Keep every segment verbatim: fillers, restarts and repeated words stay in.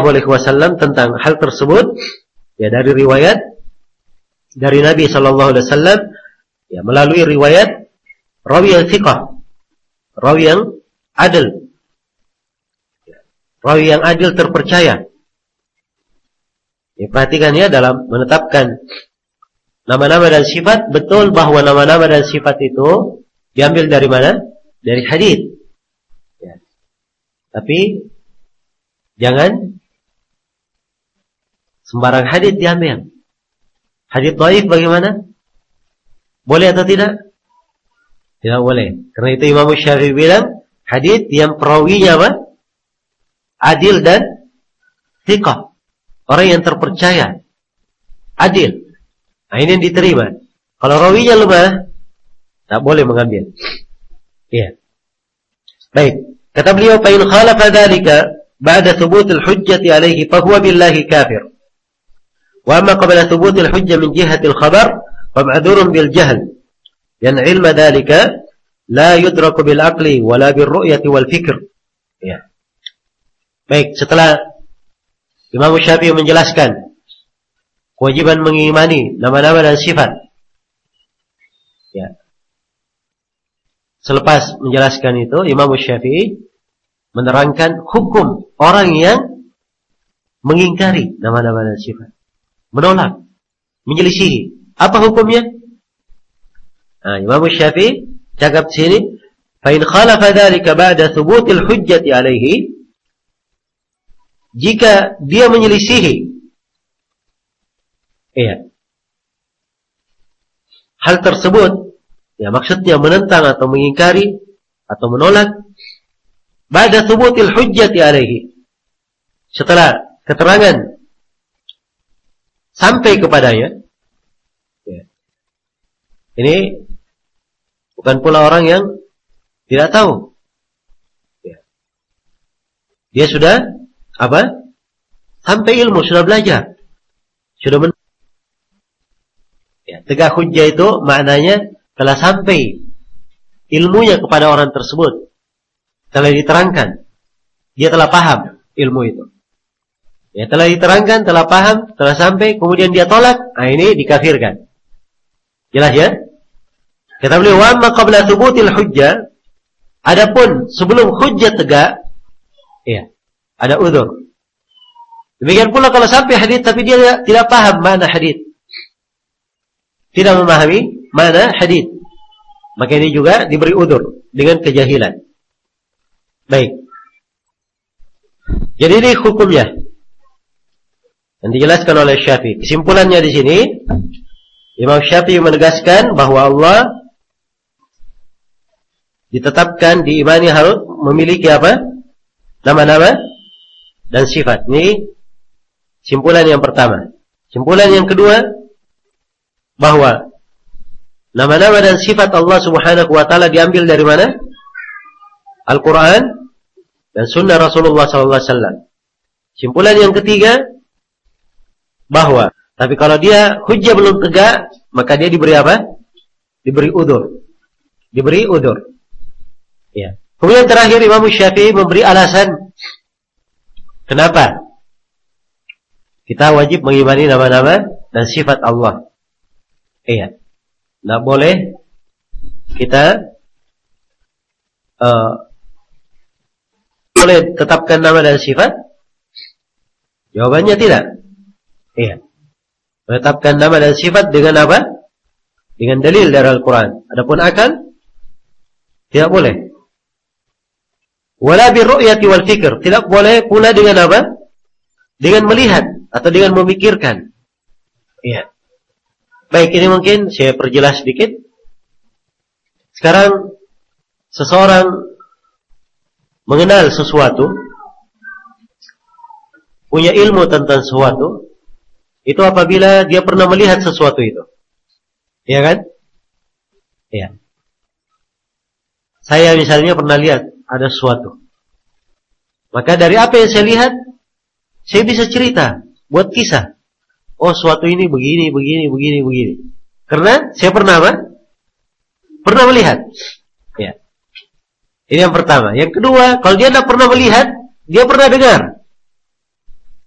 alaihi wasallam tentang hal tersebut ya dari riwayat dari Nabi sallallahu alaihi wasallam ya melalui riwayat rawi yang thiqah, rawi yang adil. Rawi yang adil terpercaya. Ya, perhatikan ya dalam menetapkan nama-nama dan sifat, betul bahwa nama-nama dan sifat itu diambil dari mana? Dari hadits. Ya. Tapi jangan sembarang hadits diambil. Hadits dhaif bagaimana? Boleh atau tidak? Tidak boleh. Karena itu Imam Syafi'i bilang hadits yang perawinya apa? Adil dan thiqah. Orang yang terpercaya. Adil. Nah, ini yang diterima. Kalau rawinya lemah, tak boleh mengambil. Iya. Baik. Kata beliau, fa in khalafa dzalika ba'da thubut al-hujjati alayhi fa huwa billahi kafir. Wa amma qabla thubut al-hujjah min jihati al-khabar fa ma'dzurun bil jahl. Yan ilma dzalika la yudraku bil aqli wala bil ru'yati wal fikr. Iya. Baik, setelah Imam Syafi'i menjelaskan kewajiban mengimani nama-nama dan sifat. Ya. Selepas menjelaskan itu, Imam Syafi'i menerangkan hukum orang yang mengingkari nama-nama dan sifat, menolak, menyelisihi. Apa hukumnya? Nah, Imam Syafi'i cakap sini, fa in khalafa dzalika ba'da thubutil hujjati alaihi, jika dia menyelisihi iya, hal tersebut, ya maksudnya menentang atau mengingkari atau menolak, ba'da thubutil hujjati alaihi, setelah keterangan sampai kepadanya, ya. Ini bukan pula orang yang tidak tahu, ya. Dia sudah apa? Sampai ilmu, sudah belajar, sudah men ya, tegak hujjah itu maknanya telah sampai ilmunya kepada orang tersebut, telah diterangkan, dia telah paham ilmu itu, ya telah diterangkan, telah paham, telah sampai, kemudian dia tolak, nah ini dikafirkan. Jelas ya? Kata beliau, wa amma qabla thubutil hujjah, adapun sebelum hujjah tegak, ya ada uzur. Demikian pula kalau sampai hadits tapi dia tidak paham makna hadits, tidak memahami makna hadits, maka ini juga diberi uzur dengan kejahilan. Baik. Jadi ini hukumnya yang dijelaskan oleh Syafi'i. Kesimpulannya di sini, Imam Syafi'i menegaskan bahwa Allah ditetapkan, diimani harus memiliki apa? Nama-nama dan sifat. Ini simpulan yang pertama. Simpulan yang kedua, bahwa nama-nama dan sifat Allah Subhanahu wa taala diambil dari mana? Al-Quran dan Sunnah Rasulullah sallallahu alaihi wasallam. Simpulan yang ketiga, bahwa tapi kalau dia hujjah belum tegak, maka dia diberi apa? Diberi udzur. Diberi udzur. Ya. Kemudian terakhir Imam Syafi'i memberi alasan kenapa kita wajib mengimani nama-nama dan sifat Allah. Iya. Tidak boleh kita uh, boleh tetapkan nama dan sifat? Jawabannya tidak. Iya. Menetapkan nama dan sifat dengan apa? Dengan dalil dari Al-Quran. Adapun akal, tidak boleh. Wala birru'yati wal fikr. Tidak boleh pula dengan apa? Dengan melihat atau dengan memikirkan. Iya. Baik, ini mungkin saya perjelas sedikit. Sekarang seseorang mengenal sesuatu, punya ilmu tentang sesuatu, itu apabila dia pernah melihat sesuatu itu. Iya kan? Iya. Saya misalnya pernah lihat ada sesuatu. Maka dari apa yang saya lihat, saya bisa cerita, buat kisah. Oh, sesuatu ini begini, begini, begini, begini. Karena saya pernah apa? Pernah melihat. Ya. Ini yang pertama. Yang kedua, kalau dia tidak pernah melihat, dia pernah dengar.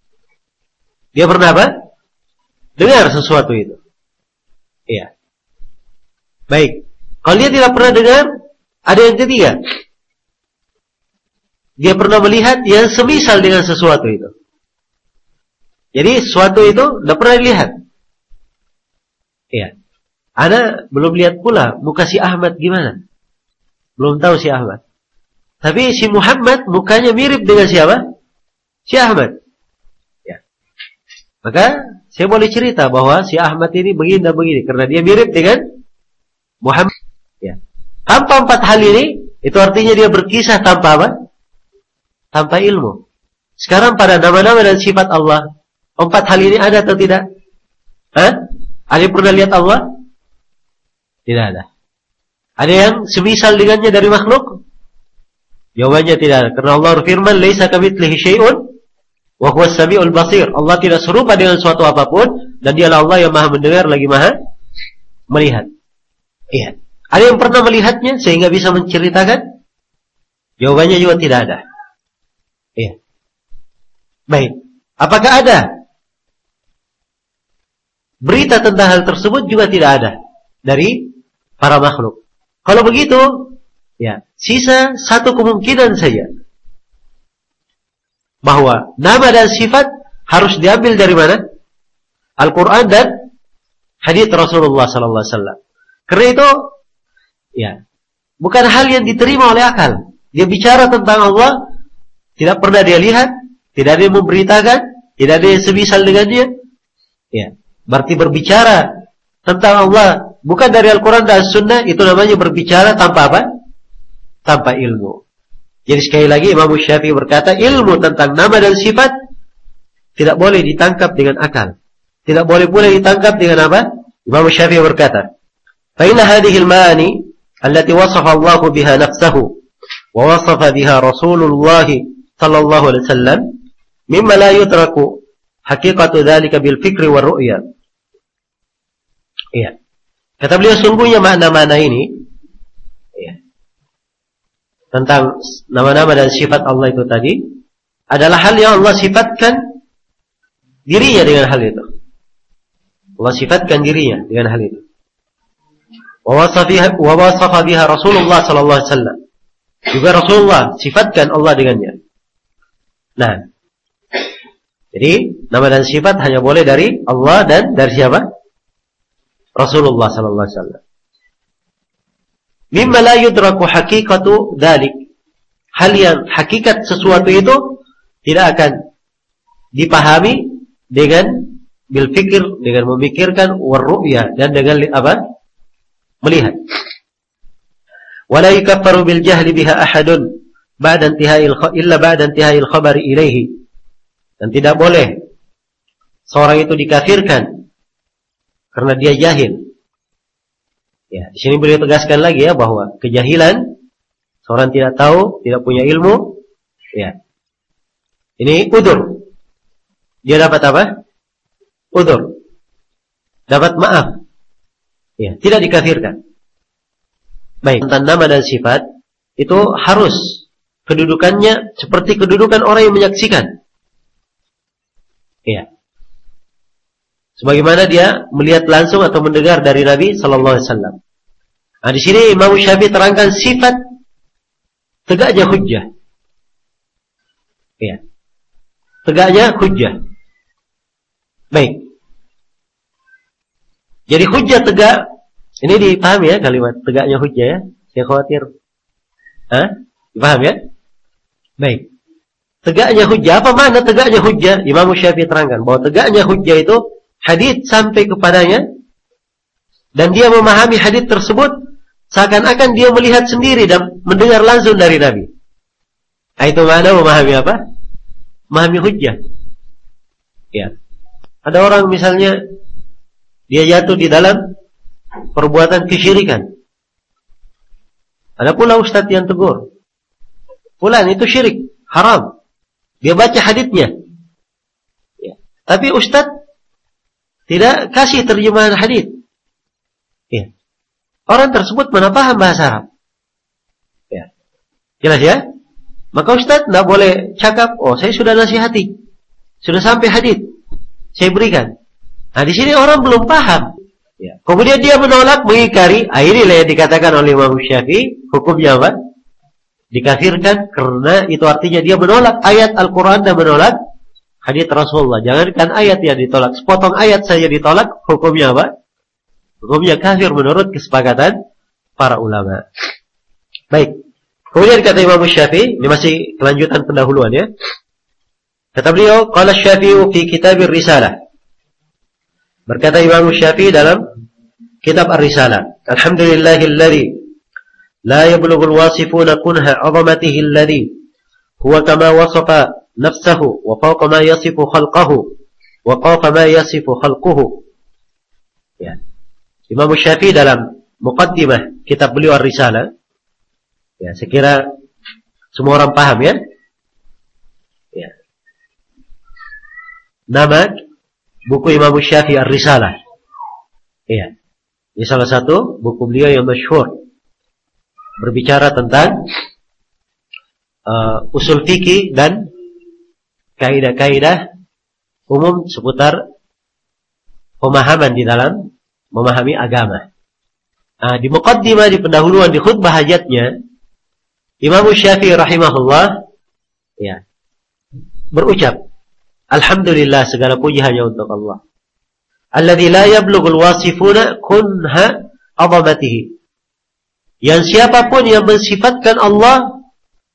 Dia pernah apa? Dengar sesuatu itu. Iya. Baik. Kalau dia tidak pernah dengar, ada yang ketiga. Dia pernah melihat yang semisal dengan sesuatu itu. Jadi sesuatu itu tidak pernah dilihat. Iya. Ana belum lihat pula muka si Ahmad gimana. Belum tahu si Ahmad. Tapi si Muhammad mukanya mirip dengan siapa? Si Ahmad. Ya. Maka saya boleh cerita bahwa si Ahmad ini begini dan begini karena dia mirip dengan Muhammad. Ya. Tanpa empat hal ini, itu artinya dia berkisah tanpa apa? Tanpa ilmu. Sekarang pada nama-nama dan sifat Allah, empat hal ini ada atau tidak? Hah? Ada yang pernah lihat Allah? Tidak ada. Ada yang semisal dengannya dari makhluk? Jawabannya tidak ada. Karena Allah berfirman, "Laisa kamitslihi syai'un wa huwas samiul basir." Allah tidak serupa dengan suatu apapun dan dialah Allah yang Maha mendengar lagi Maha melihat. Iya. Ada yang pernah melihatnya sehingga bisa menceritakan? Jawabannya juga tidak ada. Iya. Baik. Apakah ada? Berita tentang hal tersebut juga tidak ada dari para makhluk. Kalau begitu, ya, sisa satu kemungkinan saja. Bahwa nama dan sifat harus diambil dari mana? Al-Quran dan hadits Rasulullah sallallahu alaihi wasallam. Karena itu, ya, bukan hal yang diterima oleh akal. Dia bicara tentang Allah, tidak pernah dia lihat, tidak ada yang memberitakan, tidak ada yang semisal dengannya. Ya, berarti berbicara tentang Allah bukan dari Al-Quran dan Sunnah, itu namanya berbicara tanpa apa? Tanpa ilmu. Jadi sekali lagi Imam Syafi'i berkata, ilmu tentang nama dan sifat tidak boleh ditangkap dengan akal. Tidak boleh pula ditangkap dengan apa? Imam Syafi'i berkata, "Fa inna hadhihi al-ma'ani allati wasafa Allah biha nafsahu wa wasafa biha Rasulullah sallallahu alaihi wasallam mimma la yutraku haqiqatu dzalika bil fikri war ru'ya." Iya. Kata beliau, sungguhnya makna-makna ini, ya, tentang nama-nama dan sifat Allah itu tadi adalah hal yang Allah sifatkan dirinya dengan hal itu. Allah sifatkan dirinya dengan hal itu. Wa wasafa biha Rasulullah sallallahu alaihi wasallam. Juga Rasulullah sifatkan Allah dengannya. Nah, jadi nama dan sifat hanya boleh dari Allah dan dari siapa? Rasulullah sallallahu alaihi wasallam. Mimma la yudraku haqiqatu dzalik. Hal yang hakikat sesuatu itu tidak akan dipahami dengan bil fikir, dengan memikirkan, war ru'ya, dan dengan apa? Melihat. Wa la yukaffaru bil jahli biha ahadun ba'da intihaiil illa ba'da intihaiil khabari ilaihi. Dan tidak boleh seorang itu dikafirkan karena dia jahil. Ya, di sini beliau tegaskan lagi ya bahwa kejahilan, seorang tidak tahu, tidak punya ilmu, ya. Ini udzur. Dia dapat apa? Udzur. Dapat maaf. Ya, tidak dikafirkan. Baik, tentang nama dan sifat itu harus kedudukannya seperti kedudukan orang yang menyaksikan. Ya. Sebagaimana dia melihat langsung atau mendengar dari Nabi sallallahu alaihi wasallam. Nah, di sini Imam Syafi'i terangkan sifat tegaknya hujjah. Ya. Tegaknya hujjah. Baik. Jadi hujjah tegak, ini dipahami ya kalimat tegaknya hujjah ya? Saya khawatir. Hah? Dipaham ya? Baik. Tegaknya hujjah, apa makna tegaknya hujjah? Imam Syafi'i terangkan bahwa tegaknya hujjah itu hadits sampai kepadanya dan dia memahami hadits tersebut seakan-akan dia melihat sendiri dan mendengar langsung dari Nabi. Nah, itu makna memahami apa? Memahami hujjah. Ya. Ada orang misalnya dia jatuh di dalam perbuatan kesyirikan. Ada pula ustadz yang tegur. Fulan itu syirik, haram. Dia baca haditsnya. Ya. Tapi ustadz tidak kasih terjemahan hadits. Ya. Orang tersebut mana paham bahasa Arab. Ya. Jelas ya? Maka ustaz tidak boleh cakap, oh saya sudah nasihati, sudah sampai hadits. saya berikan. Nah, di sini orang belum paham. Ya. Kemudian dia menolak, mengingkari. Ah, inilah yang dikatakan oleh Imam Syafi'i, hukumnya apa? Dikafirkan, karena itu artinya dia menolak ayat Al-Quran dan menolak hadits Rasulullah. Jangankan ayat yang ditolak, sepotong ayat saja ditolak, hukumnya apa? Hukumnya kafir menurut kesepakatan para ulama. Baik. Kemudian kata Imam Syafi'i, ini masih kelanjutan pendahuluan ya. Kata beliau, qala Syafi'i fi kitabir Risalah. Berkata Imam Syafi'i dalam kitab Ar-Risalah, alhamdulillahilladzi la yablughul wasifuna kunha 'azamatihi alladzi huwa kama wasafa nafsahu wa fawqa ma yasifu khalqahu wa fawqa ma yasifu khalquhu. Ya. Imam Syafi'i dalam muqaddimah kitab beliau Ar-Risalah, ya, saya kira semua orang paham ya. Ya. Nama buku Imam Syafi'i Ar-Risalah. Iya. Ini salah satu buku beliau yang masyhur. Berbicara tentang uh, usul fikih dan kaidah-kaidah umum seputar pemahaman di dalam memahami agama. Nah, di muqaddimah, di pendahuluan, di khutbah hajatnya, Imam Syafi'i rahimahullah ya, berucap, alhamdulillah, segala puji hanya untuk Allah. Alladzi la yablughul wasifuna kunha 'azamatihi. Yang siapapun yang mensifatkan Allah,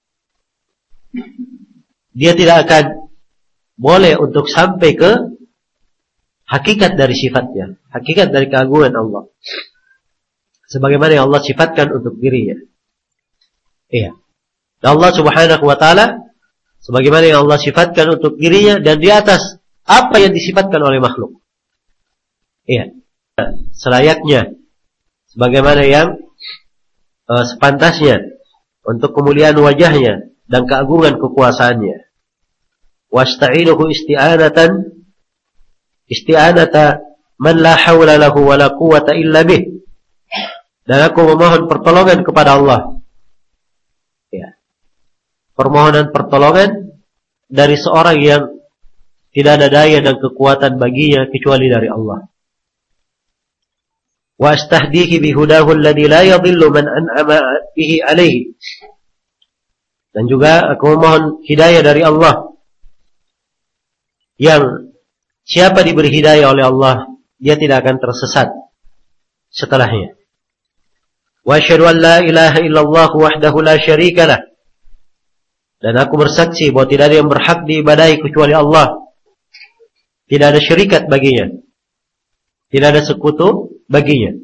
dia tidak akan boleh untuk sampai ke hakikat dari sifatnya, hakikat dari keagungan Allah. Sebagaimana yang Allah sifatkan untuk dirinya. Iya. Dan Allah Subhanahu wa taala sebagaimana yang Allah sifatkan untuk dirinya dan di atas apa yang disifatkan oleh makhluk. Iya. Selayaknya sebagaimana yang uh, sepantasnya untuk kemuliaan wajahnya dan keagungan kekuasaannya. Wasta'inuhu isti'anatan isti'anata man la hawla lahu wa la quwwata illa bih. Dan aku memohon pertolongan kepada Allah. Ya. Permohonan pertolongan dari seorang yang tidak ada daya dan kekuatan baginya kecuali dari Allah. Wa astahdihi bihudahu alladhi la yadhillu man an'ama bihi alaihi. Dan juga aku memohon hidayah dari Allah, yang siapa diberi hidayah oleh Allah, dia tidak akan tersesat setelahnya. Wa asyhadu an la ilaha illallah wahdahu la syarika lah. Dan aku bersaksi bahwa tidak ada yang berhak diibadahi kecuali Allah. Tidak ada syarikat baginya. Tidak ada sekutu baginya.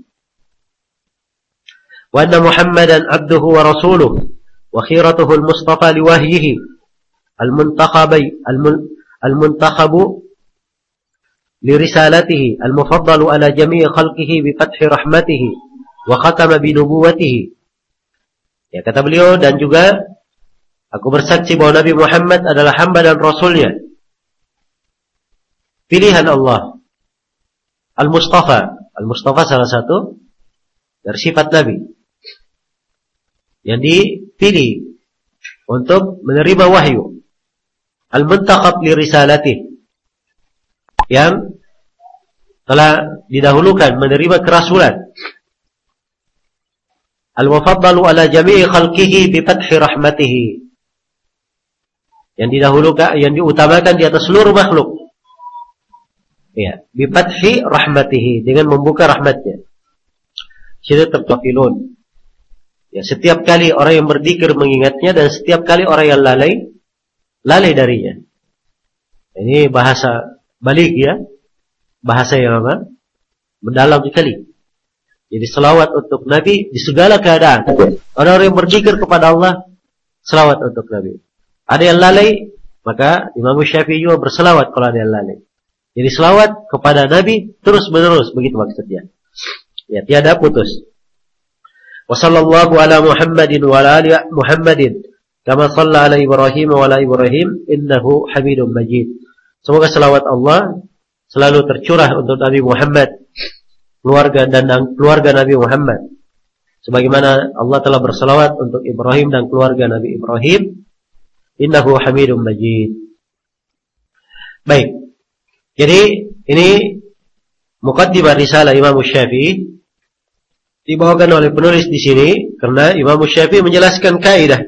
Wa anna Muhammadan abduhu wa rasuluh wa khiratuhu al-mustafa liwahyihi al-muntakhabi al-muntakhabu lirisalatihi al-mufaddalu ala jami'i khalqihi bi fathi rahmatihi wa khatama bi nubuwwatihi. Ya, kata beliau, dan juga aku bersaksi bahwa Nabi Muhammad adalah hamba dan rasulnya, pilihan Allah, Al-Mustafa. Al-Mustafa salah satu dari sifat Nabi yang dipilih untuk menerima wahyu. Al-Muntakhab li risalatih, yang telah didahulukan menerima kerasulan. Al-Mufaddalu ala jami'i khalqihi bi fathi rahmatihi, yang didahulukan, yang diutamakan di atas seluruh makhluk. Ya, bi fathi rahmatihi, dengan membuka rahmatnya. Sini tertafilun. Ya, setiap kali orang yang berzikir mengingatnya, dan setiap kali orang yang lalai lalai darinya. Ini bahasa balik ya, bahasa yang apa? Mendalam sekali. Jadi selawat untuk Nabi di segala keadaan. Orang-orang yang berzikir kepada Allah, selawat untuk Nabi. Ada yang lalai, maka Imam Syafi'i juga berselawat kalau ada yang lalai. Jadi selawat kepada Nabi terus menerus, begitu maksudnya. Ya, tiada putus. Wa sallallahu ala Muhammadin wa ala ali Muhammadin kama shalla ala Ibrahim wa ala Ibrahim innahu Hamidum Majid. Semoga selawat Allah selalu tercurah untuk Nabi Muhammad, keluarga dan keluarga Nabi Muhammad, sebagaimana Allah telah berselawat untuk Ibrahim dan keluarga Nabi Ibrahim. Innahu Hamidum Majid. Baik. Jadi Ini muqaddimah risalah Imam Syafi'i dibawakan oleh penulis di sini karena Imam Syafi'i menjelaskan kaidah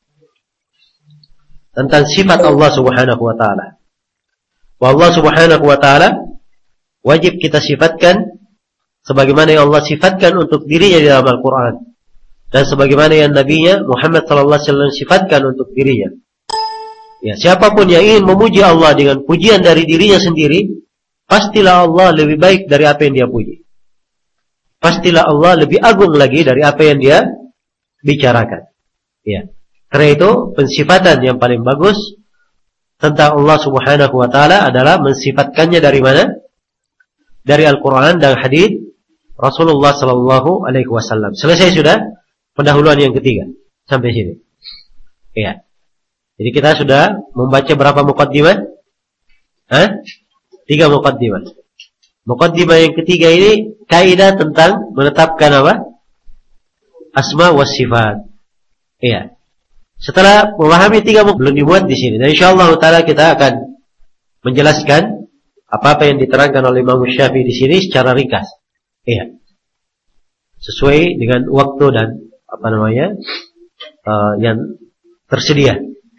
tentang sifat Allah Subhanahu wa taala. Wa Allah Subhanahu wa taala wajib kita sifatkan sebagaimana yang Allah sifatkan untuk dirinya di dalam Al-Qur'an dan sebagaimana yang Nabi-Nya Muhammad sallallahu alaihi wasallam sifatkan untuk dirinya. Ya, siapapun yang ingin memuji Allah dengan pujian dari dirinya sendiri, pastilah Allah lebih baik dari apa yang dia puji. Pastilah Allah lebih agung lagi dari apa yang dia bicarakan. Ya. Karena itu pensifatan yang paling bagus tentang Allah Subhanahu wa taala adalah mensifatkannya dari mana? Dari Al-Qur'an dan hadis Rasulullah sallallahu alaihi wasallam. Selesai sudah pendahuluan yang ketiga sampai sini. Ya. Jadi kita sudah membaca berapa muqaddimah? Hah? Tiga muqaddimah. Muqaddimah yang ketiga ini kaidah tentang menetapkan apa? Asma wa sifat. Iya. Setelah memahami tiga muqaddimah belum dibuat di sini. Dan insyaallah taala kita akan menjelaskan apa-apa yang diterangkan oleh Imam Syafi'i di sini secara ringkas. Iya. Sesuai dengan waktu dan apa namanya? Uh, yang tersedia.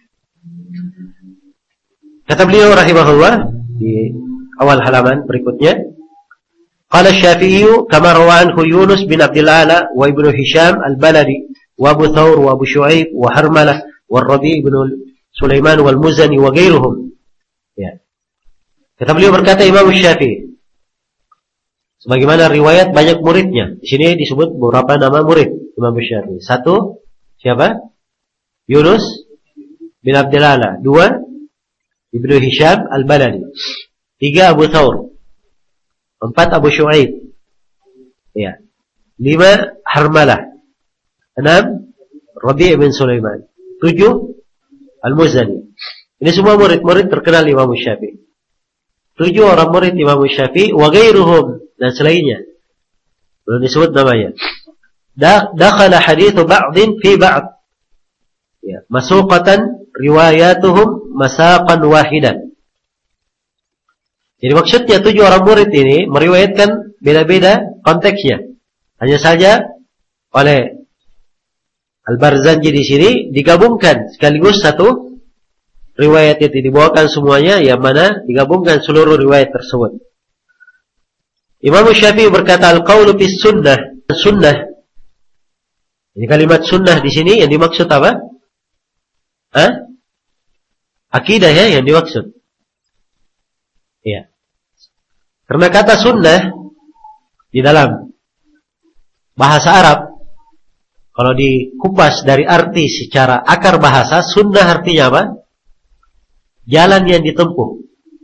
Kata beliau rahimahullah di awal halaman berikutnya, qala Syafi'i kama rawa anhu Yunus bin Abdul Ala wa Ibnu Hisham al-Baladi wa Abu Thawr wa Abu Shu'aib wa Harmalah wa Rabi' ibn Sulaiman wal Muzani wa ghairuhum. Ya. Kata beliau berkata Imam Syafi'i sebagaimana riwayat banyak muridnya. Di sini disebut beberapa nama murid Imam Syafi'i. Satu siapa? Yunus bin Abdul Ala. Dua Ibnu Hisham al-Baladi. Tiga Abu Thawr. Empat Abu Shu'aib. Ya. Lima Harmalah. Enam Rabi' bin Sulaiman. Tujuh Al-Muzani. Ini semua murid-murid terkenal Imam Syafi'i. Tujuh orang murid Imam Syafi'i wa ghairuhum dan selainnya. Belum disebut namanya. Dakhala hadithu ba'din fi ba'd. Ya, masuqatan riwayatuhum masaqan wahidan. Jadi maksudnya tujuh orang murid ini meriwayatkan beda-beda konteksnya. Hanya saja oleh Al-Barzanji di sini digabungkan sekaligus satu riwayat itu dibawakan semuanya, yang mana digabungkan seluruh riwayat tersebut. Imam Syafi'i berkata al-qaulu fis sunnah. Sunnah. Ini kalimat sunnah di sini yang dimaksud apa? Hah? Akidah ya yang dimaksud. Iya. Karena kata sunnah di dalam bahasa Arab, kalau dikupas dari arti secara akar bahasa, sunnah artinya apa? Jalan yang ditempuh.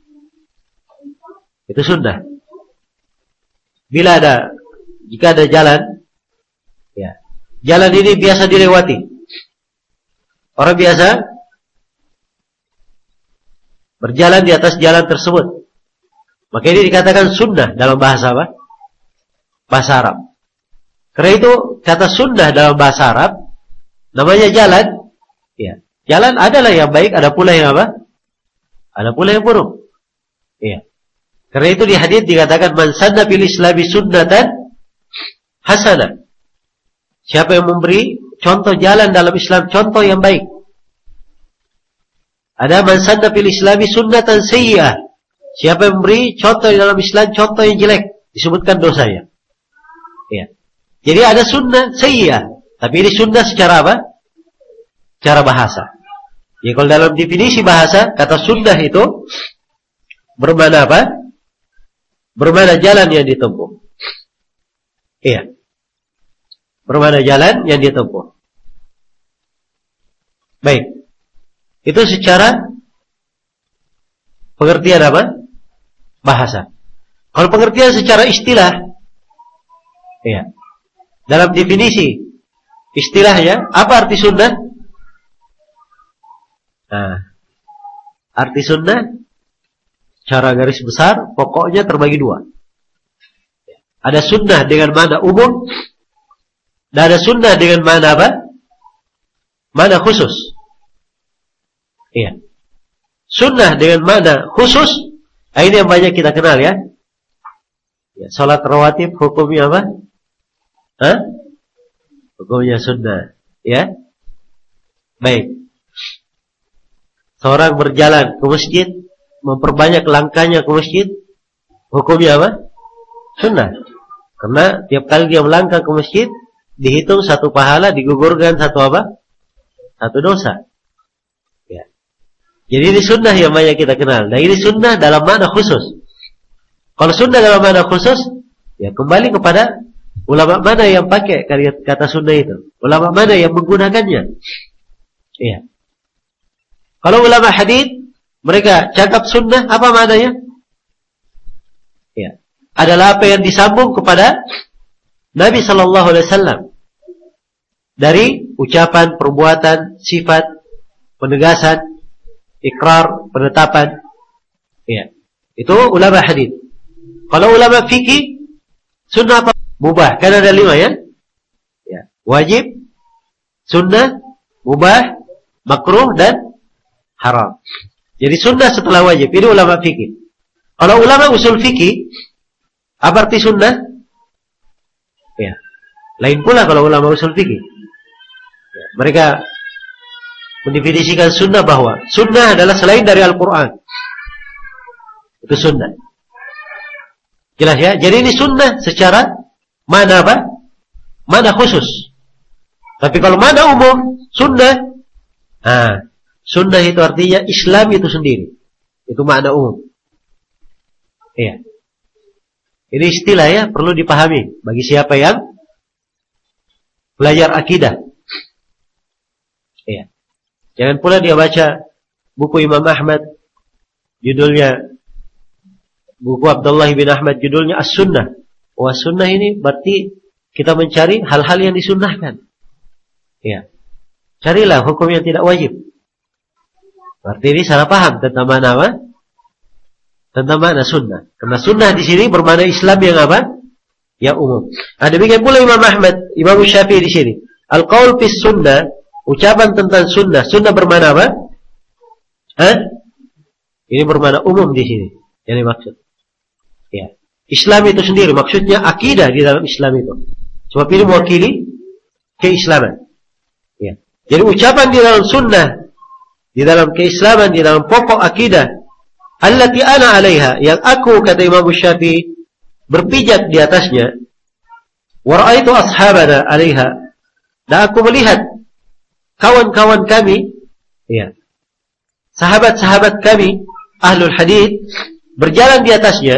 Itu sunnah. Bila ada, jika ada jalan, ya, jalan ini biasa dilewati. Orang biasa berjalan di atas jalan tersebut. Maka ini dikatakan sunnah dalam bahasa apa? Bahasa Arab. Karena itu kata sunnah dalam bahasa Arab namanya jalan. Ya, jalan adalah yang baik, ada pula yang apa? Ada pula yang buruk. Ya. Karena itu di hadis dikatakan man sanna fil islami sunnatan hasanah. Siapa yang memberi contoh jalan dalam Islam, contoh yang baik. Ada man sanna fil islami sunnatan sayyi'ah. Siapa yang memberi contoh dalam Islam, contoh yang jelek, disebutkan dosanya. Ya. Jadi ada sunnah sayyi'ah, tapi ini sunnah secara apa? Cara bahasa. Ya, kalau dalam definisi bahasa, kata sunnah itu bermakna apa? Bermakna jalan yang ditempuh. Iya. Bermakna jalan yang ditempuh. Baik. Itu secara pengertian apa? Bahasa. Kalau pengertian secara istilah, iya. Dalam definisi istilahnya, apa arti sunnah? Nah, arti sunnah cara garis besar pokoknya terbagi dua. Ada sunnah dengan makna umum dan ada sunnah dengan makna apa? Makna khusus. Iya. Sunnah dengan makna khusus Nah, ini yang banyak kita kenal ya. Ya, salat rawatib hukumnya apa? Hah? Hukumnya sunnah, ya. Baik. Seorang berjalan ke masjid, memperbanyak langkahnya ke masjid, hukumnya apa? Sunnah. Karena tiap kali dia melangkah ke masjid, dihitung satu pahala, digugurkan satu apa? Satu dosa. Ya. Jadi ini sunnah yang banyak kita kenal. Nah, ini sunnah dalam makna khusus. Kalau sunnah dalam makna khusus, ya kembali kepada ulama mana yang pakai kata sunnah itu. Ulama mana yang menggunakannya. Iya. Kalau ulama hadis, mereka cakap sunnah, apa maknanya? Ya. Adalah apa yang disambung kepada Nabi Sallallahu Alaihi Wasallam dari ucapan, perbuatan, sifat, penegasan, ikrar, penetapan. Ya. Itu ulama hadis. Kalau ulama fikih, sunnah apa? Mubah. Kan ada lima ya? Ya. Wajib, sunnah, mubah, makruh, dan haram. Jadi sunnah setelah wajib. Ini ulama fikih. Kalau ulama usul fikih, apa arti sunnah? Ya. Lain pula kalau ulama usul fikih. Ya. Mereka mendefinisikan sunnah bahwa sunnah adalah selain dari Al-Quran. Itu sunnah. Jelas ya? Jadi ini sunnah secara mana apa? Mana khusus. Tapi kalau mana umum, sunnah. Nah, sunnah itu artinya Islam itu sendiri. Itu makna umum. Iya. Ini istilah ya, perlu dipahami bagi siapa yang belajar akidah. Iya. Jangan pula dia baca buku Imam Ahmad, judulnya buku Abdullah bin Ahmad, judulnya As-Sunnah. Wah, sunnah ini berarti kita mencari hal-hal yang disunnahkan. Iya. Carilah hukum yang tidak wajib. Berarti ini salah paham tentang mana apa? Tentang mana sunnah. Karena sunnah di sini bermakna Islam yang apa? Yang umum. Ada demikian pula Imam Ahmad, Imam Syafi'i di sini. Al-qaul fis sunnah, ucapan tentang sunnah. Sunnah bermakna apa? Hah? Ini bermakna umum di sini. Yang dimaksud. Ya. Islam itu sendiri, maksudnya akidah di dalam Islam itu. Sebab ini mewakili keislaman. Ya. Jadi ucapan di dalam sunnah, di dalam keislaman, di dalam pokok akidah, allati ana alaiha, yang aku, kata Imam Syafi'i, berpijak di atasnya, wa ra'aitu ashabana alaiha, dan aku melihat kawan-kawan kami, ya, sahabat-sahabat kami, ahlul hadith, berjalan di atasnya.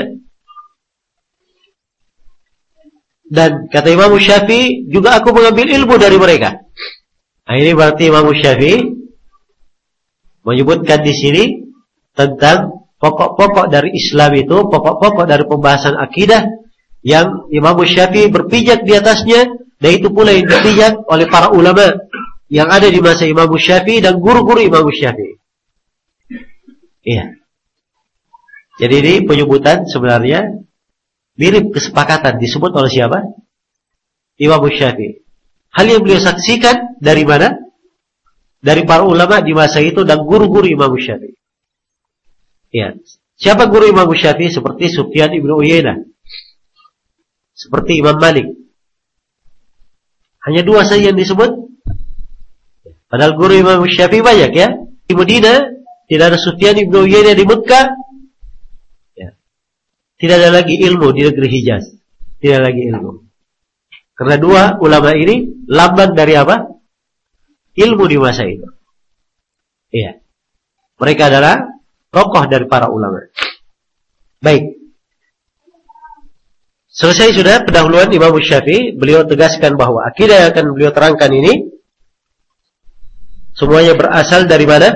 Dan kata Imam Syafi'i, juga aku mengambil ilmu dari mereka. Nah, ini berarti Imam Syafi'i menyebutkan di sini tentang pokok-pokok dari Islam itu, pokok-pokok dari pembahasan akidah yang Imam Syafi'i berpijak di atasnya, dan itu pula yang dipijak oleh para ulama yang ada di masa Imam Syafi'i dan guru-guru Imam Syafi'i. Iya. Jadi ini penyebutan sebenarnya mirip kesepakatan disebut oleh siapa? Imam Syafi'i. Hal yang beliau saksikan dari mana? Dari para ulama di masa itu dan guru-guru Imam Syafi'i. Ya. Siapa guru Imam Syafi'i? Seperti Sufyan ibn Uyainah, seperti Imam Malik. Hanya dua saja yang disebut. Padahal guru Imam Syafi'i banyak ya. Di Madinah tidak ada Sufyan ibn Uyainah, di Mekah ya, tidak ada lagi ilmu di negeri Hijaz. Tidak lagi ilmu. Karena dua ulama ini lambang dari apa? Ilmu di masa itu. Iya. Mereka adalah tokoh dari para ulama. Baik. Selesai sudah pendahuluan Imam Syafi'i. Beliau tegaskan bahwa akidah yang akan beliau terangkan ini semuanya berasal dari mana?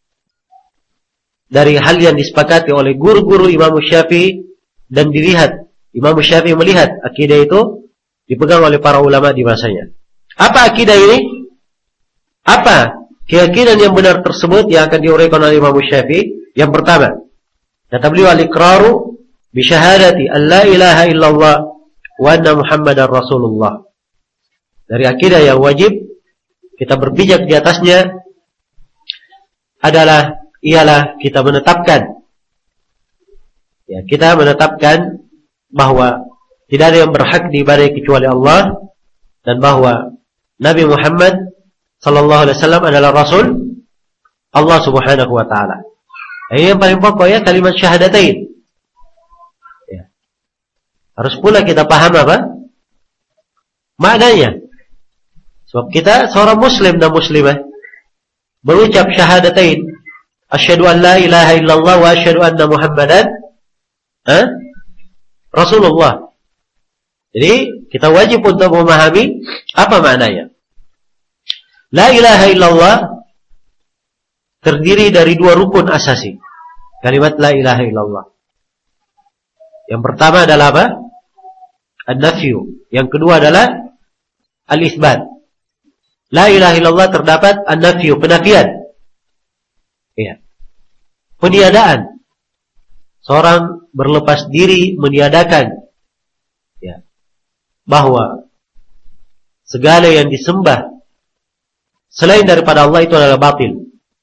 Dari hal yang disepakati oleh guru-guru Imam Syafi'i dan dilihat. Imam Syafi'i melihat akidah itu dipegang oleh para ulama di masanya. Apa akidah ini? Apa keyakinan yang benar tersebut yang akan diuraikan oleh Imam Syafi'i? Yang pertama, kata beliau, al-iqraru bi syahadati an la ilaha illallah wa anna Muhammadar Rasulullah. Dari akidah yang wajib kita berpijak di atasnya adalah ialah kita menetapkan Ya, kita menetapkan bahwa tidak ada yang berhak diibadahi kecuali Allah, dan bahwa Nabi Muhammad sallallahu alaihi wasallam adalah Rasul Allah Subhanahu wa taala. Ini yang paling pokok ya, kalimat syahadatain. Ya. Harus pula kita paham apa maknanya. Sebab kita seorang muslim dan muslimah berucap syahadatain, asyhadu an la ilaha illallah wa asyhadu anna Muhammadan eh, Rasulullah. Jadi kita wajib untuk memahami apa maknanya. La ilaha illallah terdiri dari dua rukun asasi. Kalimat la ilaha illallah. Yang pertama adalah apa? An-nafyu. Yang kedua adalah al-itsbat. La ilaha illallah terdapat an-nafyu, penafian. Iya. Peniadaan. Seorang berlepas diri meniadakan ya, bahwa segala yang disembah selain daripada Allah itu adalah batil.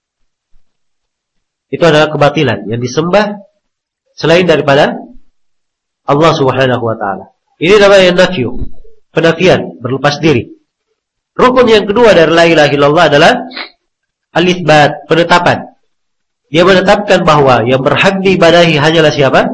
Itu adalah kebatilan. Yang disembah selain daripada Allah Subhanahu wa taala. Ini namanya nafyu, penafian, berlepas diri. Rukun yang kedua dari la ilaha illallah adalah al-itsbat, penetapan. Dia menetapkan bahwa yang berhak diibadahi hanyalah siapa?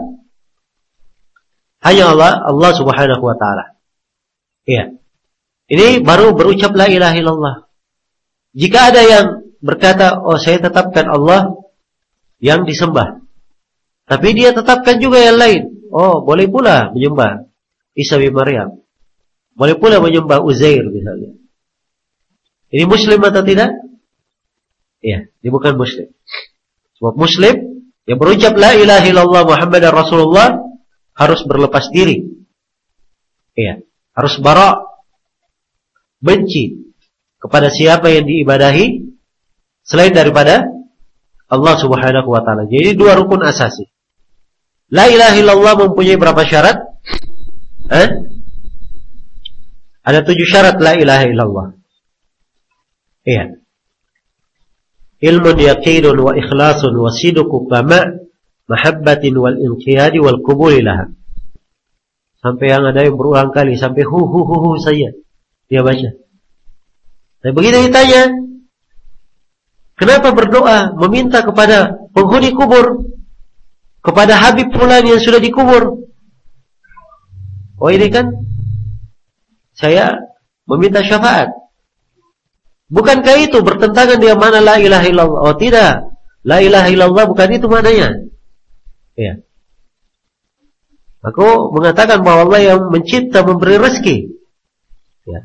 Hanya Allah, Allah Subhanahu wa taala. Iya. Ini baru berucap la ilaha illallah. Jika ada yang berkata, "Oh, saya tetapkan Allah yang disembah." Tapi dia tetapkan juga yang lain. Oh, boleh pula menyembah Isa bin Maryam. Boleh pula menyembah Uzair misalnya. Ini muslim atau tidak? Iya, dia bukan muslim. Sebab muslim yang berucap la ilaha illallah Muhammadar Rasulullah harus berlepas diri. Iya, harus bara', benci kepada siapa yang diibadahi selain daripada Allah Subhanahu wa taala. Jadi dua rukun asasi. La ilaha illallah mempunyai berapa syarat? Eh? Ada tujuh syarat la ilaha illallah. Iya. Ilmun yaqinun wa ikhlasun wa sidqu kama mahabbatin wal inqiyadi wal qubuli laha. Sampai yang ada yang berulang kali sampai hu hu hu, hu saya dia baca. Dan begitu ditanya, kenapa berdoa meminta kepada penghuni kubur, kepada Habib fulan yang sudah dikubur? Oh, ini kan saya meminta syafaat. Bukankah itu bertentangan dengan mana la ilaha illallah? Oh, tidak. La ilaha illallah bukan itu maknanya. Ya. Aku mengatakan bahwa Allah yang mencipta, memberi rezeki. Ya.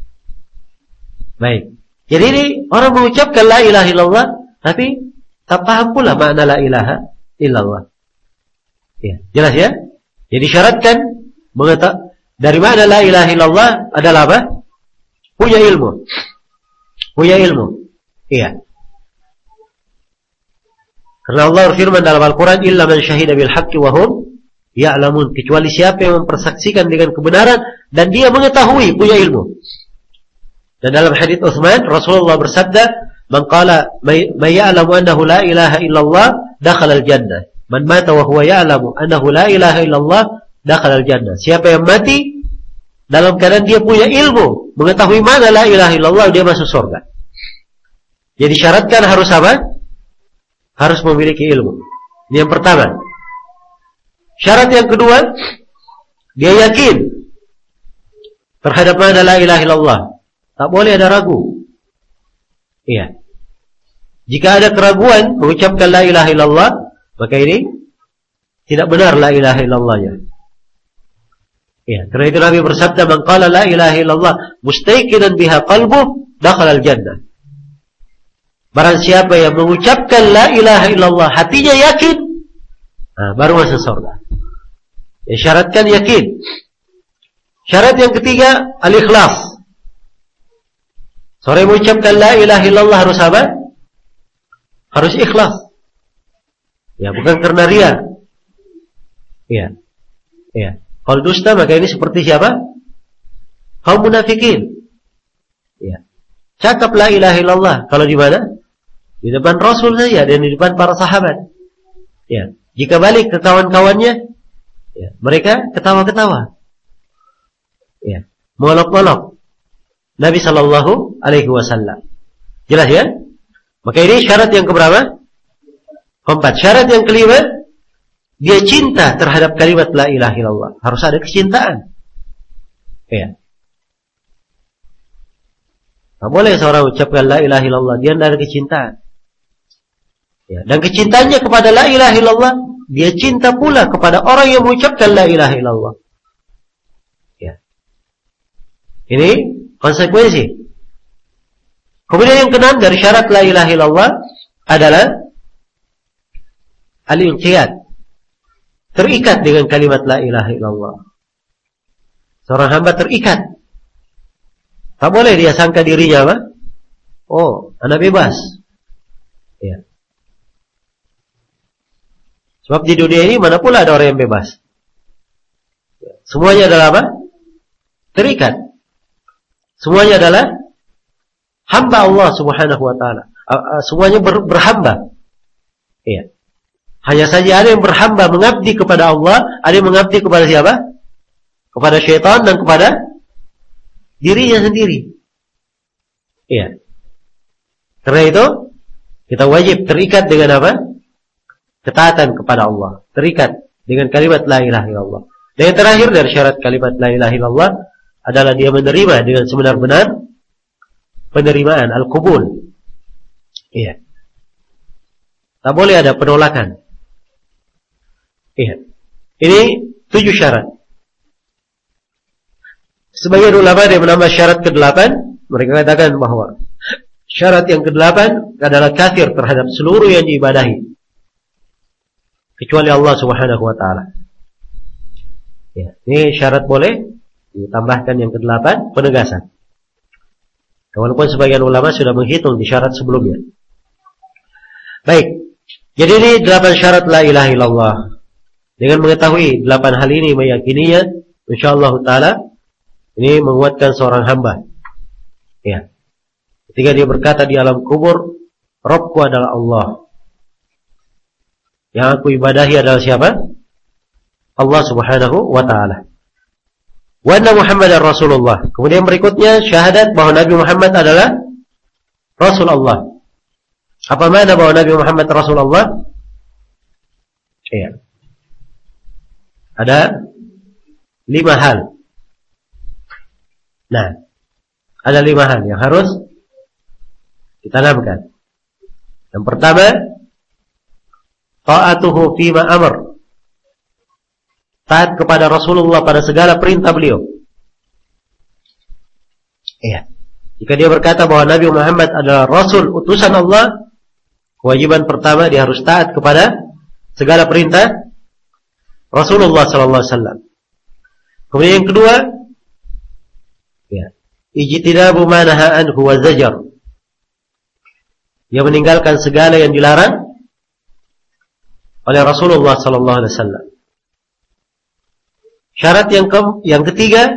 Baik. Jadi ini orang mengucapkan la ilaha illallah, tapi tak paham pula makna la ilaha illallah. Ya, jelas ya? Jadi syaratkan mengatakan dari mana la ilaha illallah adalah apa? Punya ilmu. Punya ilmu. Iya. Karena Allah berfirman dalam Al-Quran, illa man syahida bil haqqi wa hum ya'lamun. Kecuali siapa yang mempersaksikan dengan kebenaran dan dia mengetahui, punya ilmu. Dan dalam hadits Utsman, Rasulullah bersabda, man qala may ya'lamu annahu la ilaha illallah dakhala al-jannah. Man mata wa huwa ya'lamu annahu la ilaha illallah dakhala al-jannah. Siapa yang mati dalam keadaan dia punya ilmu, mengetahui mana la ilaha illallah, dia masuk surga. Jadi syaratkan harus apa? Harus memiliki ilmu. Ini yang pertama. Syarat yang kedua, dia yakin terhadap mana la ilaha illallah. Tak boleh ada ragu. Iya. Jika ada keraguan mengucapkan la ilaha illallah, maka ini tidak benar la ilaha illallahnya. Iya. Karena itu Nabi bersabda, man qala la ilaha illallah mustayqinan biha qalbuh dakhala al-jannah. Barang siapa yang mengucapkan la ilaha illallah, hatinya yakin, nah, baru masuk surga. Ya, syaratkan yakin. Syarat yang ketiga, al-ikhlas. Seorang yang mengucapkan la ilaha illallah harus apa? Harus ikhlas. Ya, bukan karena riya. Ya, ya. Kalau dusta maka ini seperti siapa? Kaum munafikin. Ya. Cakap la ilaha illallah. Kalau di mana? Di depan Rasul saja dan di depan para sahabat. Ya. Jika balik ke kawan-kawannya, ya, mereka ketawa-ketawa. Ya, molok-molok Nabi sallallahu alaihi wasallam. Jelas ya? Maka ini syarat yang keberapa? Keempat. Syarat yang kelima, dia cinta terhadap kalimat la ilaha illallah. Harus ada kecintaan. Ya. Tak boleh seorang ucapkan la ilaha illallah, dia tidak ada kecintaan. Ya. Dan kecintaannya kepada la ilaha illallah, dia cinta pula kepada orang yang mengucapkan la ilaha illallah. Ya. Ini konsekuensi. Kemudian yang keenam dari syarat la ilaha illallah adalah al-inqiyad. Terikat dengan kalimat la ilaha illallah. Seorang hamba terikat. Tak boleh dia sangka dirinya apa? Oh, anak bebas. Ya. Sebab di dunia ini mana pula ada orang yang bebas. Ya. Semuanya adalah apa? Terikat. Semuanya adalah hamba Allah subhanahu wa ta'ala. Semuanya ber, berhamba. Ya. Hanya saja ada yang berhamba mengabdi kepada Allah, ada yang mengabdi kepada siapa? Kepada syaitan dan kepada dirinya sendiri. Iya. Karena itu kita wajib terikat dengan apa? Ketaatan kepada Allah. Terikat dengan kalimat la ilaha illallah. Dan yang terakhir dari syarat kalimat la ilaha illallah adalah dia menerima dengan sebenar-benar penerimaan, al-qubul. Iya. Tak boleh ada penolakan. Iya. Ini tujuh syarat. Sebagian ulama yang menambah syarat kedelapan, mereka katakan bahwa syarat yang kedelapan adalah kafir terhadap seluruh yang diibadahi kecuali Allah Subhanahu wa taala. Ya, ini syarat boleh ditambahkan yang kedelapan, penegasan. Walaupun sebagian ulama sudah menghitung di syarat sebelumnya. Baik. Jadi ini delapan syarat la ilaha illallah. Dengan mengetahui delapan hal ini, meyakininya, insyaallah taala ini menguatkan seorang hamba. Ya. Ketika dia berkata di alam kubur, Rabbku adalah Allah. Yang aku ibadahi adalah siapa? Allah Subhanahu wa taala. Wa anna Muhammadar Rasulullah. Kemudian berikutnya syahadat bahwa Nabi Muhammad adalah Rasul Allah. Apa makna bahwa Nabi Muhammad Rasulullah? Iya. Ada lima hal. Nah, ada lima hal yang harus ditanamkan. Yang pertama, ta'atuhu fima amr. Taat kepada Rasulullah pada segala perintah beliau. Iya. Jika dia berkata bahwa Nabi Muhammad adalah Rasul utusan Allah, kewajiban pertama dia harus taat kepada segala perintah Rasulullah sallallahu alaihi wasallam. Kemudian yang kedua, ya, ijtinabu ma nahaa anhu wa zajar. Dia meninggalkan segala yang dilarang oleh Rasulullah sallallahu alaihi wasallam. Syarat yang ke yang ketiga,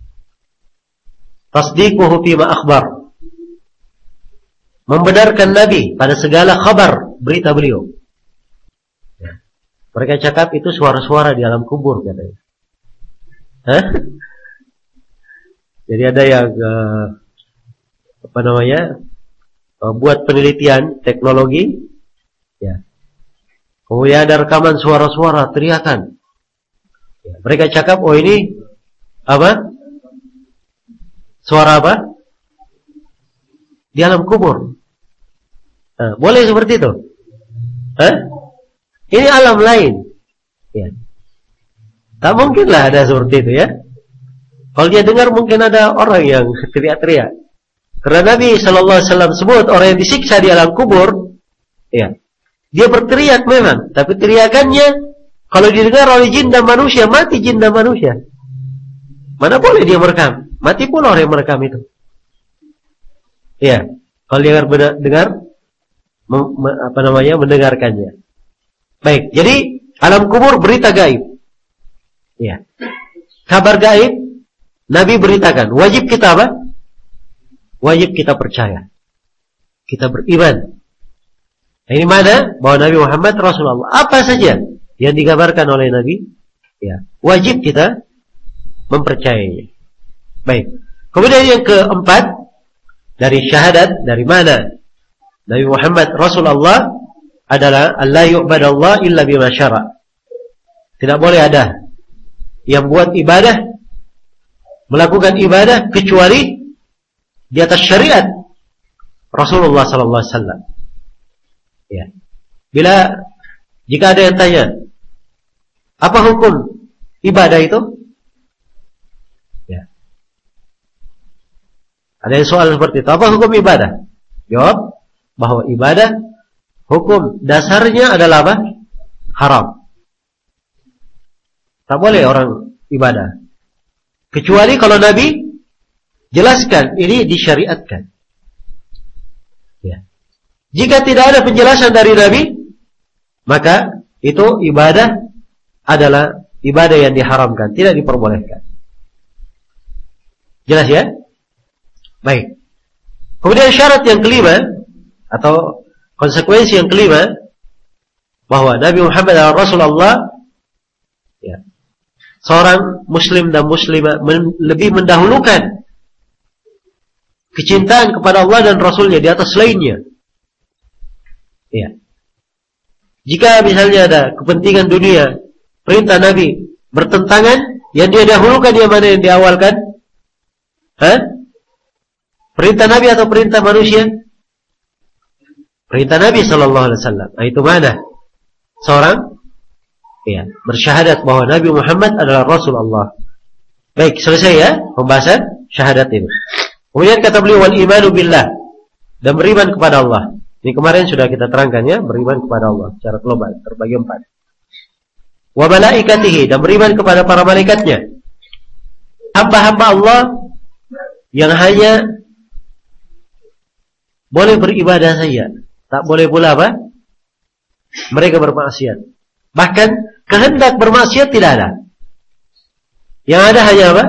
tasdiquhu fi ma akhbar. Membenarkan Nabi pada segala kabar berita beliau. Ya. Mereka cakap itu suara-suara di alam kubur katanya. Hah? Jadi ada yang uh, apa namanya uh, buat penelitian teknologi, ya. Kemudian ada rekaman suara-suara teriakan. Ya. Mereka cakap, oh ini apa? Suara apa? Di alam kubur. Nah, boleh seperti itu? Hah? Ini alam lain. Ya. Tak mungkinlah ada seperti itu ya. Kalau dia dengar mungkin ada orang yang teriak-teriak. Karena Nabi Sallallahu Alaihi Wasallam sebut orang yang disiksa di alam kubur, ya, dia berteriak memang, tapi teriakannya kalau didengar oleh jin dan manusia, mati jin dan manusia. Mana boleh dia merekam? Mati pula orang yang merekam itu. Ya, kalau dia dengar, dengar me, me, apa namanya mendengarkannya. Baik, jadi alam kubur berita gaib. Ya, kabar gaib Nabi beritakan. Wajib kita apa? Wajib kita percaya. Kita beriman. Nah, ini mana? Bahwa Nabi Muhammad Rasulullah. Apa saja yang digabarkan oleh Nabi, ya, wajib kita mempercayainya. Baik. Kemudian yang keempat, dari syahadat, dari mana Nabi Muhammad Rasulullah adalah alla yu'badallah illa bima syara'. Tidak boleh ada yang buat ibadah, melakukan ibadah kecuali di atas syariat Rasulullah sallallahu alaihi wasallam. Ya. Bila jika ada yang tanya, apa hukum ibadah itu? Ya. Ada yang soal seperti itu, apa hukum ibadah? Jawab bahwa ibadah hukum dasarnya adalah apa? Haram. Tak boleh orang ibadah kecuali kalau Nabi jelaskan ini disyariatkan. Ya. Jika tidak ada penjelasan dari Nabi, maka itu ibadah adalah ibadah yang diharamkan, tidak diperbolehkan. Jelas ya? Baik. Kemudian syarat yang kelima atau konsekuensi yang kelima, bahwa Nabi Muhammad adalah Rasulullah, ya, seorang muslim dan muslimah men, lebih mendahulukan kecintaan kepada Allah dan Rasulnya di atas lainnya. Ya. Jika misalnya ada kepentingan dunia, perintah Nabi bertentangan, yang dia dahulukan yang mana yang diawalkan? Hah? Perintah Nabi atau perintah manusia? Perintah Nabi sallallahu alaihi wasallam. Nah, itu mana? Seorang, ya, bersyahadat bahwa Nabi Muhammad adalah Rasulullah. Baik, selesai ya pembahasan syahadat ini. Kemudian kata beliau, wal imanu billah, dan beriman kepada Allah. Ini kemarin sudah kita terangkan ya, beriman kepada Allah secara global, terbagi empat. Wa malaikatihi, dan beriman kepada para malaikatnya. Hamba-hamba Allah yang hanya boleh beribadah saja, tak boleh pula apa? Mereka bermaksiat. Bahkan kehendak bermaksiat tidak ada. Yang ada hanya apa?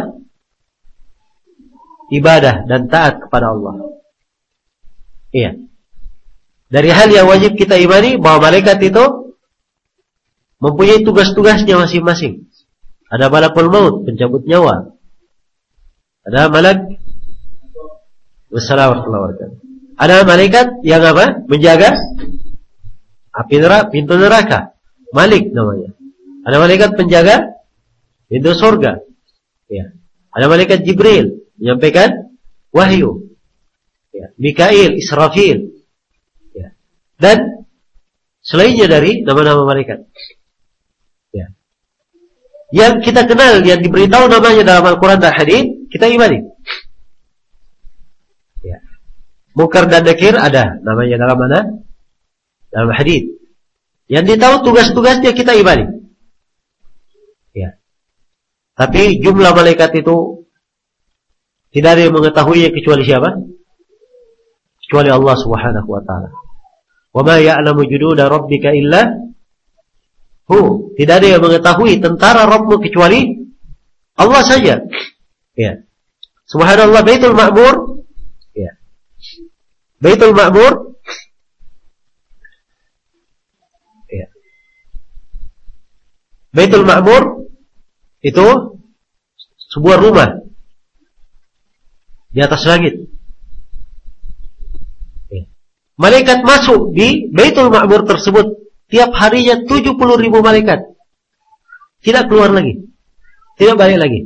Ibadah dan taat kepada Allah. Iya. Dari hal yang wajib kita imani, bahwa malaikat itu mempunyai tugas-tugasnya masing-masing. Ada malakul maut, pencabut nyawa. Ada malak Wassalamualaikum warahmatullahi wabarakatuh. Ada malaikat yang apa? Menjaga api neraka, pintu neraka. Malik namanya. Ada malaikat penjaga pintu surga. Ya. Ada malaikat Jibril menyampaikan wahyu. Ya. Mikail, Israfil. Ya. Dan selainnya dari nama-nama malaikat. Ya. Yang kita kenal, yang diberitahu namanya dalam Al-Quran dan Hadis, kita imani. Ya. Munkar dan Nakir ada namanya dalam mana? Dalam hadis. Yang ditahu tugas-tugasnya kita imani. Ya. Tapi jumlah malaikat itu tidak ada yang mengetahuinya kecuali siapa? Kecuali Allah Subhanahu wa taala. Wa ma ya'lamu junuda rabbika illa hu. Tidak ada yang mengetahui tentara Rabbmu kecuali Allah saja. Ya. Subhanallah, Baitul Ma'mur. Ya. Baitul Ma'mur. Ya. Baitul Ma'mur itu sebuah rumah di atas langit. Ya. Malaikat masuk di Baitul Ma'mur tersebut tiap harinya tujuh puluh ribu malaikat. Tidak keluar lagi. Tidak balik lagi.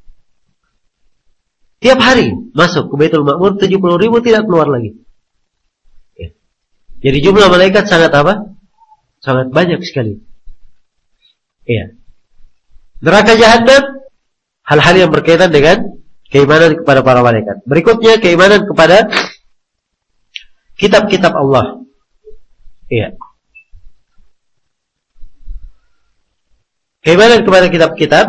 Tiap hari masuk ke Baitul Ma'mur tujuh puluh ribu, tidak keluar lagi. Ya. Jadi jumlah malaikat sangat apa? Sangat banyak sekali. Iya. Neraka Jahannam, hal-hal yang berkaitan dengan keimanan kepada para malaikat. Berikutnya keimanan kepada kitab-kitab Allah. Iya. Keimanan kepada kitab-kitab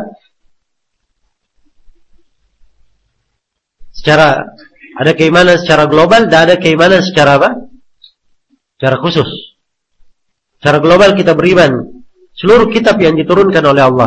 secara, ada keimanan secara global dan ada keimanan secara apa? Secara khusus. Secara global kita beriman seluruh kitab yang diturunkan oleh Allah.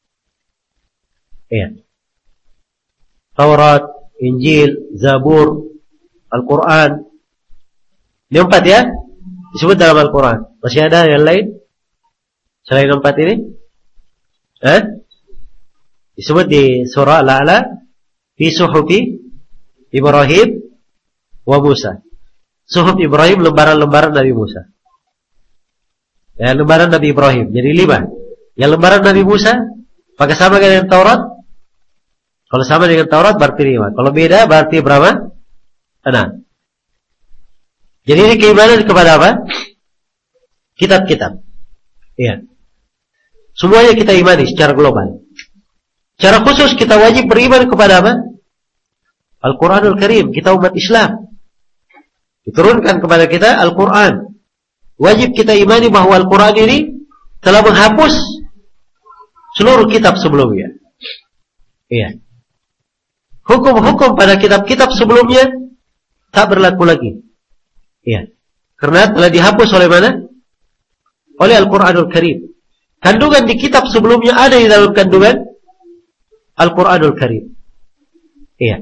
Iya. Taurat, Injil, Zabur, Al-Quran. Ini empat ya, disebut dalam Al-Quran. Masih ada yang lain? Selain empat ini? Eh? Disebut di surah Al-A'la fi suhufi Ibrahim wa Musa. Suhuf Ibrahim, lembaran-lembaran Nabi Musa. Ya, lembaran Nabi Ibrahim. Jadi lima. Yang lembaran Nabi Musa, pakai sama dengan Taurat. Kalau sama dengan Taurat berarti lima. Kalau beda berarti berapa? Enam. Jadi ini keimanan kepada apa? Kitab-kitab. Iya. Semuanya kita imani secara global. Secara khusus kita wajib beriman kepada apa? Al-Quranul Karim. Kita umat Islam. Diturunkan kepada kita Al-Quran. Wajib kita imani bahwa Al-Quran ini telah menghapus seluruh kitab sebelumnya. Iya. Hukum-hukum pada kitab-kitab sebelumnya tak berlaku lagi. Iya. Karena telah dihapus oleh mana? Oleh Al-Quranul Karim. Kandungan di kitab sebelumnya ada di dalam kandungan Al-Quranul Karim. Iya.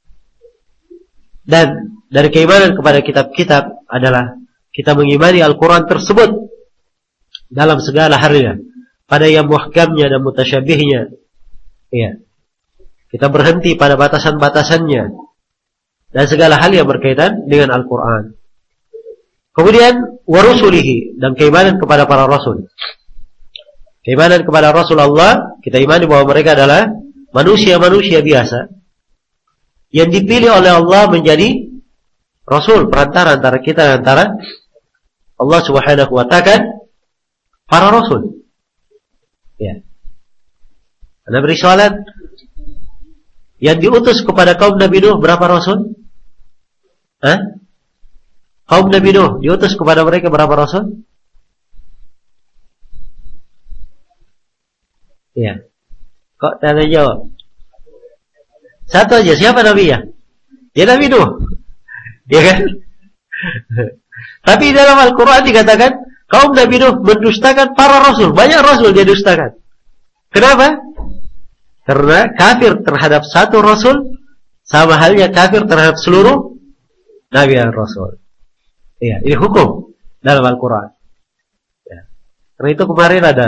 Dan dari keimanan kepada kitab-kitab adalah kita mengimani Al-Quran tersebut dalam segala halnya, pada yang muhkamnya dan mutasyabihnya. Iya. Kita berhenti pada batasan-batasannya dan segala hal yang berkaitan dengan Al-Quran. Kemudian warusulihi, dan keimanan kepada para rasul. Keimanan kepada Rasulullah, kita imani bahwa mereka adalah manusia-manusia biasa yang dipilih oleh Allah menjadi Rasul, perantara antara kita dan antara Allah Subhanahu wa ta'ala, para Rasul. Ya. Anda beri soalan, yang diutus kepada kaum Nabi Nuh berapa Rasul? Hah? Kaum Nabi Nuh diutus kepada mereka berapa Rasul? Ya. Kok tanya jawab? Satu aja, siapa Nabi ya? Ya Nabi Nuh. Ya kan? Tapi dalam Al-Quran dikatakan kaum Nabi Nuh mendustakan para Rasul. Banyak Rasul dia dustakan. Kenapa? Karena kafir terhadap satu Rasul sama halnya kafir terhadap seluruh Nabi dan Rasul. Iya, ini hukum dalam Al-Quran. Ya. Karena itu kemarin ada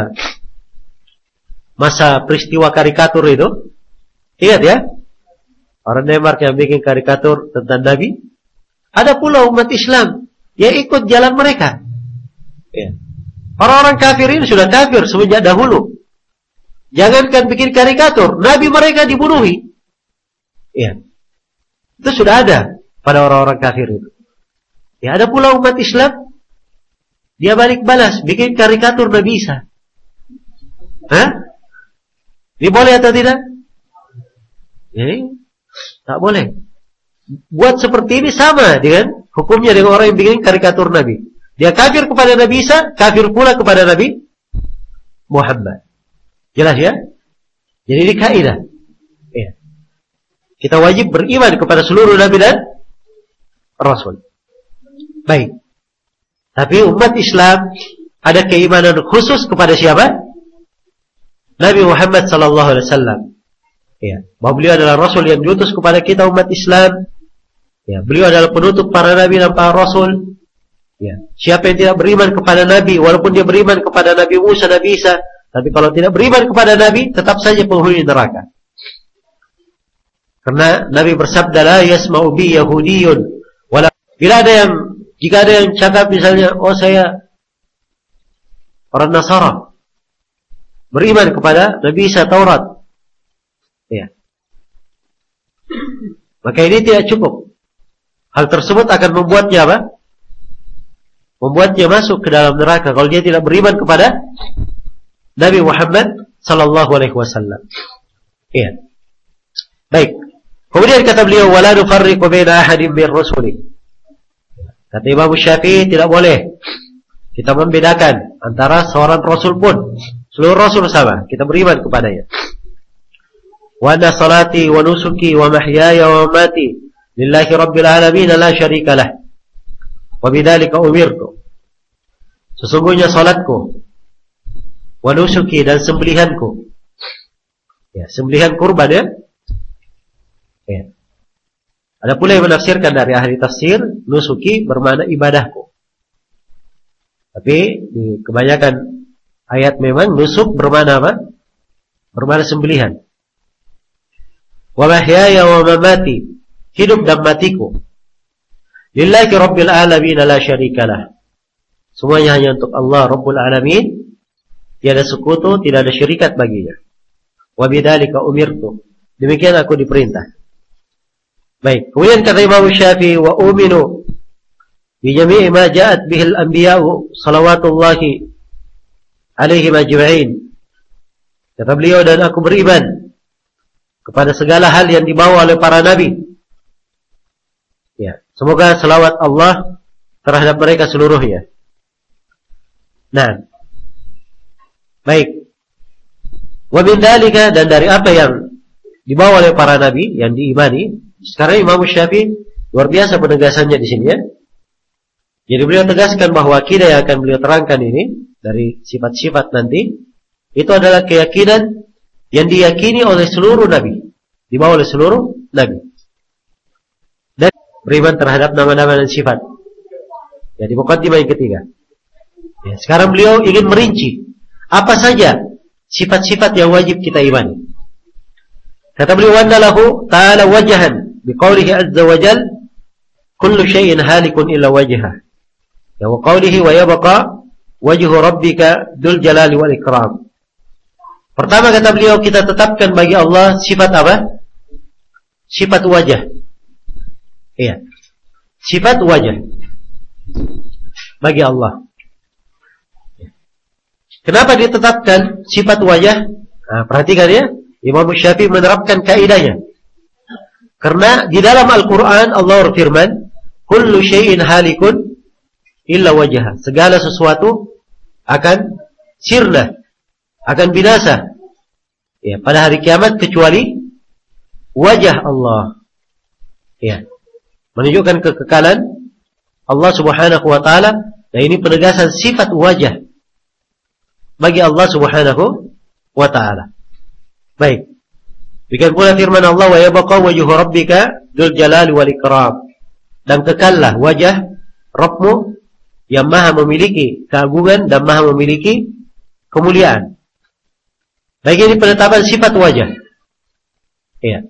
masa peristiwa karikatur itu. Ingat ya? Orang Denmark yang bikin karikatur tentang Nabi. Ada pula umat Islam yang ikut jalan mereka. Ya. Orang-orang kafir ini sudah kafir semenjak dahulu. Jangankan bikin karikatur, Nabi mereka dibunuhi. Ya. Itu sudah ada pada orang-orang kafir itu. Ya, ada pula umat Islam, dia balik balas, bikin karikatur Nabi Isa. Hah? Ini boleh atau tidak? Ini tak boleh. Buat seperti ini sama dengan hukumnya dengan orang yang bikin karikatur Nabi. Dia kafir kepada Nabi Isa, kafir pula kepada Nabi Muhammad. Jelas ya? Jadi ini kaidah. Ya. Kita wajib beriman kepada seluruh Nabi dan Rasul. Baik. Tapi umat Islam ada keimanan khusus kepada siapa? Nabi Muhammad sallallahu alaihi wasallam. Ya, bahwa beliau adalah Rasul yang diutus kepada kita umat Islam. Ya, beliau adalah penutup para Nabi dan para Rasul. Ya, siapa yang tidak beriman kepada Nabi, walaupun dia beriman kepada Nabi Musa, Nabi Isa, tapi kalau tidak beriman kepada Nabi, tetap saja penghuni neraka. Karena Nabi bersabda, la yasma'u bi Yahudiyun. Wala, bila ada yang, jika ada yang cakap misalnya, oh saya orang Nasara, beriman kepada Nabi Isa Taurat. Ya. Maka ini tidak cukup. Hal tersebut akan membuatnya apa? Membuatnya masuk ke dalam neraka kalau dia tidak beriman kepada Nabi Muhammad sallallahu alaihi wasallam. Iya. Baik. Kemudian kata beliau, wala nufarriqu baina ahadin min rusuli. Kata Imam Syafi'i, tidak boleh kita membedakan antara seorang rasul pun. Seluruh rasul sama, kita beriman kepadanya. Wa anna salati wa nusuki wa mahyaya wa mamati lillahi rabbil alamin la syarika lah. Wa bidzalika umirtu. Sesungguhnya salatku, wa nusuki dan sembelihanku. Ya, sembelihan kurban ya. Ya. Ada pula yang menafsirkan dari ahli tafsir, nusuki bermakna ibadahku. Tapi di kebanyakan Ayat memang nusuk bermana apa? Bermana sembelihan. Wa mahyaya wa mamati, hidup dan matiku. Lillahi rabbil alamin la syarikalah. Semuanya hanya untuk Allah Rabbul Alamin, tiada sekutu, tidak ada syirikat baginya. Wa bidzalika umirtu, demikian aku diperintah. Baik, kemudian kata Imam Syafi'i, wa uminu bi jami'i ma ja'at bihil anbiya'u salawatullahi alaihi ajma'in. Kata beliau, dan aku beriman kepada segala hal yang dibawa oleh para nabi. Ya, semoga selawat Allah terhadap mereka seluruhnya. Nah, baik. Wa min dzalika, dan dari apa yang dibawa oleh para nabi yang diimani. Sekarang Imam Syafi'i luar biasa penegasannya di sini ya. Jadi beliau tegaskan bahwa akidah yang akan beliau terangkan ini dari sifat-sifat nanti itu adalah keyakinan yang diyakini oleh seluruh nabi, dibawa oleh seluruh nabi. Dan beriman terhadap nama-nama dan sifat. Jadi mukaddimah yang ketiga. Ya, sekarang beliau ingin merinci apa saja sifat-sifat yang wajib kita imani. Kata beliau, "Wa lahu ta'ala wajhan biqaulihi azza wa jal kullu syai'in halikun illa wajhah." Ya, wa qaulihi wa yabqa wajhu rabbika dzul jalali wal ikram. Pertama kata beliau, kita tetapkan bagi Allah sifat apa? Sifat wajah. Iya. Sifat wajah bagi Allah. Kenapa ditetapkan sifat wajah? Nah, perhatikan ya, Imam Syafi'i menerapkan kaidahnya. Karena di dalam Al-Quran Allah berfirman, kullu syai'in halikun illa wajah. Segala sesuatu akan sirna, akan binasa ya, pada hari kiamat kecuali wajah Allah. Ya, menunjukkan kekekalan Allah Subhanahu wa taala. Dan ini penegasan sifat wajah bagi Allah Subhanahu wa ta'ala. Baik. Demikian pula firman Allah, wa yabqa wajhu rabbika dzul jalali wal ikram. Dan kekallah wajah Rabbmu yang maha memiliki keagungan dan maha memiliki kemuliaan. Baik, ini penetapan sifat wajah. Iya.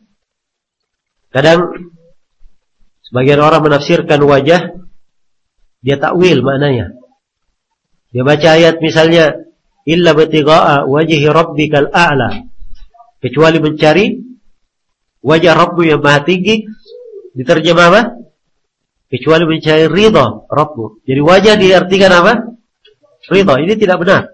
Kadang sebagian orang menafsirkan wajah, dia takwil maknanya. Dia baca ayat misalnya, illa batigha'a wajhi rabbikal a'la, kecuali mencari wajah Rabbmu yang maha tinggi. Diterjemah apa? Kecuali mencari ridha Rabbmu. Jadi wajah diartikan apa? Ridha. Ini tidak benar.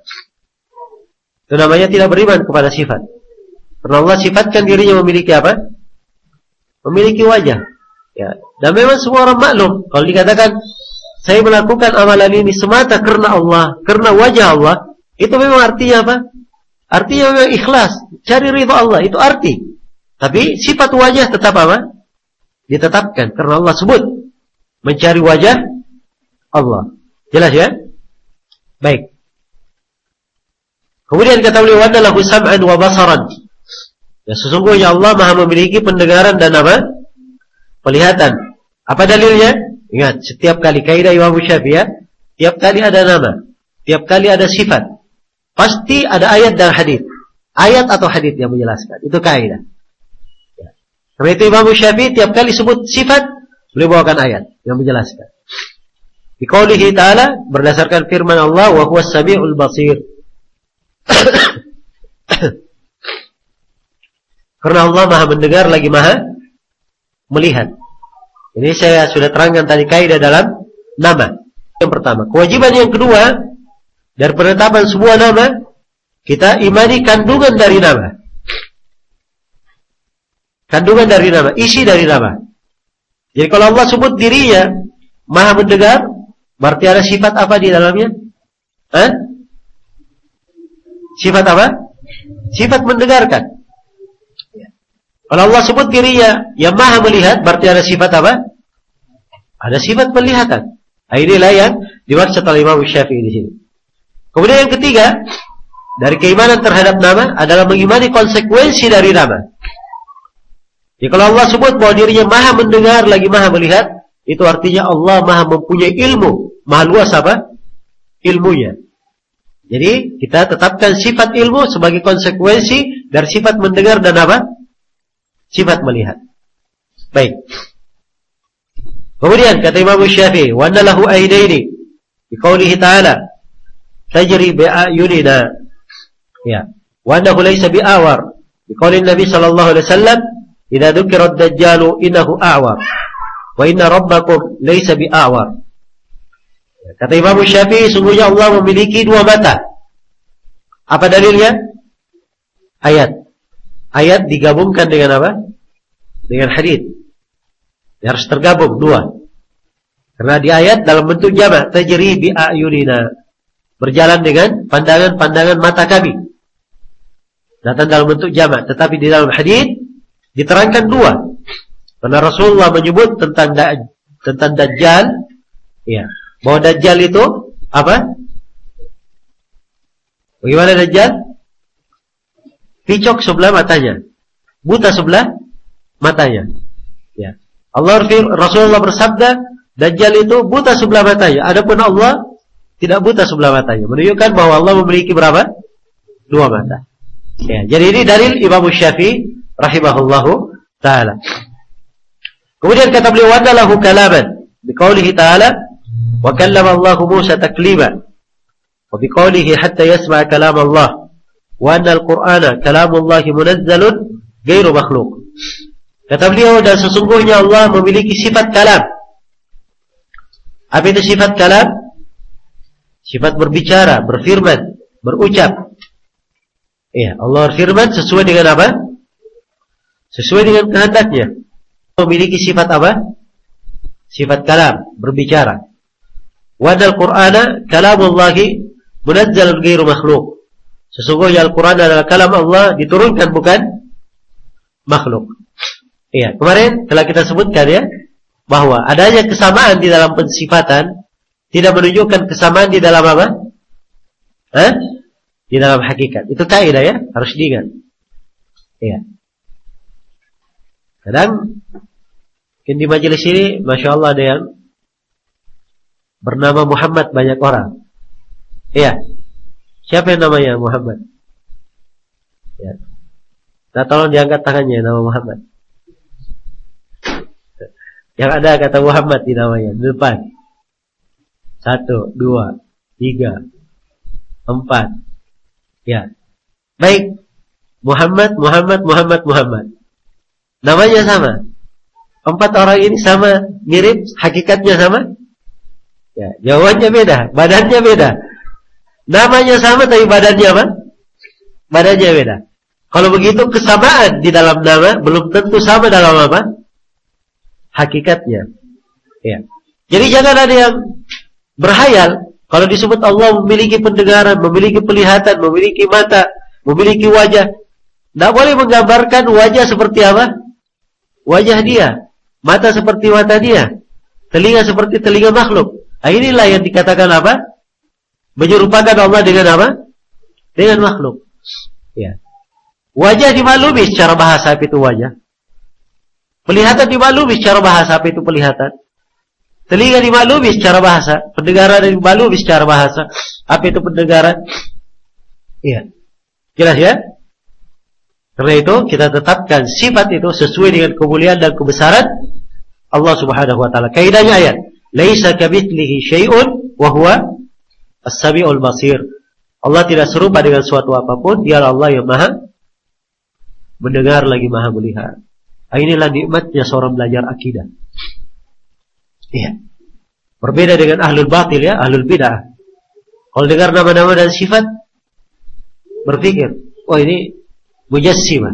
Itu namanya tidak beriman kepada sifat. Karena Allah sifatkan dirinya memiliki apa? Memiliki wajah. Ya. Dan memang semua orang maklum kalau dikatakan saya melakukan amalan ini semata karena Allah, karena wajah Allah, itu memang artinya apa? Artinya memang ikhlas, cari ridha Allah, itu arti. Tapi sifat wajah tetap apa? Ditetapkan karena Allah sebut mencari wajah Allah. Jelas ya? Baik. Kemudian kata beliau, wa lahu sam'an wa basaran. Ya, sesungguhnya Allah Maha memiliki pendengaran dan apa? Penglihatan. Apa dalilnya? Ingat, setiap kali kaidah Imam Syafi'i ya, tiap kali ada nama, tiap kali ada sifat, pasti ada ayat dan hadis. Ayat atau hadis yang menjelaskan. Itu kaidah. Ya. Karena itu Imam Syafi'i tiap kali sebut sifat, beliau bawakan ayat yang menjelaskan. Di qaulihi ta'ala, berdasarkan firman Allah, wa huwas sami'ul basir. Karena Allah Maha mendengar lagi Maha melihat. Ini saya sudah terangkan tadi kaidah dalam nama. Yang pertama, kewajiban yang kedua dari penetapan sebuah nama, kita imani kandungan dari nama. Kandungan dari nama, isi dari nama. Jadi kalau Allah sebut dirinya Maha mendengar, berarti ada sifat apa di dalamnya? Hah? Sifat apa? Sifat mendengarkan. Kalau Allah sebut dirinya yang Maha melihat, berarti ada sifat apa? Ada sifat penglihatan. Nah, inilah yang dimaksud oleh Imam Syafi'i di sini. Kemudian yang ketiga, dari keimanan terhadap nama adalah mengimani konsekuensi dari nama. Jadi kalau Allah sebut bahwa dirinya Maha mendengar lagi Maha melihat, itu artinya Allah Maha mempunyai ilmu, Maha luas apa? Ilmunya. Jadi kita tetapkan sifat ilmu sebagai konsekuensi dari sifat mendengar dan apa? Sifat melihat. Baik. Kemudian kata Imam Syafi'i, wa anna lahu aidaini bi qoulihi ta'ala tajri bi ayunina. Ya. Wa annahu laysa bi awar bi qouli Nabi sallallahu alaihi wasallam idza dzukira ad-dajjalu innahu a'war wa inna rabbakum laysa bi a'war. Kata Imam Syafi'i, sungguhnya Allah memiliki dua mata. Apa dalilnya? Ayat. Ayat digabungkan dengan apa? Dengan hadis. Harus tergabung dua. Karena di ayat dalam bentuk jamak, tajri bi a'yunina, berjalan dengan pandangan-pandangan mata kami. Datang dalam bentuk jamak, tetapi di dalam hadis diterangkan dua. Karena Rasulullah menyebut tentang da tentang Dajjal, ya, bahwa Dajjal itu apa? Bagaimana Dajjal? Picok sebelah matanya, buta sebelah matanya. Ya. Allah Rasulullah bersabda, Dajjal itu buta sebelah matanya. Adapun Allah tidak buta sebelah matanya. Menunjukkan bahwa Allah memiliki berapa? Dua mata. Ya. Jadi ini dalil Imam Syafi'i rahimahullahu taala. Kemudian kata beliau, wa lahu kalaman biqaulihi ta'ala wa kallama Allahu Musa taklima wa biqaulihi hatta yasma'a kalam Allah wa anna al-Qur'ana kalamullahi munazzalun ghairu makhluq. Kata beliau, dan sesungguhnya Allah memiliki sifat kalam. Apa itu sifat kalam? Sifat berbicara, berfirman, berucap. Ya, Allah berfirman sesuai dengan apa? Sesuai dengan kehendaknya. Memiliki sifat apa? Sifat kalam, berbicara. Wa al-Qur'ana kalamullahi munazzalun ghairu makhluq. Sesungguhnya Al-Qur'an adalah kalam Allah, diturunkan bukan makhluk. Iya, kemarin telah kita sebutkan ya, bahwa adanya kesamaan di dalam pensifatan tidak menunjukkan kesamaan di dalam apa? Hah? Di dalam hakikat. Itu kaidah ya, harus diingat. Iya. Kadang mungkin di majelis ini, masya Allah, ada yang bernama Muhammad banyak orang. Iya. Siapa yang namanya Muhammad? Ya. Nah, tolong diangkat tangannya nama Muhammad. Yang ada kata Muhammad di namanya, di depan. Satu, dua, tiga, empat. Ya. Baik. Muhammad, Muhammad, Muhammad, Muhammad. Namanya sama. Empat orang ini sama, mirip, hakikatnya sama. Ya, jawabannya beda, badannya beda. Namanya sama tapi badannya apa? Badannya beda. Kalau begitu kesamaan di dalam nama belum tentu sama dalam apa? Hakikatnya. Ya. Jadi jangan ada yang berhayal kalau disebut Allah memiliki pendengaran, memiliki penglihatan, memiliki mata, memiliki wajah. Tidak boleh menggambarkan wajah seperti apa? Wajah dia, mata seperti mata dia, telinga seperti telinga makhluk. Nah, inilah yang dikatakan apa? Menyerupakan Allah dengan apa? Dengan makhluk. Ya. Wajah dimaklumi secara bahasa apa itu wajah. Penglihatan dimaklumi secara bahasa apa itu penglihatan. Telinga dimaklumi secara bahasa, pendengaran dimaklumi secara bahasa. Apa itu pendengaran? Iya. Jelas ya? Karena itu kita tetapkan sifat itu sesuai dengan kemuliaan dan kebesaran Allah Subhanahu wa taala. Kaidahnya ayat, "Laisa kamitslihi syai'un wa huwa as-sami'ul basir." Allah tidak serupa dengan suatu apapun, Dia Allah yang Maha mendengar lagi Maha melihat. Inilah nikmatnya seorang belajar akidah. Iya. Berbeda dengan ahlul batil ya, ahlul bid'ah. Kalau dengar nama-nama dan sifat berpikir, "Oh, ini mujassimah."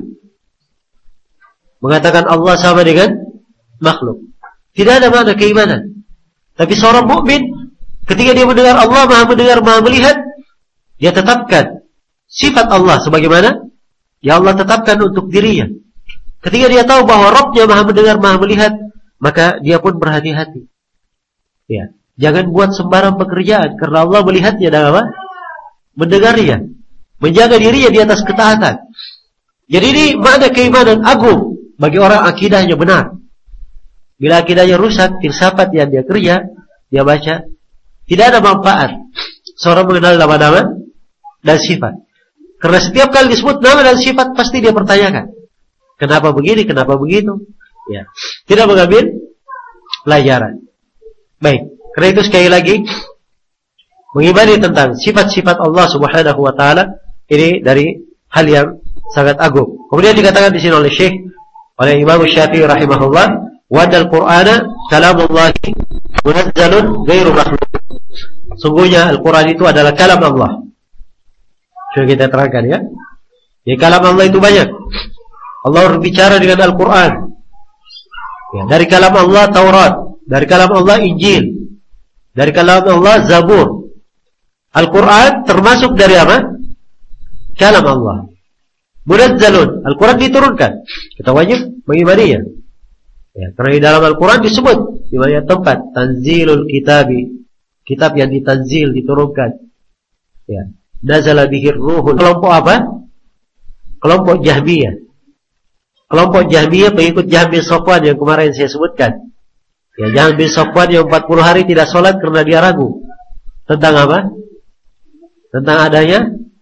Mengatakan Allah sama dengan makhluk. Tidak ada makna keimanan. Tapi seorang mukmin ketika dia mendengar Allah Maha mendengar, Maha melihat, dia tetapkan sifat Allah sebagaimana ya Allah tetapkan untuk dirinya. Ketika dia tahu bahwa Rabb-Nya Maha mendengar, Maha melihat, maka dia pun berhati-hati. Ya, jangan buat sembarang pekerjaan karena Allah melihatnya dan apa? Mendengarnya. Menjaga dirinya di atas ketaatan. Jadi ini makna keimanan agung bagi orang akidahnya benar. Bila akidahnya rusak, filsafat yang dia kerja, dia baca, tidak ada manfaat. Seorang mengenal nama-nama dan sifat. Karena setiap kali disebut nama dan sifat pasti dia pertanyakan, kenapa begini, kenapa begitu? Ya, tidak mengambil pelajaran. Baik, karena itu sekali lagi mengimani tentang sifat-sifat Allah Subhanahu wa taala ini dari hal yang sangat agung. Kemudian dikatakan di sini oleh Syekh, oleh Imam Syafi'i rahimahullah, wadal Qur'ana kalamullah munazzalun ghairu makhluk. Sungguhnya Al-Qur'an itu adalah kalam Allah. Sudah kita terangkan ya. Ya, kalam Allah itu banyak. Allah berbicara dengan Al-Qur'an. Ya, dari kalam Allah Taurat, dari kalam Allah Injil, dari kalam Allah Zabur. Al-Qur'an termasuk dari apa? Kalam Allah. Munazzalun, Al-Qur'an diturunkan. Kita wajib mengimaninya. Ya, karena di dalam Al-Quran disebut di banyak tempat tanzilul kitabi, kitab yang ditanzil, diturunkan. Ya, nazala bihir ruhul. Kelompok apa? Kelompok Jahmiyah. Kelompok Jahmiyah pengikut Jahm bin Safwan yang kemarin saya sebutkan. Ya, Jahm bin Safwan yang empat puluh hari tidak sholat karena dia ragu tentang apa? Tentang adanya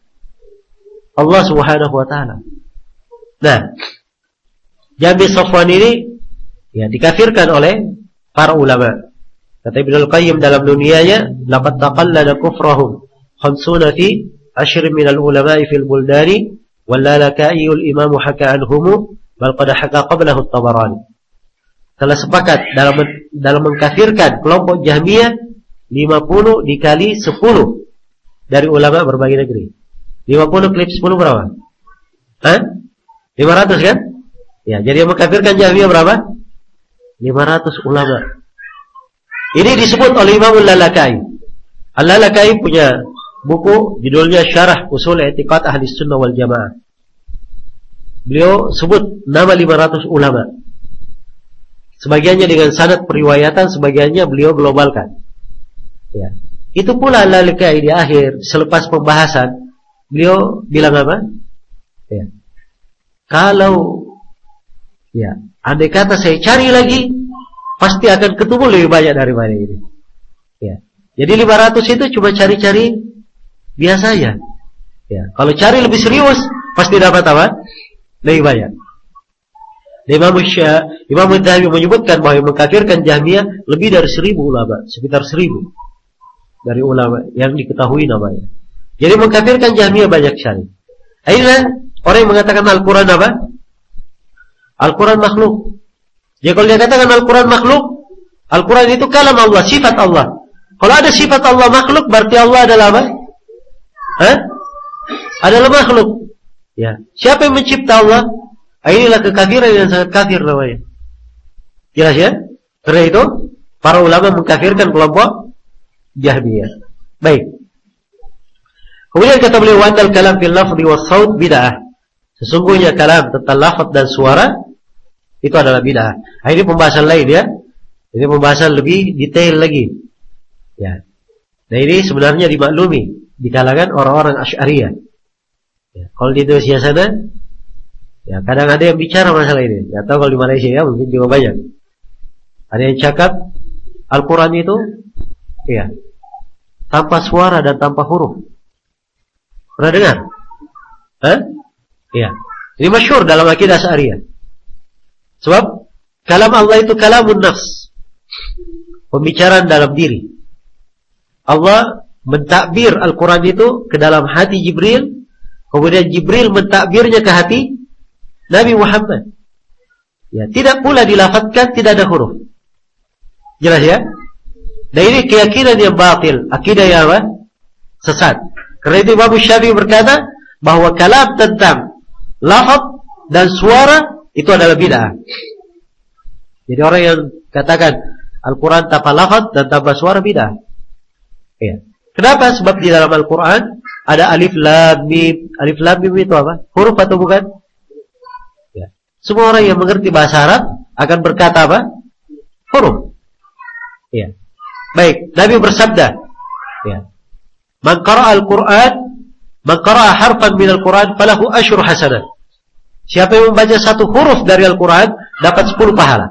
Allah Subhanahu wa taala. Nah, Jahm bin Safwan ini ya dikafirkan oleh para ulama. Kata Ibnu Al-Qayyim dalam dunianya, laqad taqallada kufrahum khamsuna fi ashrin min al-ulama'i fil buldani wallalaka'i al-imam haka anhum bal qad haka qablahu at-Tabarani. Telah sepakat dalam dalam mengkafirkan kelompok Jahmiyah lima puluh dikali sepuluh dari ulama berbagai negeri. lima puluh kali sepuluh berapa? Hah? lima ratus kan? Ya, jadi yang mengkafirkan Jahmiyah berapa? lima ratus ulama. Ini disebut oleh Imam Al-Lalakai. Al-Lalakai punya buku judulnya Syarah Usul I'tiqad Ahli Sunnah wal Jamaah. Beliau sebut nama lima ratus ulama. Sebagiannya dengan sanad periwayatan, sebagiannya beliau globalkan. Ya. Itu pula Al-Lalakai di akhir selepas pembahasan beliau bilang apa? Ya. Kalau ya, andai kata saya cari lagi, pasti akan ketemu lebih banyak daripada ini. Ya. Jadi lima ratus itu cuma cari-cari biasa aja. Ya. Kalau cari lebih serius, pasti dapat apa? Lebih banyak. Imam Syafi'i, Imam Al-Dhahabi menyebutkan bahwa yang mengkafirkan Jahmiyah lebih dari seribu ulama, sekitar seribu dari ulama yang diketahui namanya. Jadi mengkafirkan Jahmiyah banyak sekali. Akhirnya orang yang mengatakan Al-Quran apa? Al-Quran makhluk. Jadi kalau dia katakan Al-Quran makhluk, Al-Quran itu kalam Allah, sifat Allah. Kalau ada sifat Allah makhluk, berarti Allah adalah apa? Hah? Adalah makhluk. Ya. Siapa yang mencipta Allah? Inilah kekafiran yang sangat kafir namanya. Jelas ya? Karena itu para ulama mengkafirkan kelompok Jahmiyah. Baik. Kemudian kata beliau, wandal kalam fil lafzi was saut bid'ah. Sesungguhnya kalam tentang lafaz dan suara itu adalah bid'ah. Nah, ini pembahasan lain ya. Ini pembahasan lebih detail lagi. Ya. Nah, ini sebenarnya dimaklumi di kalangan orang-orang Asy'ariyah. Ya, kalau di Indonesia sana, ya kadang ada yang bicara masalah ini. Ya, tahu kalau di Malaysia ya mungkin juga banyak. Ada yang cakap Al-Quran itu, ya, tanpa suara dan tanpa huruf. Pernah dengar? Hah? Ya. Ini masyhur dalam akidah Asy'ariyah. Sebab kalam Allah itu kalamun nafs. Pembicaraan dalam diri. Allah mentakbir Al-Quran itu ke dalam hati Jibril, kemudian Jibril mentakbirnya ke hati Nabi Muhammad. Ya, tidak pula dilafadzkan, tidak ada huruf. Jelas ya? Dan ini keyakinan yang batil, akidah yang apa? Sesat. Karena itu Imam Syafi'i berkata bahwa kalam tentang lafaz dan suara itu adalah bid'ah. Jadi orang yang katakan Al-Quran tanpa lafaz dan tanpa suara bid'ah. Ya. Kenapa? Sebab di dalam Al-Quran ada alif lam mim. Alif lam mim itu apa? Huruf atau bukan? Ya. Semua orang yang mengerti bahasa Arab akan berkata apa? Huruf. Ya. Baik, Nabi bersabda, ya. Man qara'a al-Qur'an, man qara'a harfan min al-Qur'an falahu asyru hasanah. Siapa yang membaca satu huruf dari Al-Quran dapat sepuluh pahala.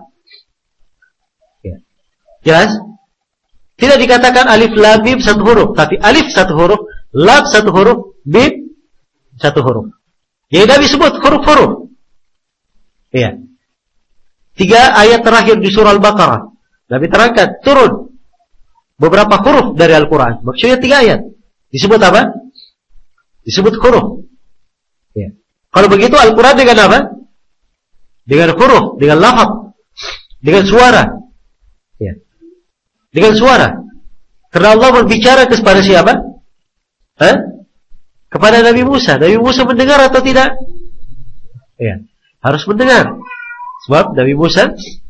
Ya. Jelas? Tidak dikatakan alif lam mim satu huruf, tapi alif satu huruf, lam satu huruf, bib, satu huruf. Jadi Nabi sebut huruf-huruf. Iya. Tiga ayat terakhir di surah Al-Baqarah. Nabi terangkan, turun beberapa huruf dari Al-Quran. Maksudnya tiga ayat. Disebut apa? Disebut huruf. Ya. Kalau begitu Al-Quran dengan apa? Dengan huruf, dengan lafaz, dengan suara. Ya. Dengan suara. Karena Allah berbicara kepada siapa? Hah? Kepada Nabi Musa. Nabi Musa mendengar atau tidak? Ya. Harus mendengar. Sebab Nabi Musa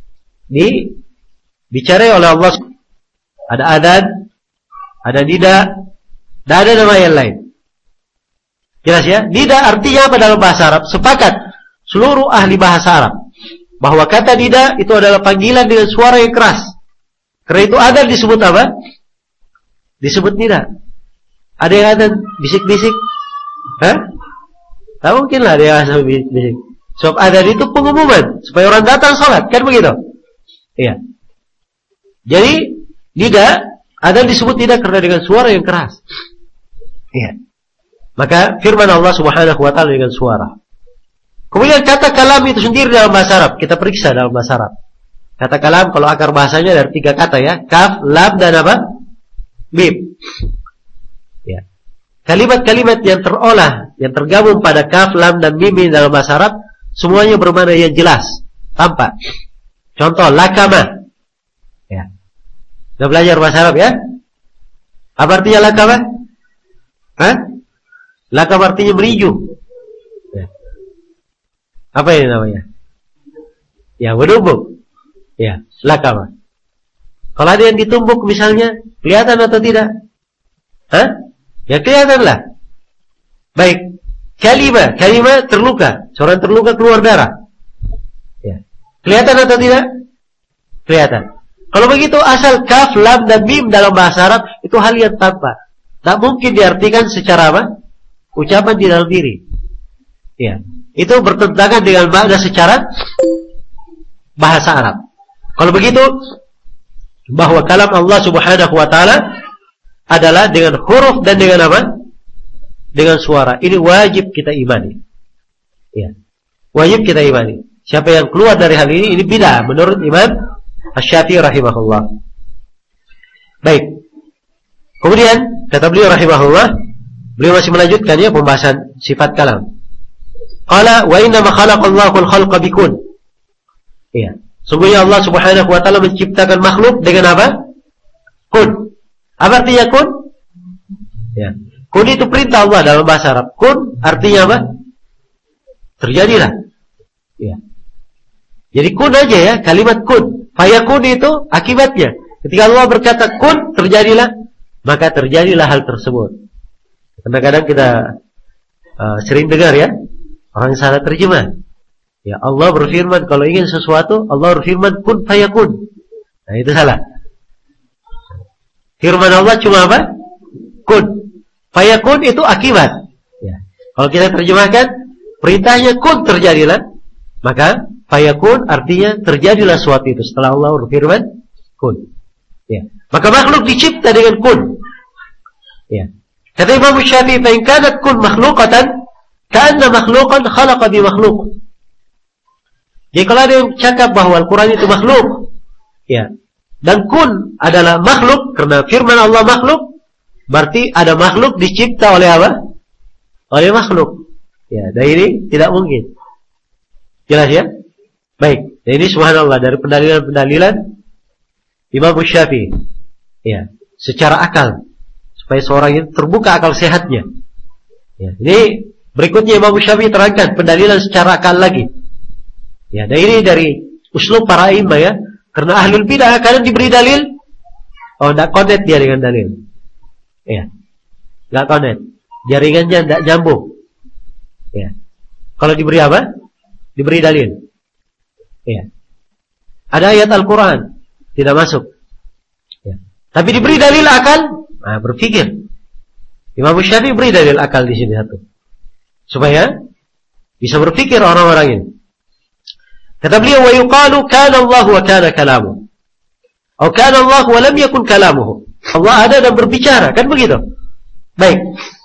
dibicarai oleh Allah. Ada adzan, ada nida, dan ada nama yang lain. Jelas ya? Nida artinya apa dalam bahasa Arab? Sepakat seluruh ahli bahasa Arab bahwa kata nida itu adalah panggilan dengan suara yang keras. Karena itu adzan disebut apa? Disebut nida. Ada yang adzan bisik-bisik? Hah? Tak mungkin lah ada yang adzan bisik-bisik. Sebab adzan itu pengumuman supaya orang datang sholat, kan begitu? Iya. Jadi nida, adzan disebut nida karena dengan suara yang keras. Iya. Maka firman Allah Subhanahu wa taala dengan suara. Kemudian kata kalam itu sendiri dalam bahasa Arab, kita periksa dalam bahasa Arab. Kata kalam kalau akar bahasanya dari tiga kata ya, kaf, lam dan apa? Mim. Ya. Kalimat-kalimat yang terolah, yang tergabung pada kaf, lam dan mim dalam bahasa Arab semuanya bermakna yang jelas, tampak. Contoh lakama. Ya. Sudah belajar bahasa Arab ya? Apa artinya lakama? Hah? Lakam artinya merinju. Ya. Apa ini namanya? Ya, menumbuk. Ya, lakam. Kalau ada yang ditumbuk misalnya, kelihatan atau tidak? Hah? Ya kelihatan lah. Baik. Kalimah, kalimah terluka. Seorang terluka keluar darah. Ya. Kelihatan atau tidak? Kelihatan. Kalau begitu asal kaf, lam dan mim dalam bahasa Arab itu hal yang tampak. Tak mungkin diartikan secara apa? Ucapan di dalam diri. Ya. Itu bertentangan dengan makna secara bahasa Arab. Kalau begitu, bahwa kalam Allah Subhanahu wa taala adalah dengan huruf dan dengan apa? Dengan suara. Ini wajib kita imani. Ya. Wajib kita imani. Siapa yang keluar dari hal ini, ini bid'ah menurut Imam Asy-Syafi'i rahimahullah. Baik. Kemudian kata beliau rahimahullah, beliau masih melanjutkan ya pembahasan sifat kalam. Qala wa inna ma khalaqallahu al-khalqa bikun. Iya. Sungguhnya Allah Subhanahu wa taala menciptakan makhluk dengan apa? Kun. Apa artinya kun? Ya. Kun itu perintah Allah dalam bahasa Arab. Kun artinya apa? Terjadilah. Ya. Jadi kun aja ya, kalimat kun. Fayakun itu akibatnya. Ketika Allah berkata kun, terjadilah, maka terjadilah hal tersebut. Kadang-kadang kita uh, sering dengar ya, orang salah terjemah. Ya, Allah berfirman kalau ingin sesuatu, Allah berfirman kun fayakun. Nah, itu salah. Firman Allah cuma apa? Kun. Fayakun itu akibat. Ya. Kalau kita terjemahkan, perintahnya kun terjadilah, maka fayakun artinya terjadilah suatu itu setelah Allah berfirman kun. Ya. Maka makhluk dicipta dengan kun. Ya. Kata Imam Syafi'i, "Fa in kanat kun makhluqatan, ka'anna makhluqan khalaqa bi makhluq." Jadi kalau ada yang cakap bahwa Al-Quran itu makhluk, ya, dan kun adalah makhluk karena firman Allah makhluk, berarti ada makhluk dicipta oleh apa? Oleh makhluk. Ya, dan ini tidak mungkin. Jelas ya? Baik. Dan ini subhanallah dari pendalilan-pendalilan Imam Syafi'i. Ya, secara akal supaya seorang itu terbuka akal sehatnya. Ya, ini berikutnya Imam Syafi'i terangkan pendalilan secara akal lagi. Ya, dan ini dari uslub para imam ya. Karena ahlul bidah kadang diberi dalil, oh tidak connect dia dengan dalil. Ya, tidak connect. Jaringannya tidak nyambung. Ya, kalau diberi apa? Diberi dalil. Ya, ada ayat Al-Quran tidak masuk. Ya. Tapi diberi dalil akal, nah, berpikir. Imam Syafi'i beri dalil akal di sini satu, supaya bisa berpikir orang-orang ini. Kata beliau, wa yuqalu kana Allah wa kana kalamuhu. Atau kana Allah wa lam yakun kalamuhu. Allah ada dan berbicara, kan begitu? Baik.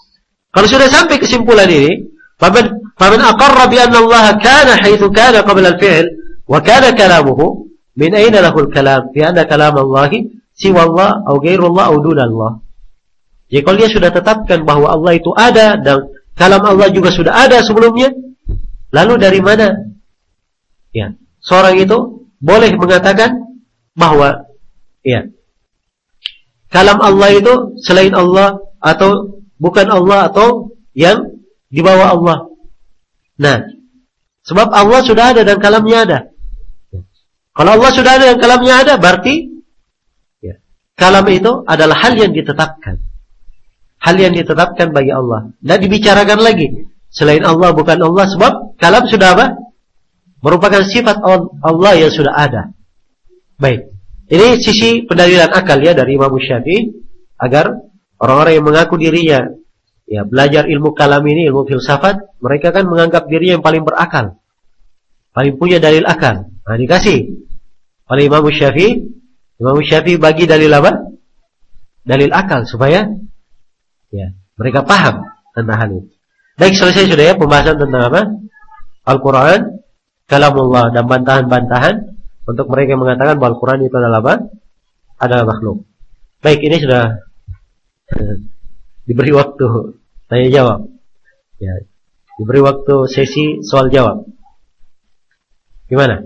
Kalau sudah sampai kesimpulan ini, faman faman aqarra bi anna Allah kana haitsu kana qabla al-fi'l wa kana kalamuhu min ayna lahu al-kalam fi anna kalam Allah siwa Allah atau ghairu Allah atau duna Allah. Jadi kalau dia sudah tetapkan bahwa Allah itu ada dan kalam Allah juga sudah ada sebelumnya, lalu dari mana ya seorang itu boleh mengatakan bahwa ya kalam Allah itu selain Allah atau bukan Allah atau yang di bawah Allah. Nah, sebab Allah sudah ada dan kalamnya ada. Kalau Allah sudah ada dan kalamnya ada, berarti ya, kalam itu adalah hal yang ditetapkan. Hal yang ditetapkan bagi Allah. Dan dibicarakan lagi. Selain Allah bukan Allah, sebab kalam sudah apa? Merupakan sifat Allah yang sudah ada. Baik. Ini sisi pendalilan akal ya dari Imam Syafi'i agar orang-orang yang mengaku dirinya ya belajar ilmu kalam ini, ilmu filsafat, mereka kan menganggap dirinya yang paling berakal, paling punya dalil akal. Nah, dikasih oleh Imam Syafi'i, Imam Syafi'i bagi dalil apa? Dalil akal supaya ya mereka paham tentang hal ini. Baik, selesai sudah ya pembahasan tentang apa? Al-Quran, kalamullah dan bantahan-bantahan untuk mereka yang mengatakan bahwa Al-Quran itu adalah apa? Adalah makhluk. Baik, ini sudah diberi waktu tanya jawab. Ya, diberi waktu sesi soal jawab. Gimana?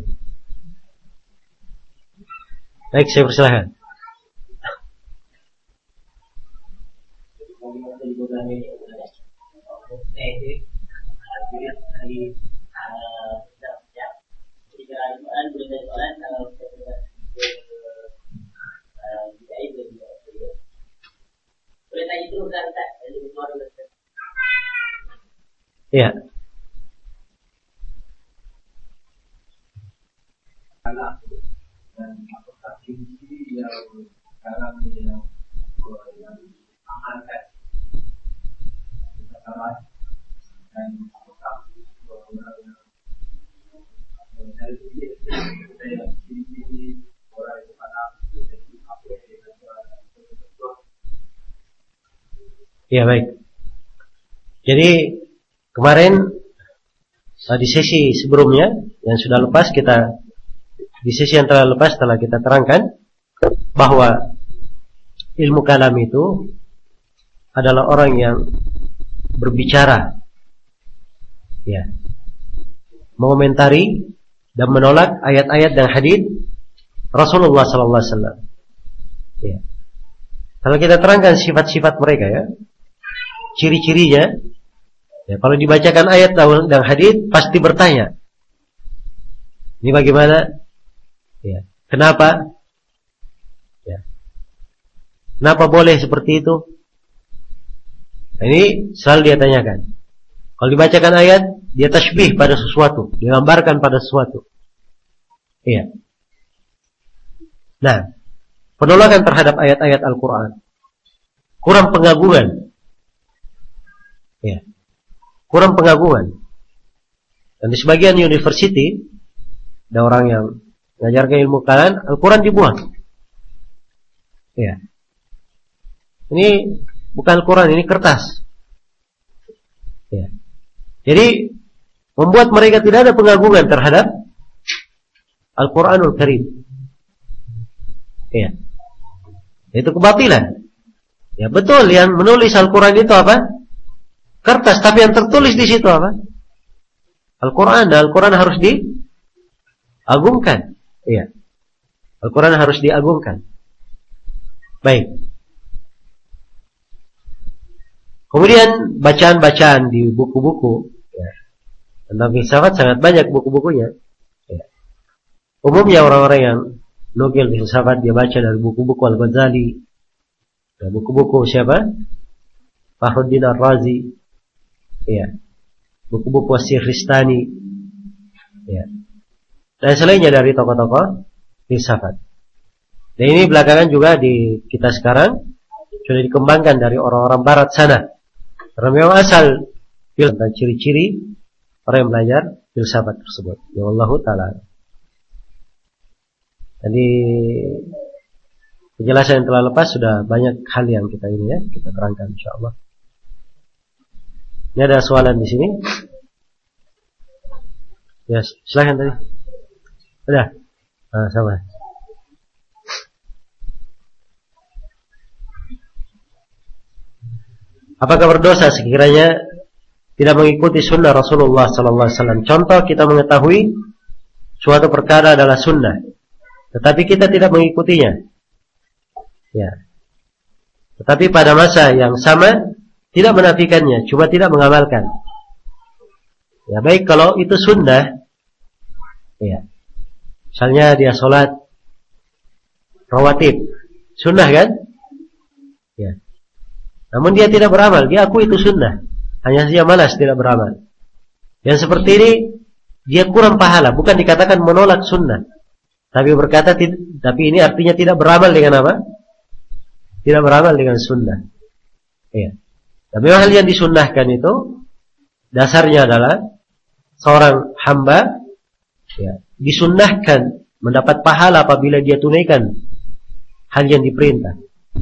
Baik, saya persilahkan. Ya. Ya, baik. Jadi kemarin di sesi sebelumnya yang sudah lepas kita di sesi yang telah lepas telah kita terangkan bahwa ilmu kalam itu adalah orang yang berbicara ya, mengomentari dan menolak ayat-ayat dan hadis Rasulullah sallallahu alaihi wasallam. Ya. Kalau kita terangkan sifat-sifat mereka ya, ciri-cirinya ya, kalau dibacakan ayat dan hadis pasti bertanya, ini bagaimana? Ya, kenapa? Ya, kenapa boleh seperti itu? Nah, ini selalu dia tanyakan. Kalau dibacakan ayat, dia tasbih pada sesuatu, digambarkan pada sesuatu. Iya. Nah, penolakan terhadap ayat-ayat Al-Quran, kurang pengagungan. Ya, kurang pengagungan. Dan di sebagian university ada orang yang mengajarkan ilmu kalam, Al-Quran dibuang. Ya. Ini bukan Al-Quran, ini kertas. Ya. Jadi membuat mereka tidak ada pengagungan terhadap Al-Quranul Karim. Ya. Itu kebatilan. Ya, betul yang menulis Al-Quran itu apa? Kertas, tapi yang tertulis di situ apa? Al-Quran. Dan Al-Quran harus diagungkan. Iya. Al-Quran harus diagungkan. Baik. Kemudian bacaan-bacaan di buku-buku ya, tentang filsafat sangat banyak buku-bukunya. Ya. Umumnya orang-orang yang nukil filsafat dia baca dari buku-buku Al-Ghazali, dan buku-buku siapa? Fakhruddin Ar-Razi, ya, buku-buku As-Sikhristani, ya, dan selainnya dari tokoh-tokoh filsafat. Dan ini belakangan juga di kita sekarang sudah dikembangkan dari orang-orang Barat sana. Karena memang asal dan ciri-ciri orang yang belajar filsafat tersebut. Ya Allah Ta'ala. Jadi penjelasan yang telah lepas sudah banyak hal yang kita ini ya kita terangkan insyaallah. Ini ada soalan di sini. Ya, silakan tadi. Udah. Ah, sama. Apakah berdosa sekiranya tidak mengikuti sunnah Rasulullah sallallahu alaihi wasallam? Contoh, kita mengetahui suatu perkara adalah sunnah, tetapi kita tidak mengikutinya. Ya. Tetapi pada masa yang sama tidak menafikannya, cuma tidak mengamalkan. Ya, baik kalau itu sunnah. Ya. Misalnya dia sholat rawatib, sunnah kan? Ya. Namun dia tidak beramal, dia akui itu sunnah, hanya saja malas tidak beramal. Yang seperti ini dia kurang pahala, bukan dikatakan menolak sunnah, tapi berkata, tapi ini artinya tidak beramal dengan apa? Tidak beramal dengan sunnah. Iya. Tapi hal yang disunnahkan itu dasarnya adalah seorang hamba, ya, disunnahkan mendapat pahala apabila dia tunaikan hal yang diperintah.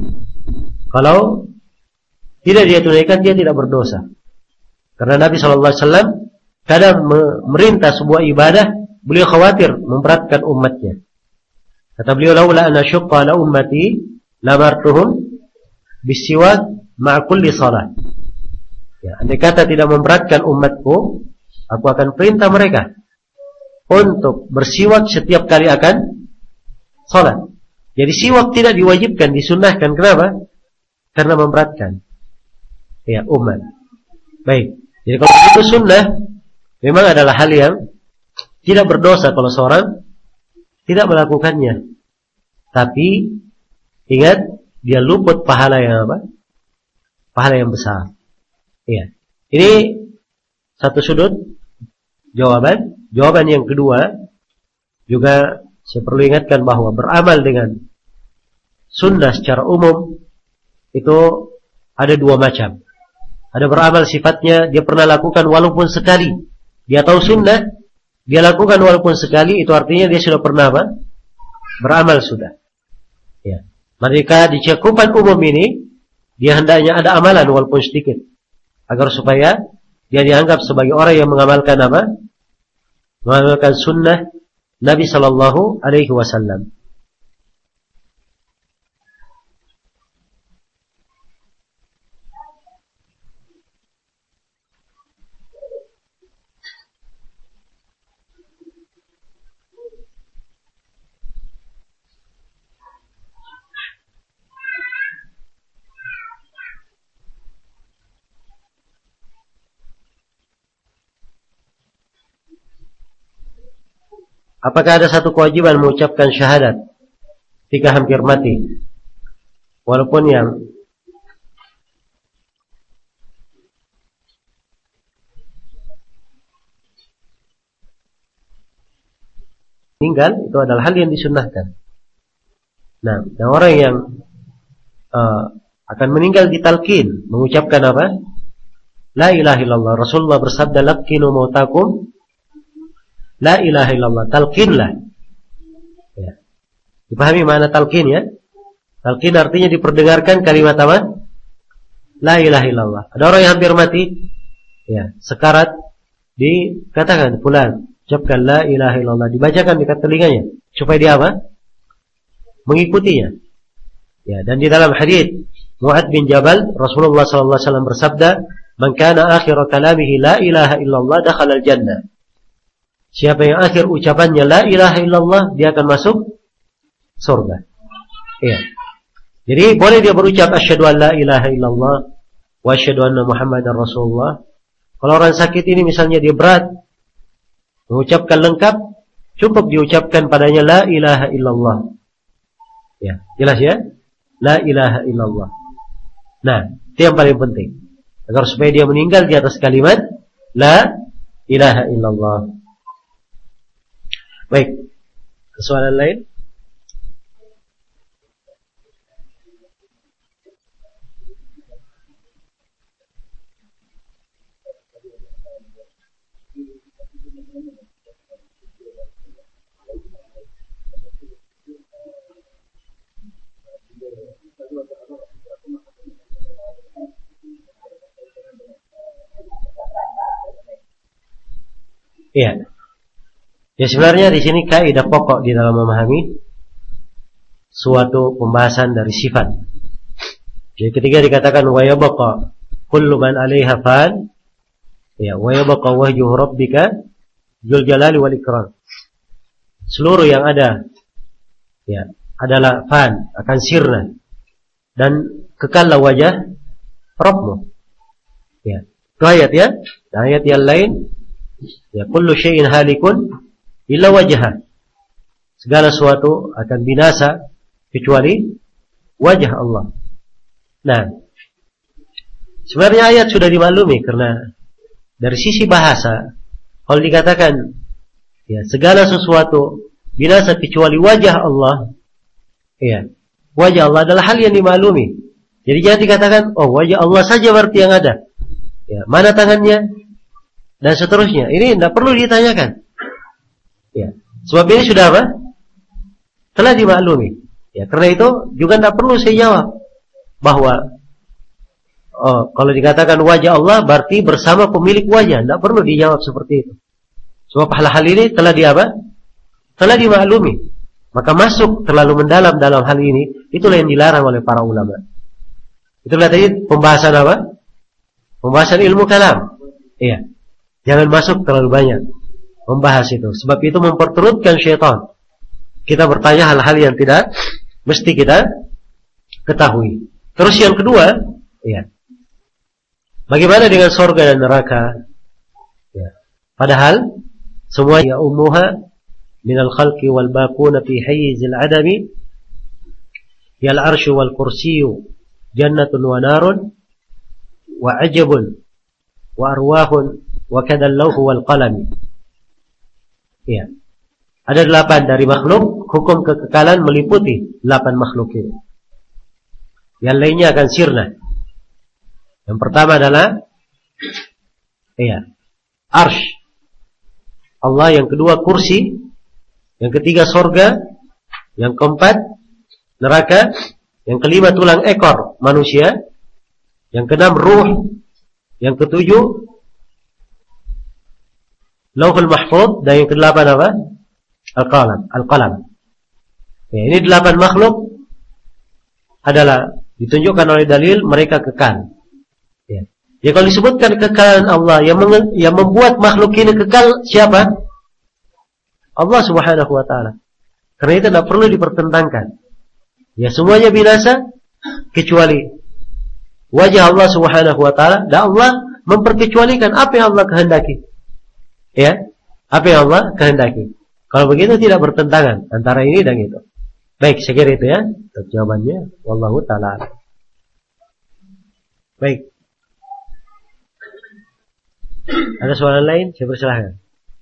Kalau tidak dia tunaikan, dia tidak berdosa. Karena Nabi shallallahu alaihi wasallam kadang memerintah sebuah ibadah, beliau khawatir memberatkan umatnya. Kata beliau, laula an asyqa ala ummati lamartuhum bisiwak ma'a kulli salat. Ya, andai kata tidak memberatkan umatku, aku akan perintah mereka untuk bersiwak setiap kali akan salat. Jadi siwak tidak diwajibkan, disunnahkan. Kenapa? Karena memberatkan, ya, umat. Baik. Jadi kalau itu sunnah, memang adalah hal yang tidak berdosa kalau seorang tidak melakukannya. Tapi ingat, dia luput pahala yang apa? Pahala yang besar. Iya. Ini satu sudut jawaban. Jawaban yang kedua, juga saya perlu ingatkan bahwa beramal dengan sunnah secara umum itu ada dua macam. Ada beramal sifatnya dia pernah lakukan walaupun sekali. Dia tahu sunnah, dia lakukan walaupun sekali, itu artinya dia sudah pernah apa? Beramal sudah. Ya. Mereka di cakupan umum ini, dia hendaknya ada amalan walaupun sedikit, agar supaya dia dianggap sebagai orang yang mengamalkan apa? Mengamalkan sunnah Nabi sallallahu alaihi wasallam. Apakah ada satu kewajiban mengucapkan syahadat ketika hampir mati? Walaupun yang meninggal itu adalah hal yang disunnahkan. Nah, dan orang yang uh, akan meninggal ditalqin mengucapkan apa? La ilaha illallah. Rasulullah bersabda, laqinu mautakum la ilaha illallah. Talqinlah. Ya. Dipahami makna talqin ya? Talqin artinya diperdengarkan kalimat apa? La ilaha illallah. Ada orang yang hampir mati, ya, sekarat, dikatakan fulan, ucapkan la ilaha illallah, dibacakan dekat telinganya supaya dia apa? Mengikutinya. Ya, dan di dalam hadis Mu'adz bin Jabal, Rasulullah sallallahu alaihi wasallam bersabda, "Man kana akhiru kalamihi la ilaha illallah dakhala al-jannah." Siapa yang akhir ucapannya la ilaha illallah, dia akan masuk surga. Iya. Jadi boleh dia berucap asyhadu an la ilaha illallah wa asyhadu anna Muhammadar Rasulullah. Kalau orang sakit ini misalnya dia berat mengucapkan lengkap, cukup diucapkan padanya la ilaha illallah. Ya, jelas ya? La ilaha illallah. Nah, itu yang paling penting. Agar supaya dia meninggal di atas kalimat la ilaha illallah. Baik, soalan lain? Iya. Ya sebenarnya di sini kaidah pokok di dalam memahami suatu pembahasan dari sifat. Jadi ketika dikatakan wa yabqa kullu man 'alaiha fan, ya wa yabqa wajhu rabbika dzul jalali wal ikram. Seluruh yang ada ya adalah fan, akan sirna, dan kekallah wajah Rabbmu. Ya. Itu ayat ya. Dan ayat yang lain ya kullu syai'in halikun illa wajha. Segala sesuatu akan binasa kecuali wajah Allah. Nah, sebenarnya ayat sudah dimaklumi karena dari sisi bahasa kalau dikatakan ya segala sesuatu binasa kecuali wajah Allah, ya wajah Allah adalah hal yang dimaklumi. Jadi jangan dikatakan oh wajah Allah saja berarti yang ada. Ya, mana tangannya dan seterusnya. Ini tidak perlu ditanyakan. Ya, sebab ini sudah apa? Telah dimaklumi. Ya, karena itu juga tidak perlu saya jawab bahwa oh, kalau dikatakan wajah Allah berarti bersama pemilik wajah. Tidak perlu dijawab seperti itu. Sebab hal-hal ini telah di apa? Telah dimaklumi. Maka masuk terlalu mendalam dalam hal ini, itulah yang dilarang oleh para ulama. Itulah tadi pembahasan apa? Pembahasan ilmu kalam. Iya. Jangan masuk terlalu banyak membahas itu. Sebab itu memperturutkan syaitan. Kita bertanya hal-hal yang tidak mesti kita ketahui. Terus yang kedua, ya. Bagaimana dengan surga dan neraka? Ya. Padahal semua ya ummuha minal khalqi wal baquna fi hayyizil adami yal arsyu wal kursiyyu jannatun wa narun wa ajabun wa arwahun wa kadal lawhu wal qalam. Ya. Ada delapan dari makhluk, hukum kekekalan meliputi delapan makhluk ini. Yang lainnya akan sirna. Yang pertama adalah ya, arsh Allah, yang kedua kursi, yang ketiga sorga, yang keempat neraka, yang kelima tulang ekor manusia, yang keenam ruh, yang ketujuh lauhul mahfuz, dan yang kedelapan apa? Al-qalam. Al-qalam. Ya, ini delapan makhluk adalah ditunjukkan oleh dalil mereka kekal. Ya, ya kalau disebutkan kekalahan Allah yang, menge- yang membuat makhluk ini kekal siapa? Allah Subhanahu wa taala. Karena itu tidak perlu dipertentangkan. Ya semuanya binasa kecuali wajah Allah Subhanahu wa taala, dan Allah memperkecualikan apa yang Allah kehendaki. Ya, apa yang Allah kehendaki. Kalau begitu tidak bertentangan antara ini dan itu. Baik, saya kira itu ya jawabannya. Wallahu taala. Baik. Ada soalan lain? Saya persilahkan.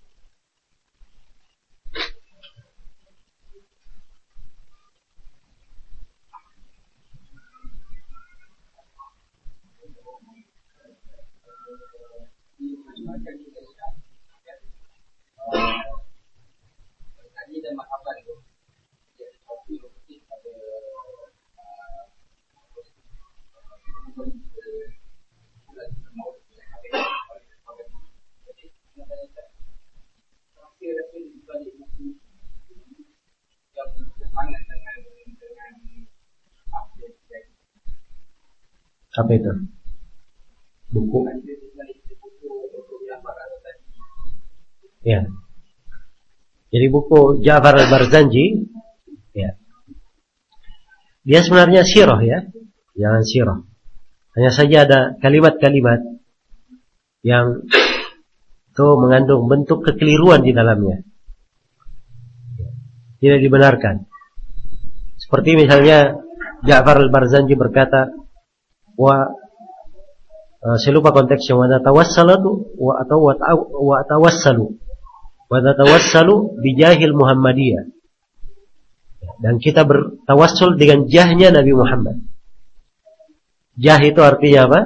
Apa itu? Buku. Ya. Jadi buku Ja'far al-Barzanji, ya. Dia sebenarnya sirah ya, jangan sirah. Hanya saja ada kalimat-kalimat yang itu mengandung bentuk kekeliruan di dalamnya. Tidak dibenarkan. Seperti misalnya Ja'far al-Barzanji berkata, wa uh, saya lupa konteksnya, wa natawassalatu wa atau wa tawassalu wa natawassalu bijahil Muhammadiyah, dan kita bertawassul dengan jahnya Nabi Muhammad. Jah itu artinya apa?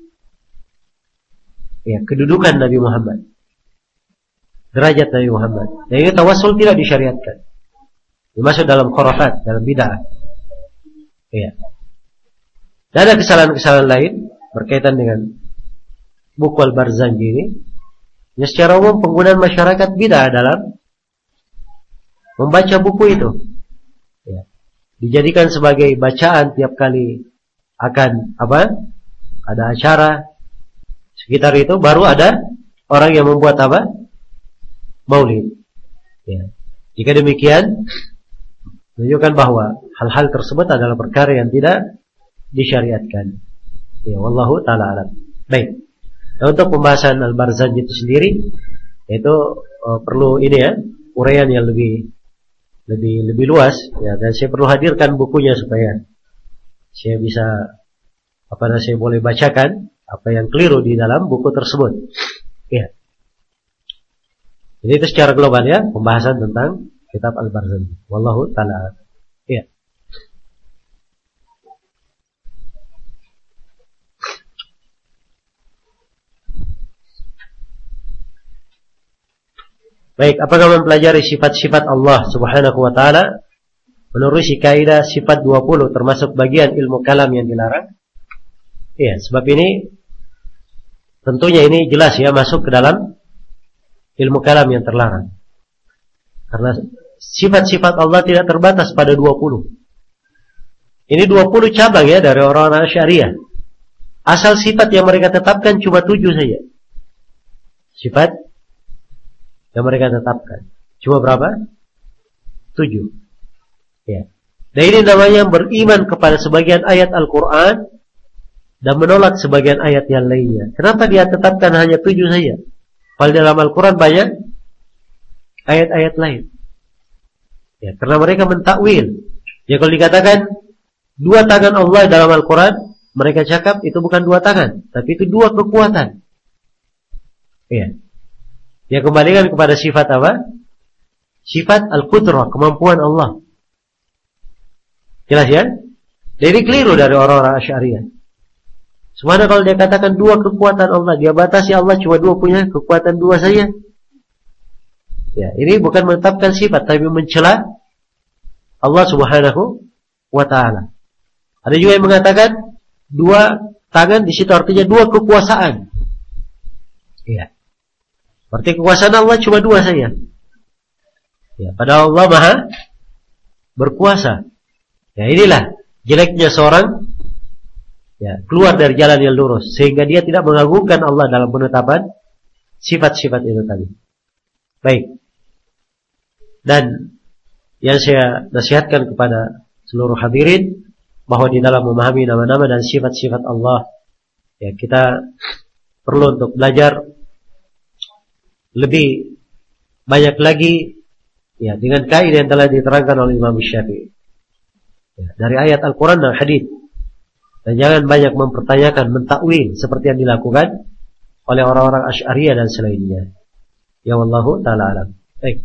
Ya, kedudukan Nabi Muhammad, derajat Nabi Muhammad. Dan ini tawassul tidak disyariatkan, dimasuk dalam khurafat, dalam bid'ah. Ya. Dan ada kesalahan-kesalahan lain berkaitan dengan buku Al-Barzanji ini. Ya, secara umum penggunaan masyarakat bid'ah dalam membaca buku itu. Ya. Dijadikan sebagai bacaan tiap kali akan apa? Ada acara sekitar itu, baru ada orang yang membuat apa? Maulid. Ya. Jika demikian, menunjukkan bahwa hal-hal tersebut adalah perkara yang tidak disyariatkan. Ya, wallahu taala alam. Baik. Nah, untuk pembahasan Al-Barzanji itu sendiri, itu uh, perlu ini ya, uraian yang lebih lebih lebih luas ya, dan saya perlu hadirkan bukunya supaya saya bisa apa namanya saya boleh bacakan apa yang keliru di dalam buku tersebut. Ya. Jadi itu secara global ya, pembahasan tentang kitab Al-Barzanji. Wallahu taala. Ya. Baik, apakah mempelajari sifat-sifat Allah Subhanahu wa taala menerusi kaidah sifat dua puluh termasuk bagian ilmu kalam yang dilarang? Iya, sebab ini tentunya ini jelas ya masuk ke dalam ilmu kalam yang terlarang. Karena sifat-sifat Allah tidak terbatas pada dua puluh. Ini dua puluh cabang ya dari orang-orang Asy'ariyah. Asal sifat yang mereka tetapkan cuma tujuh saja. Sifat yang mereka tetapkan cuma berapa? Tujuh. Ya. Dan ini namanya beriman kepada sebagian ayat Al-Quran dan menolak sebagian ayat yang lainnya. Kenapa dia tetapkan hanya tujuh saja? Padahal dalam Al-Quran banyak ayat-ayat lain. Ya, karena mereka mentakwil. Ya, kalau dikatakan dua tangan Allah dalam Al-Quran, mereka cakap itu bukan dua tangan, tapi itu dua kekuatan. Ya. Dia kembalikan kepada sifat apa? Sifat Al-Qudrah, kemampuan Allah. Jelas ya? Jadi keliru dari orang-orang Asy'ariyah. Sebenarnya kalau dia katakan dua kekuatan Allah, dia batasi Allah cuma dua punya kekuatan dua saja. Ya, ini bukan menetapkan sifat, tapi mencela Allah Subhanahu wa taala. Ada juga yang mengatakan dua tangan di situ artinya dua kekuasaan. Iya. Berarti kekuasaan Allah cuma dua saja. Ya, padahal Allah Maha berkuasa. Ya, inilah jeleknya seorang ya, keluar dari jalan yang lurus sehingga dia tidak mengagungkan Allah dalam penetapan sifat-sifat itu tadi. Baik. Dan yang saya nasihatkan kepada seluruh hadirin bahwa di dalam memahami nama-nama dan sifat-sifat Allah, ya kita perlu untuk belajar lebih banyak lagi ya dengan kaidah yang telah diterangkan oleh Imam Syafi'i ya, dari ayat Al-Quran dan hadits. Dan jangan banyak mempertanyakan, mentakwil seperti yang dilakukan oleh orang-orang Asy'ariyah dan selainnya. Ya wallahu taala alam. Baik.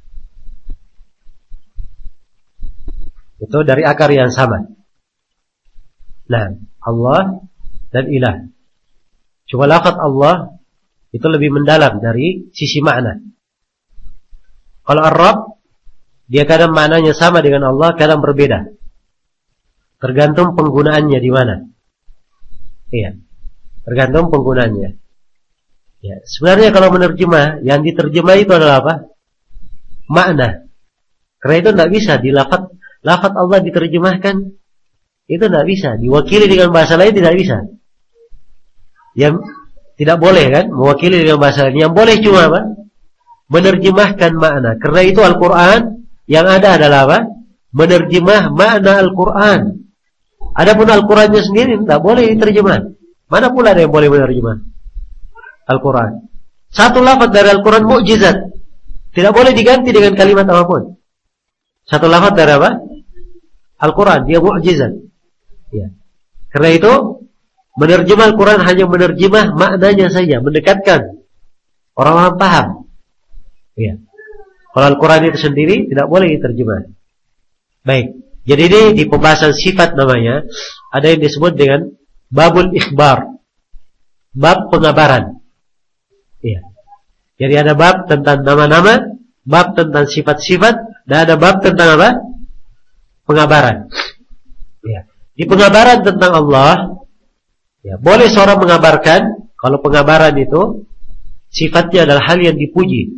Itu dari akar yang sama. Nah, Allah dan ilah. Cuma lafaz Allah itu lebih mendalam dari sisi makna. Kalau Ar-Rabb, dia kadang maknanya sama dengan Allah, kadang berbeda. Tergantung penggunaannya di mana. Iya. Tergantung penggunaannya. Ya, sebenarnya kalau menerjemah, yang diterjemah itu adalah apa? Makna. Karena itu tidak bisa di lafaz lafaz Allah diterjemahkan, itu tidak bisa. Diwakili dengan bahasa lain tidak bisa. Yang tidak boleh kan, mewakili dengan bahasa lain. Yang boleh cuma apa? Menerjemahkan makna. Karena itu Al-Quran yang ada adalah apa? Menerjemah makna Al-Quran. Adapun Al-Qurannya sendiri tidak boleh diterjemah. Mana pula ada yang boleh menerjemah Al-Quran? Satu lafaz dari Al-Quran mukjizat, tidak boleh diganti dengan kalimat apapun. Satu lafaz dari apa? Al-Quran, dia mukjizat. Ya. Karena itu menerjemah Al-Quran hanya menerjemah maknanya saja, mendekatkan orang-orang paham. Ya. Kalau Al-Quran itu sendiri tidak boleh diterjemah. Baik. Jadi ini di pembahasan sifat namanya ada yang disebut dengan babul ikhbar, bab pengabaran. Ya. Jadi ada bab tentang nama-nama, bab tentang sifat-sifat, dan ada bab tentang apa? Pengabaran. Ya. Di pengabaran tentang Allah, ya, boleh seorang mengabarkan kalau pengabaran itu sifatnya adalah hal yang dipuji.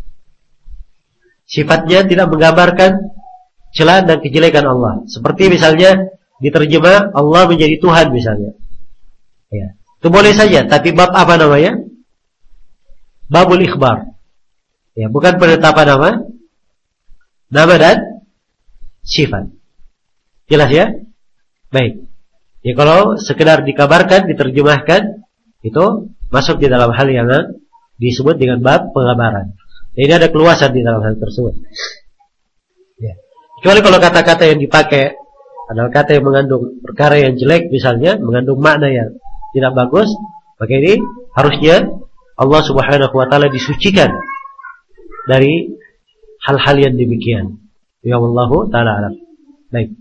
Sifatnya tidak menggambarkan celaan dan kejelekan Allah. Seperti misalnya diterjemah Allah menjadi Tuhan misalnya. Ya, itu boleh saja. Tapi bab apa namanya? Babul ikhbar. Ya, bukan penetapan nama, nama dan sifat. Jelas ya? Baik. Ya, kalau sekedar dikabarkan, diterjemahkan, itu masuk di dalam hal yang disebut dengan bab pengabaran. Ini ada keluasan di dalam hal tersebut. Ya. Kecuali kalau kata-kata yang dipakai adalah kata yang mengandung perkara yang jelek, misalnya mengandung makna yang tidak bagus, maka ini harusnya Allah Subhanahu wa taala disucikan dari hal-hal yang demikian. Ya Allah taala alam. Baik.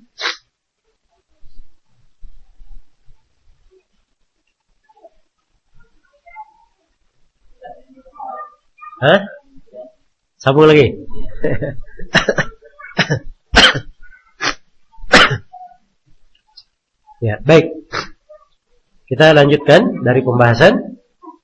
Hah? Sambung lagi. Ya, baik. Kita lanjutkan dari pembahasan.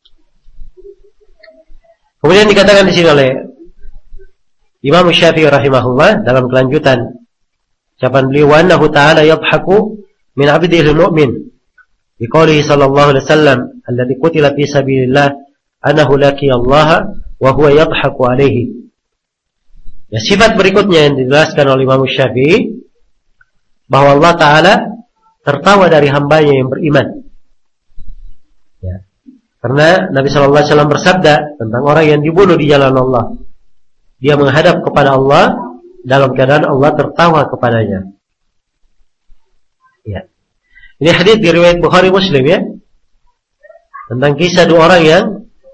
Kemudian dikatakan di sini oleh Imam Syafi'i rahimahullah dalam kelanjutan ucapan beliau, "Annahu ta'ala yadhaku min 'abdihi al-mu'min." Bi qoulihi sallallahu alaihi wasallam, "Alladzi qutila fi sabilillah annahu laqiya Allah wa huwa yadhaku alaihi." Ya, sifat berikutnya yang dijelaskan oleh Imam Syafi'i, bahwa Allah Ta'ala tertawa dari hambanya yang beriman. Ya. Karena Nabi Shallallahu Alaihi Wasallam bersabda tentang orang yang dibunuh di jalan Allah, dia menghadap kepada Allah dalam keadaan Allah tertawa kepadanya. Ya. Ini hadits di riwayat Bukhari Muslim ya, tentang kisah dua orang yang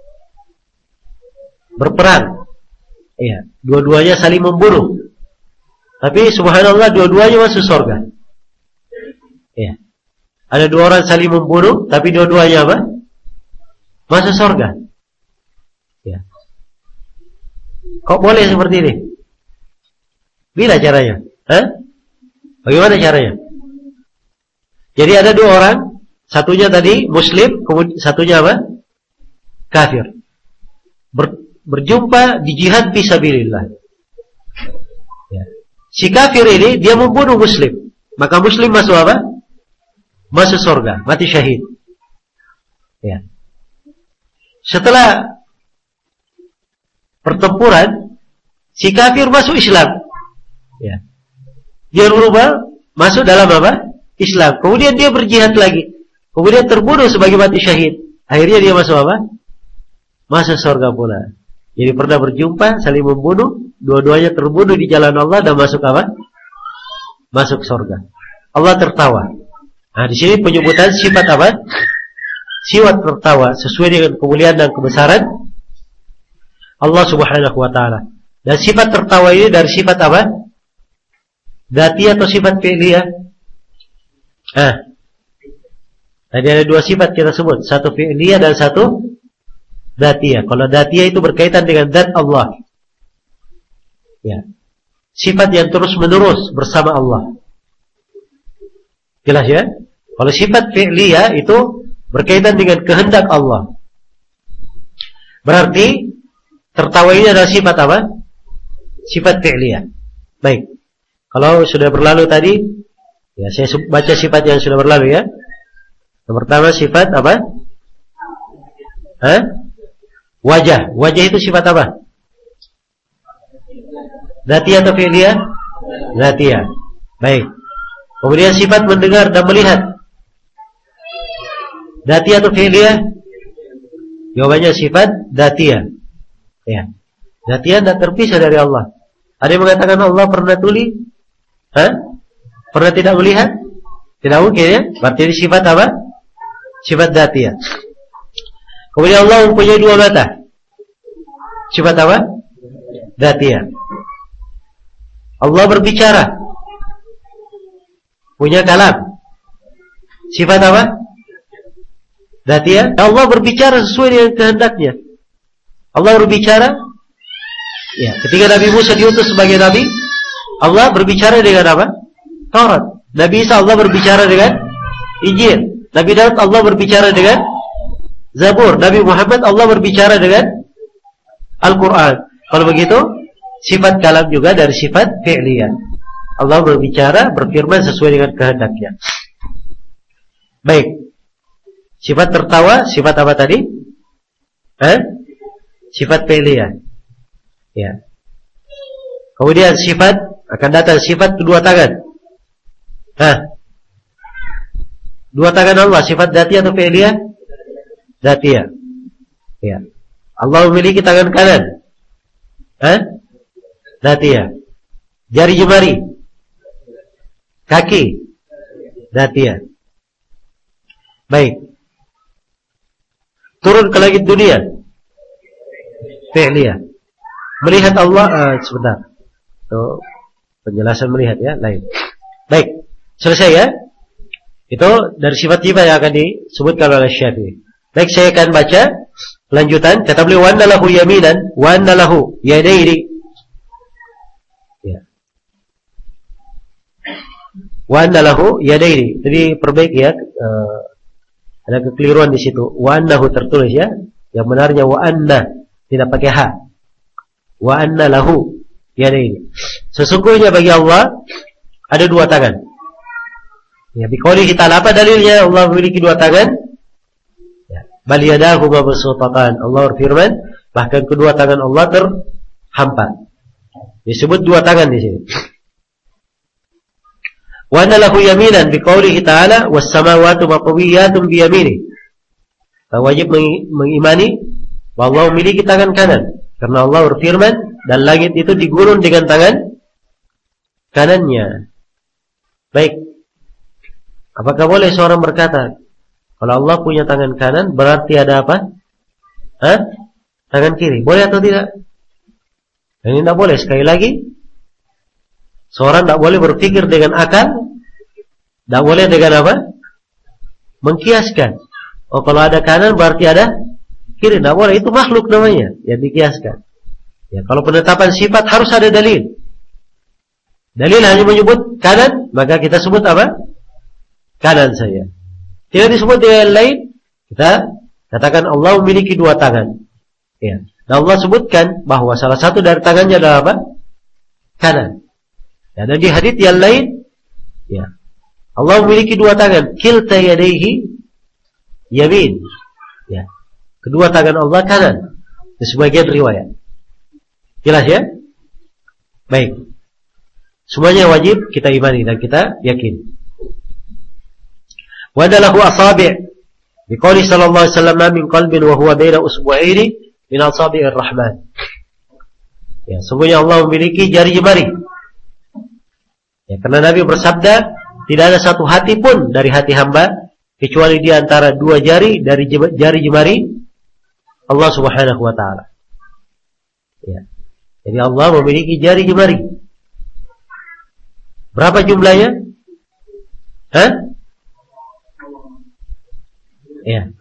berperang. Iya, dua-duanya saling membunuh. Tapi subhanallah dua-duanya masuk surga. Iya. Ada dua orang saling membunuh, tapi dua-duanya apa? Masuk surga. Iya. Kok boleh seperti ini? Bila caranya? Hah? Bagaimana caranya? Jadi ada dua orang, satunya tadi muslim, kemudian satunya apa? Kafir. Ber berjumpa di jihad fisabilillah. Ya. Si kafir ini dia membunuh muslim, maka muslim masuk apa? Masuk surga, mati syahid. Ya. Setelah pertempuran, si kafir masuk Islam. Ya. Dia berubah masuk dalam apa? Islam. Kemudian dia berjihad lagi. Kemudian terbunuh sebagai mati syahid. Akhirnya dia masuk apa? Masuk surga pula. Jadi pernah berjumpa, saling membunuh, dua-duanya terbunuh di jalan Allah dan masuk apa? Masuk surga. Allah tertawa. Nah, di sini penyebutan sifat apa? Sifat tertawa sesuai dengan kemuliaan dan kebesaran Allah Subhanahu wa taala. Dan sifat tertawa ini dari sifat apa? Dzati atau sifat fi'liyah? Ah. Tadi ada dua sifat kita sebut, satu fi'liyah dan satu dzatiyah. Kalau dzatiyah itu berkaitan dengan zat Allah. Ya. Sifat yang terus-menerus bersama Allah. Jelas ya? Kalau sifat fi'liyah itu berkaitan dengan kehendak Allah. Berarti tertawa ini adalah sifat apa? Sifat fi'liyah. Baik. Kalau sudah berlalu tadi, ya saya baca sifat yang sudah berlalu ya. Yang pertama sifat apa? Hah? Wajah. Wajah itu sifat apa? Dzatiyah atau fi'liyah? Dzatiyah. Baik. Kemudian sifat mendengar dan melihat. Dzatiyah atau fi'liyah? Jawabannya sifat dzatiyah. Ya. Dzatiyah tidak terpisah dari Allah. Ada yang mengatakan Allah pernah tuli? Hah? Pernah tidak melihat? Tidak mungkin ya. Berarti ini sifat apa? Sifat dzatiyah. Kemudian Allah mempunyai dua mata. Sifat apa? Dzatiyah. Allah berbicara. Punya kalam. Sifat apa? Dzatiyah. Allah berbicara sesuai dengan kehendaknya. Allah berbicara. Ya, ketika Nabi Musa diutus sebagai nabi, Allah berbicara dengan apa? Taurat. Nabi Isa Allah berbicara dengan Injil. Nabi Daud Allah berbicara dengan Zabur. Nabi Muhammad Allah berbicara dengan Al-Quran. Kalau begitu, sifat kalam juga dari sifat fi'liyah. Allah berbicara, berfirman sesuai dengan kehendaknya. Baik. Sifat tertawa, sifat apa tadi? Eh? Sifat fi'liyah. Ya. Kemudian sifat akan datang sifat kedua tangan. Hah? Dua tangan Allah, sifat dzatiyah atau fi'liyah? Dzatiyah. Ya. Allah memiliki tangan kanan. Hah? Dzatiyah. Jari jemari. Kaki. Dzatiyah. Baik. Turun ke langit dunia. Fi'liyah. Melihat Allah, uh, sebentar. Itu penjelasan melihat ya, lain. Baik. Selesai ya. Itu dari sifat-sifat yang akan disebutkan oleh Syafi'i. Baik, saya akan baca lanjutan. Kata beliau, wa anna lahu yaminan wa anna lahu yadaini. Ya. Wa anna lahu yadaini. Jadi perbaiki ya. Uh, ada kekeliruan di situ. Wa annahu tertulis ya. Yang benarnya wa anna, tidak pakai ha. Wa anna lahu yadaini. Sesungguhnya bagi Allah ada dua tangan. Ya, biqaulihi ta'ala, apa dalilnya Allah memiliki dua tangan? Ya, bal yadahu mabsutatan. Allah berfirman, bahkan kedua tangan Allah terhampar. Disebut dua tangan di sini. Wa anna lahu yaminan biqaulihi ta'ala was samawati matwiyatun bi yaminihi. Kita wajib mengimani bahwa Allah memiliki tangan kanan karena Allah berfirman dan langit itu digulung dengan tangan kanannya. Baik. Apakah boleh seorang berkata kalau Allah punya tangan kanan berarti ada apa? Hah? Tangan kiri. Boleh atau tidak? Ini tidak boleh. Sekali lagi, seorang tidak boleh berpikir dengan akal, tidak boleh dengan apa? Mengkiaskan. Oh, kalau ada kanan berarti ada kiri. Tidak boleh. Itu makhluk namanya yang dikiaskan. Ya, kalau penetapan sifat harus ada dalil. Dalil hanya menyebut kanan, maka kita sebut apa? Kanan saya. Tidak disebut dengan lain, kita katakan Allah memiliki dua tangan. Ya. Dan Allah sebutkan bahwa salah satu dari tangannya adalah apa? Kanan. Ya, dan di hadits yang lain, ya, Allah memiliki dua tangan. Kilta yadayhi yamin. Ya. Kedua tangan Allah kanan. Di sebagian riwayat. Jelas ya? Baik. Semuanya wajib kita imani dan kita yakin. Wa lahu asabi'. Biqauli sallallahu alaihi wasallam min qalbin wa huwa baina usbu'aini min asabi'ir rahman. Ya, sungguhnya Allah memiliki jari jemari. Ya, karena Nabi bersabda, tidak ada satu hati pun dari hati hamba kecuali di antara dua jari dari jari jemari Allah Subhanahu wa taala. Ya. Jadi Allah memiliki jari jemari. Berapa jumlahnya? Hah? Ya.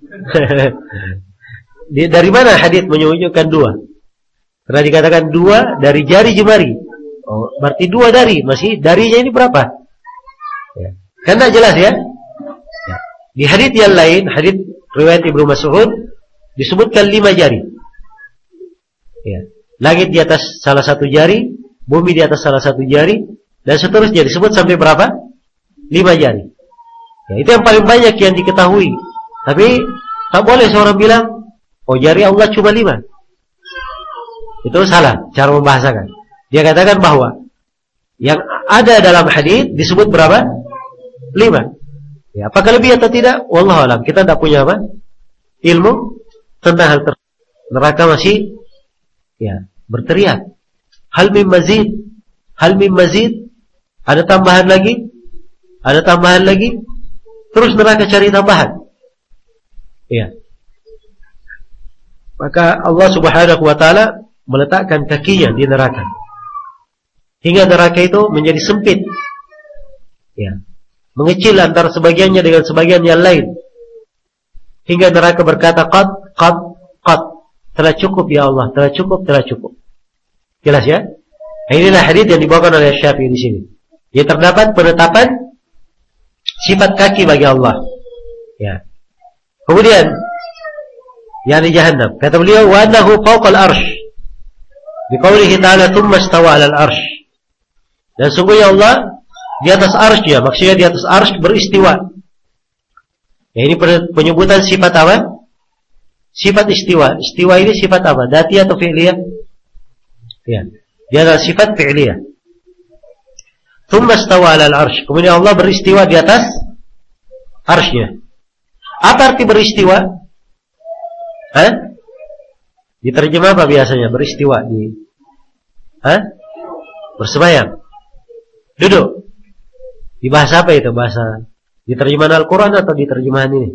Dari mana hadits menunjukkan dua? Karena dikatakan dua dari jari jemari. Oh, berarti dua dari. Masih darinya ini berapa? Ya. Kan tidak jelas ya? Ya. Di hadits yang lain, hadits riwayat Ibnu Mas'ud disebutkan lima jari. Ya. Langit di atas salah satu jari, bumi di atas salah satu jari, dan seterusnya disebut sampai berapa? Lima jari. Ya, itu yang paling banyak yang diketahui. Tapi tak boleh seorang bilang, oh jari Allah cuma lima. Itu salah cara membahasakan. Dia katakan bahwa yang ada dalam hadis disebut berapa? Lima. Ya, apakah lebih atau tidak? Wallahu a'lam. Kita tidak punya apa? Ilmu tentang hal tersebut. Neraka masih ya berteriak. Hal min mazid? Hal min mazid? Ada tambahan lagi? Ada tambahan lagi? Terus neraka cari tambahan. Ya. Maka Allah Subhanahu wa taala meletakkan kakinya di neraka. Hingga neraka itu menjadi sempit. Ya. Mengecil antara sebagiannya dengan sebagian yang lain. Hingga neraka berkata, "Qad, qad, qad." Telah cukup ya Allah, telah cukup, telah cukup. Jelas ya? Nah, inilah hadis yang dibawakan oleh Syafi'i di sini. Ya, terdapat penetapan sifat kaki bagi Allah. Ya. Kemudian yakni jahannam. Kata beliau, wa annahu fawqal arsh. Biqaulihi ta'ala tsumma istawa 'alal arsh. Dan sungguhnya Allah di atas arsy-Nya, maksudnya di atas arsy beristiwa. Ya, ini penyebutan sifat apa? Sifat istiwa. Istiwa ini sifat apa? Dati atau fi'liyah? Ya, dia adalah sifat fi'liyah. Tsumma istawa 'alal arsh. Kemudian Allah beristiwa di atas arsy-Nya. Apa arti beristiwa? Hah? Diterjemah apa biasanya beristiwa di? Hah? Bersemayam. Duduk. Di bahasa apa itu? Bahasa di terjemahan Al-Quran atau di terjemahan ini?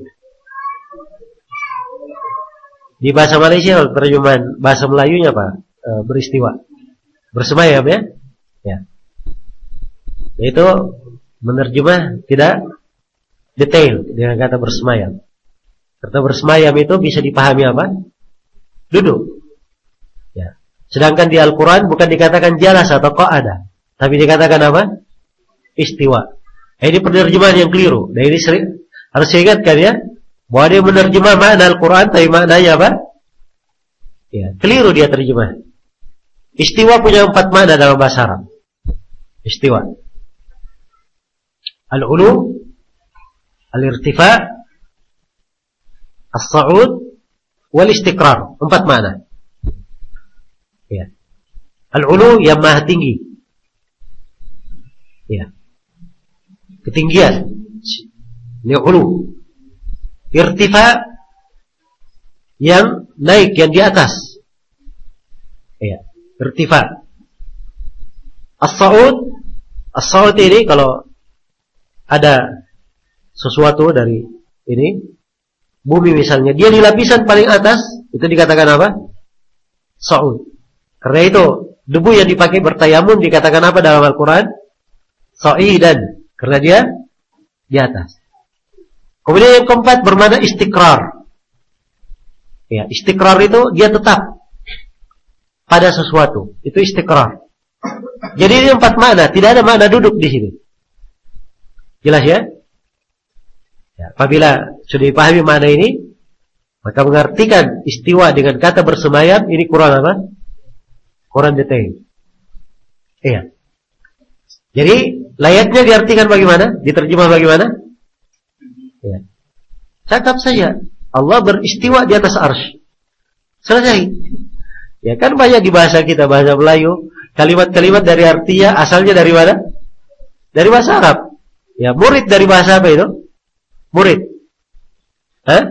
Di bahasa Malaysia terjemahan bahasa Melayunya apa? E, beristiwa. Bersemayam ya? Ya. Yaitu menerjemah tidak detail dengan kata bersemayam. Kata bersemayam itu bisa dipahami apa? Duduk. Ya. Sedangkan di Al-Quran bukan dikatakan jalas atau qa'ada, tapi dikatakan apa? Istiwa. Nah, ini penerjemahan yang keliru. Nah, ini sering, harus saya ingatkan ya, bahwa dia menerjemah makna Al-Quran, tapi maknanya apa? Ya, keliru dia terjemah. Istiwa punya empat makna dalam bahasa Arab. Istiwa. Al-ulu, al-irtifa, as-sa'ud, wal-istiqrar. Empat makna. Ya. Al-ulu yang maha tinggi. Ya. Ketinggian. Ini ulu. Irtifa yang naik, yang di atas. Ya. Irtifa. As-sa'ud. As-sa'ud ini kalau ada sesuatu dari ini bumi misalnya, dia di lapisan paling atas, itu dikatakan apa? Sa'ud. Karena itu debu yang dipakai bertayamun dikatakan apa dalam Al-Quran? Sa'idan. Karena dia di atas. Kemudian yang keempat bermakna istiqrar. Ya, istiqrar itu dia tetap pada sesuatu. Itu istiqrar. Jadi ini empat makna, tidak ada makna duduk di sini. Jelas ya? Ya, apabila sudah dipahami makna ini, maka mengartikan istiwa dengan kata bersemayam ini kurang apa? Kurang detail. Iya. Jadi layaknya diartikan bagaimana? Diterjemah bagaimana? Ya. Cakap saja. Allah beristiwa di atas arsy. Selesai. Ya kan banyak di bahasa kita, bahasa Melayu, kalimat-kalimat dari artinya asalnya dari mana? Dari bahasa Arab. Ya, murid dari bahasa apa itu? Murid. Hah?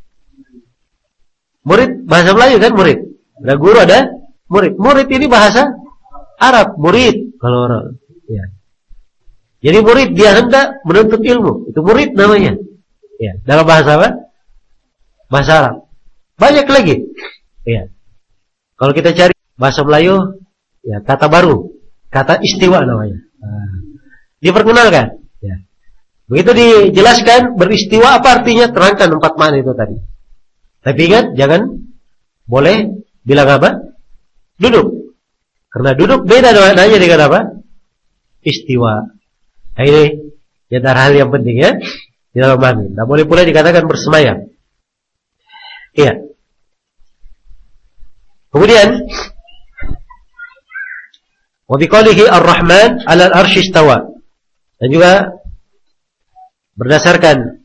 Murid bahasa Melayu kan murid. Ada guru, ada murid. Murid ini bahasa Arab, murid kalau orang. Ya. Jadi murid dia hendak menuntut ilmu, itu murid namanya. Ya, dalam bahasa apa? Bahasa Arab. Banyak lagi. Ya. Kalau kita cari bahasa Melayu, ya kata baru, kata istiwa namanya. Nah, diperkenalkan. Ya. Begitu dijelaskan beristiwa apa artinya, terangkan empat makna itu tadi. Tapi ingat, jangan boleh bilang apa? Duduk. Karena duduk beda maknanya dengan apa? Istiwa. Nah, ini ya hal yang penting ya di dalam memahami. Nah, boleh pula dikatakan bersemayam. Iya. Kemudian wa biqaulihi ar-Rahman 'alal arsy istawa. Dan juga berdasarkan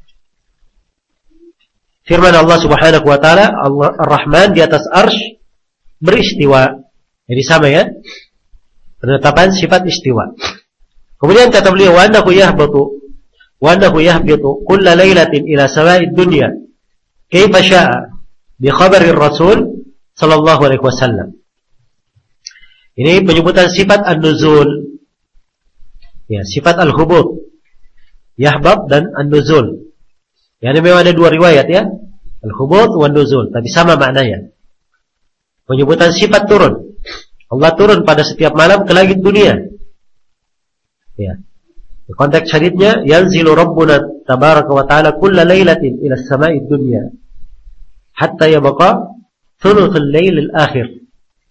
firman Allah Subhanahu wa taala, Allah Ar-Rahman di atas arsy beristiwa. Jadi sama ya. Penetapan sifat istiwa. Kemudian kata beliau, wa annahu yahbatu wa annahu yahbitu kulla lailatin ila sama'id dunya kaifa syaa bi khabari Rasul sallallahu alaihi wasallam. Ini penyebutan sifat an-nuzul. Ya, sifat al-hubut. Yahbab dan an-nuzul. Ya, ini memang ada dua riwayat ya. Al-hubut wa an-nuzul, tapi sama maknanya. Penyebutan sifat turun. Allah turun pada setiap malam ke langit dunia. Ya. Konteks haditsnya, yanzilu rabbuna tabaraka wa ta'ala kulla lailatin ila as-sama'id dunya hatta yabqa thuluthul lail al-akhir.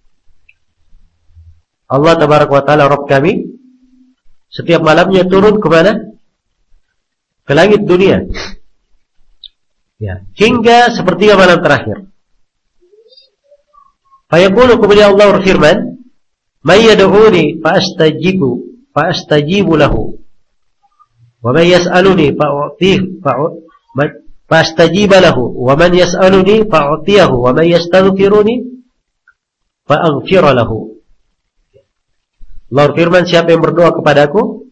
Allah tabaraka wa ta'ala Rabb kami setiap malamnya turun ke mana? Ke langit dunia. Ya, hingga sepertiga malam terakhir. Fayaqulu, kemudian Allah berfirman, "May yad'uni fa astajibu fa astajibu lahu. Wa may yas'aluni fa u'tihi fa astajiba lahu. Wa man yas'aluni fa u'tiyahu. Wa may yastaghfiruni fa aghfira lahu." Allah berfirman, siapa yang berdoa kepadaku,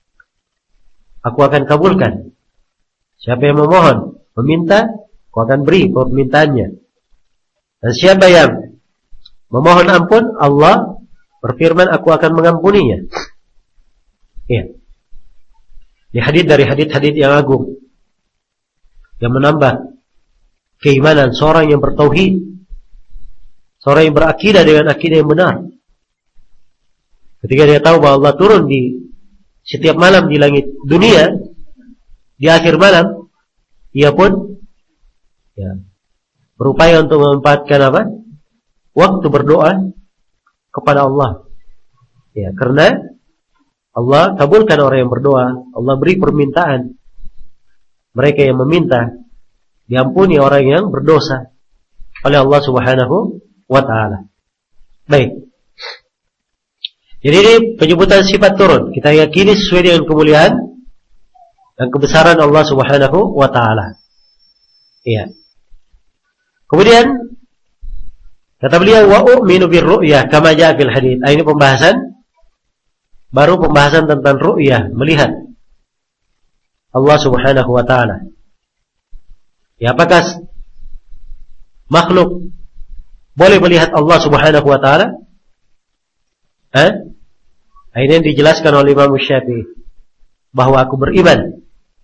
aku akan kabulkan. Siapa yang memohon, meminta, aku akan beri permintaannya. Dan siapa yang memohon ampun, Allah berfirman, aku akan mengampuninya. Iya. Ini hadits dari hadits-hadits yang agung, yang menambah keimanan seorang yang bertauhid, seorang yang berakidah dengan akidah yang benar. Ketika dia tahu bahwa Allah turun di setiap malam di langit dunia, di akhir malam, ia pun ya, berupaya untuk memanfaatkan apa? Waktu berdoa kepada Allah. Ya, karena Allah kabulkan orang yang berdoa, Allah beri permintaan. Mereka yang meminta diampuni orang yang berdosa oleh Allah Subhanahu wa taala. Baik. Jadi ini penyebutan sifat turun. Kita yakini sesuai dengan kemuliaan dan kebesaran Allah Subhanahu wa taala. Iya. Kemudian kata beliau, wa u'minu birru'yah kama jaa fil hadits. Ini pembahasan baru, pembahasan tentang ru'yah, melihat Allah Subhanahu wa taala. Ya, apakah makhluk boleh melihat Allah Subhanahu wa taala? Eh? Ini yang dijelaskan oleh Imam Syafi'i, bahwa aku beriman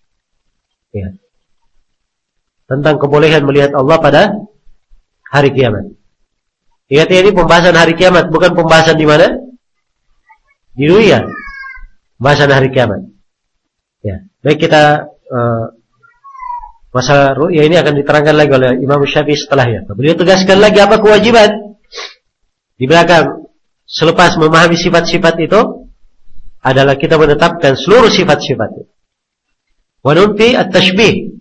ya, tentang kebolehan melihat Allah pada hari kiamat. Ingat ya, ini pembahasan hari kiamat, bukan pembahasan di mana? Di dunia. Pembahasan hari kiamat. Ya, baik, kita uh, masalah ru'ya ini akan diterangkan lagi oleh Imam Syafi'i setelahnya. Beliau tegaskan lagi apa kewajiban di belakang. Selepas memahami sifat-sifat itu adalah kita menetapkan seluruh sifat-sifat itu. Wa nunfi at-tashbih.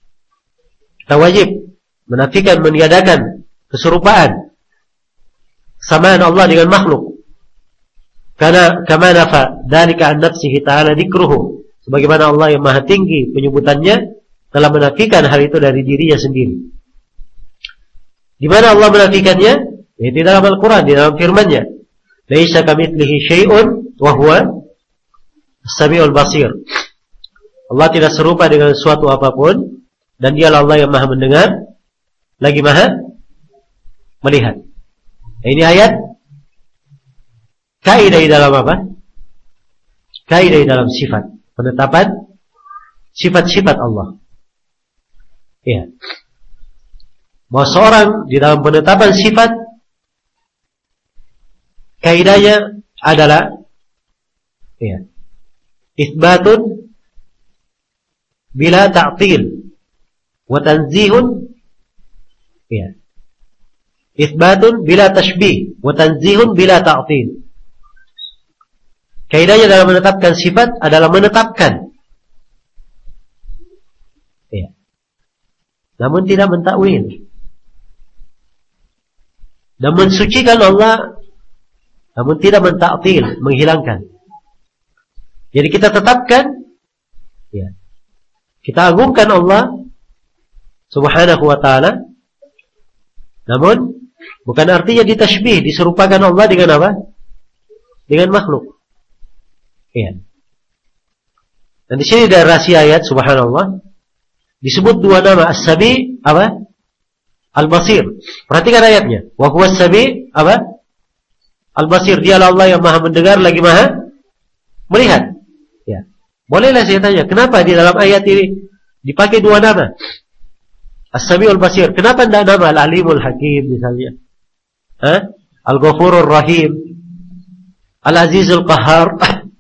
Kita wajib menafikan, meniadakan keserupaan, kesamaan Allah dengan makhluk. Karena kama nafa dzalika an nafsihi ta'ala dzikruhu. Sebagaimana Allah yang maha tinggi penyebutannya telah menafikan hal itu dari dirinya sendiri. Di mana Allah menafikannya? Ya, di dalam Al-Quran, di dalam firman-Nya. Laisa kamitslihi syai'un wa huwa as-sami'ul basir. Allah tidak serupa dengan suatu apapun, dan dialah Allah yang maha mendengar lagi maha melihat. Ini ayat kaidah di dalam apa? Kaidah di dalam sifat, penetapan sifat-sifat Allah. Ya. Bahwa seorang di dalam penetapan sifat, kaidahnya adalah ya, itsbatun bila ta'til wa tanzihun, ya, itsbatun bila tashbih wa tanzihun bila ta'til. Kaidahnya dalam menetapkan sifat adalah menetapkan, ya, namun tidak mentakwil, dan mensucikan Allah, namun tidak mentaktil, menghilangkan. Jadi kita tetapkan, ya, kita agungkan Allah Subhanahu wa ta'ala, namun bukan artinya ditashbih, diserupakan Allah dengan apa? Dengan makhluk. Ya. Dan di sini dari rahasia ayat, subhanallah, disebut dua nama, As-Sami, apa? Al-Basir. Perhatikan ayatnya. Wa huwa As-Sami, apa? Al-Basir, dialah Allah yang maha mendengar lagi maha melihat. Ya. Bolehlah saya tanya, kenapa di dalam ayat ini dipakai dua nama? As-Sami'ul Basir. Kenapa tidak nama Al-Alimul Hakim misalnya? Hah? Al-Ghafurur Rahim, Al-Azizul Qahhar,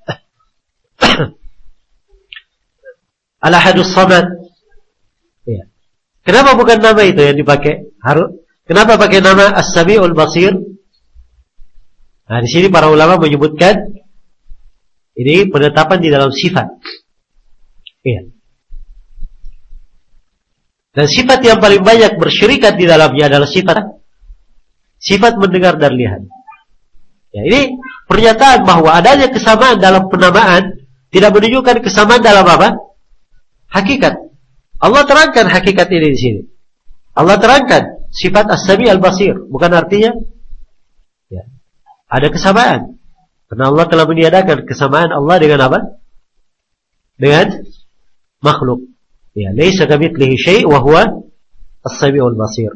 Al-Ahadus Samad. Ya. Kenapa bukan nama itu yang dipakai? Harus. Kenapa pakai nama As-Sami'ul Basir? Nah, di sini para ulama menyebutkan ini penetapan di dalam sifat. Iya. Dan sifat yang paling banyak bersyirikat di dalamnya adalah sifat sifat mendengar dan lihat. Ya, ini pernyataan bahwa adanya kesamaan dalam penamaan tidak menunjukkan kesamaan dalam apa? Hakikat. Allah terangkan hakikat ini di sini. Allah terangkan sifat as-sami al-basir, bukan artinya ya, ada kesamaan. Karena Allah telah meniadakan kesamaan Allah dengan apa? Dengan makhluk. Ya, laisa kamitslihi syai' wa huwa as-sami'ul basir.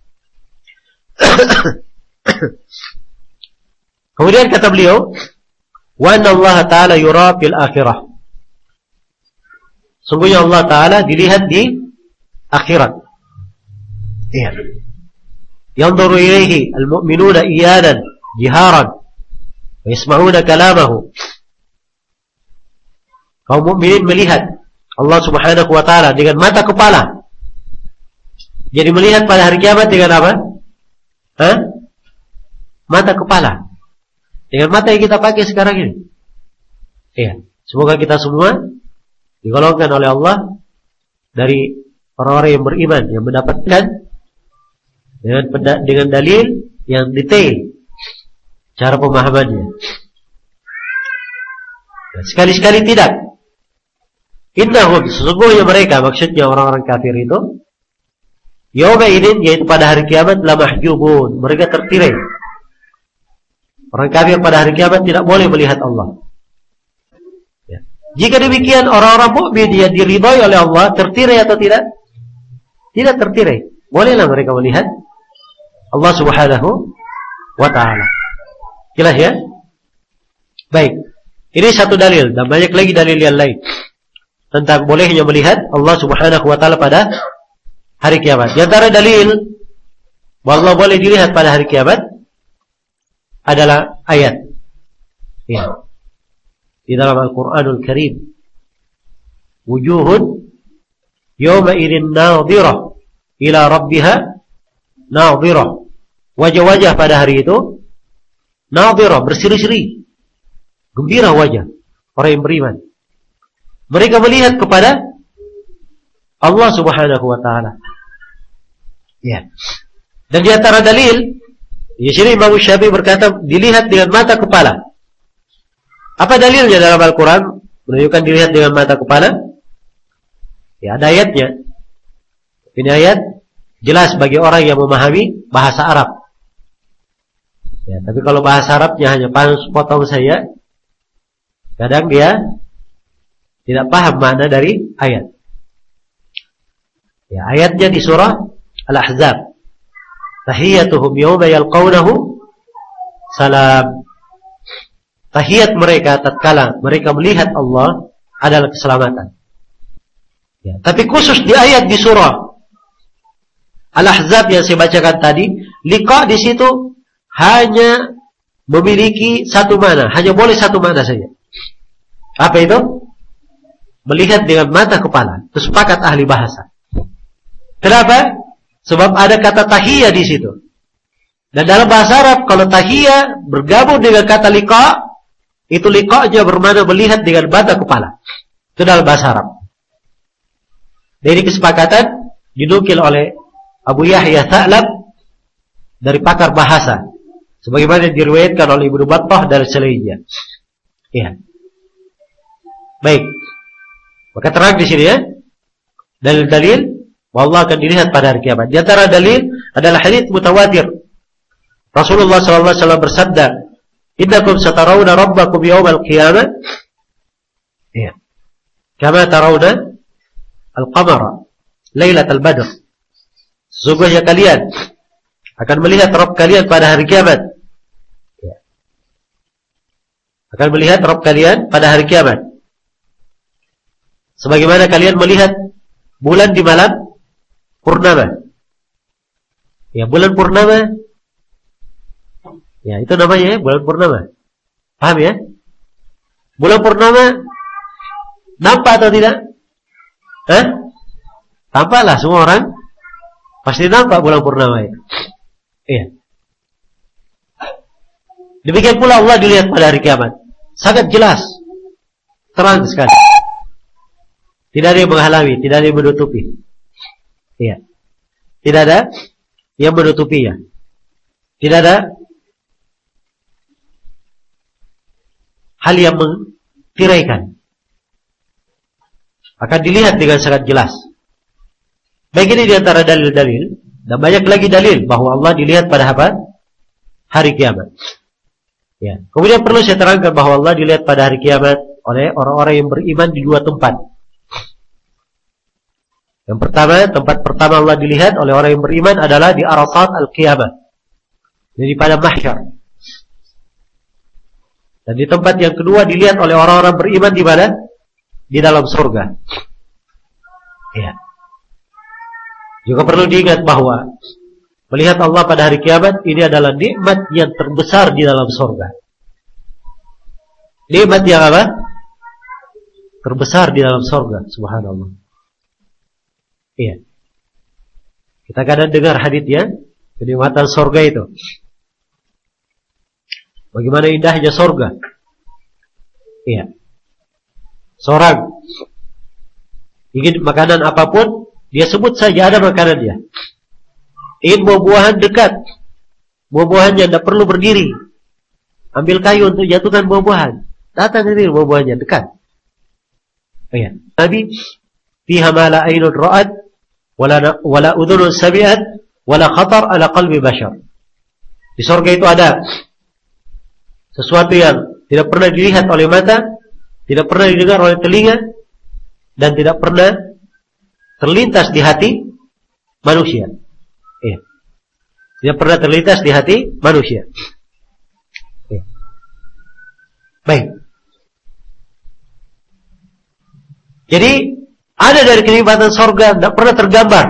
Kemudian kata beliau, wa anna Allah Ta'ala yura fil akhirah. Sungguhnya Allah Ta'ala dilihat di akhirat. Iya. Yanzuru ilaihi al-mu'minuna iyadan jiharan wa yasma'una kalamahu. Kaum mukminin melihat Allah Subhanahu wa Ta'ala dengan mata kepala. Jadi melihat pada hari kiamat dengan apa? Hah? Mata kepala. Dengan mata yang kita pakai sekarang ini. Iya. Semoga kita semua digolongkan oleh Allah dari orang-orang yang beriman, yang mendapatkan dengan dengan dalil yang detail cara pemahamannya. Sekali-sekali tidak. Innahum, sesungguhnya mereka, maksudnya orang-orang kafir itu, yauma idin, yaitu pada hari kiamat, la mahjubun, mereka tertirai. Orang kafir pada hari kiamat tidak boleh melihat Allah. Ya. Jika demikian, orang-orang mukmin yang diridhai oleh Allah tertirai atau tidak? Tidak tertirai. Bolehlah mereka melihat Allah Subhanahu wa Ta'ala. Jelas ya? Baik. Ini satu dalil, dan banyak lagi dalil yang lain tentang bolehnya melihat Allah Subhanahu wa Ta'ala pada hari kiamat. Di antara dalil bahwa Allah boleh dilihat pada hari kiamat adalah ayat ya, di dalam Al-Quranul Karim. Wujuhun yawma idzin nadhirah ila rabbiha nadhirah. Wajah-wajah pada hari itu nadhirah, berseri-seri, gembira wajah orang yang beriman. Mereka melihat kepada Allah Subhanahu wa Ta'ala. Ya. Dan di antara dalil, di sini Imam Syafi'i berkata dilihat dengan mata kepala. Apa dalilnya dalam Al-Quran menunjukkan dilihat dengan mata kepala? Ya, ada ayatnya. Ini ayat jelas bagi orang yang memahami bahasa Arab. Ya, tapi kalau bahasa Arabnya hanya potong saja, kadang dia tidak paham makna dari ayat. Ya, ayatnya di surah Al-Ahzab. Tahiyyatuhum yawma yalqawnahu salam. Tahiyat mereka tatkala mereka melihat Allah adalah keselamatan. Ya, tapi khusus di ayat di surah Al-Ahzab yang saya bacakan tadi, liqa di situ hanya memiliki satu makna, hanya boleh satu makna saja. Apa itu? Melihat dengan mata kepala. Itu sepakat ahli bahasa. Kenapa? Sebab ada kata tahiyya di situ. Dan dalam bahasa Arab, kalau tahiyya bergabung dengan kata liqa, itu liqa'nya bermakna melihat dengan mata kepala. Itu dalam bahasa Arab. Dari kesepakatan dinukil oleh Abu Yahya Tha'lab dari pakar bahasa, sebagaimana diriwayatkan oleh Ibnu Battah dari selainnya. Iya. Baik. Maka terang di sini ya, dalil-dalil bahwa Allah akan dilihat pada hari kiamat. Di antara dalil adalah hadits mutawatir. Rasulullah sallallahu alaihi wasallam bersabda, "Innakum satarawna rabbakum yawmal qiyamah." Ya. Kama tarawna al-qamara lailatal badr. Sesungguhnya kalian akan melihat Rabb kalian pada hari kiamat. Ya. Akan melihat Rabb kalian pada hari kiamat. Sebagaimana kalian melihat bulan di malam purnama. Ya, bulan purnama. Ya, itu namanya ya, bulan purnama. Paham ya? Bulan purnama nampak atau tidak? Hah? Tampaklah, semua orang pasti nampak bulan purnama itu. Iya. Demikian pula Allah dilihat pada hari kiamat. Sangat jelas. Terang sekali. Tidak ada yang menghalangi, tidak ada yang menutupi. Iya. Tidak ada yang menutupinya. Tidak ada hal yang mentiraikan. Akan dilihat dengan sangat jelas. Baik, ini di antara dalil-dalil, dan banyak lagi dalil bahwa Allah dilihat pada apa? Hari kiamat. Ya. Kemudian perlu saya terangkan bahwa Allah dilihat pada hari kiamat oleh orang-orang yang beriman di dua tempat. Yang pertama, tempat pertama Allah dilihat oleh orang yang beriman adalah di Arasat Al-Qiyamah. Jadi pada mahsyar. Dan di tempat yang kedua dilihat oleh orang-orang beriman di mana? Di dalam surga. Ya. Juga perlu diingat bahwa melihat Allah pada hari kiamat ini adalah nikmat yang terbesar di dalam surga. Nikmat yang apa? Terbesar di dalam surga, subhanallah. Iya. Kita kadang dengar haditsnya, kenikmatan surga itu. Bagaimana indahnya surga. Iya. Seorang ingin makanan apapun, dia sebut saja ada makanannya. Ingin buah-buahan dekat, buah-buahannya tidak perlu berdiri. Ambil kayu untuk jatuhkan buah-buahan, datang sendiri buah-buahannya dekat. Iya. Nabi fiha ma la aynun ra'at wala wala udhunun sami'at wala khatar ala qalbi bashar. Di surga itu ada sesuatu yang tidak pernah dilihat oleh mata, tidak pernah didengar oleh telinga, dan tidak pernah terlintas di hati manusia. Iya. Tidak pernah terlintas di hati manusia. Iya. Baik. Jadi ada dari kenikmatan surga tidak pernah tergambar.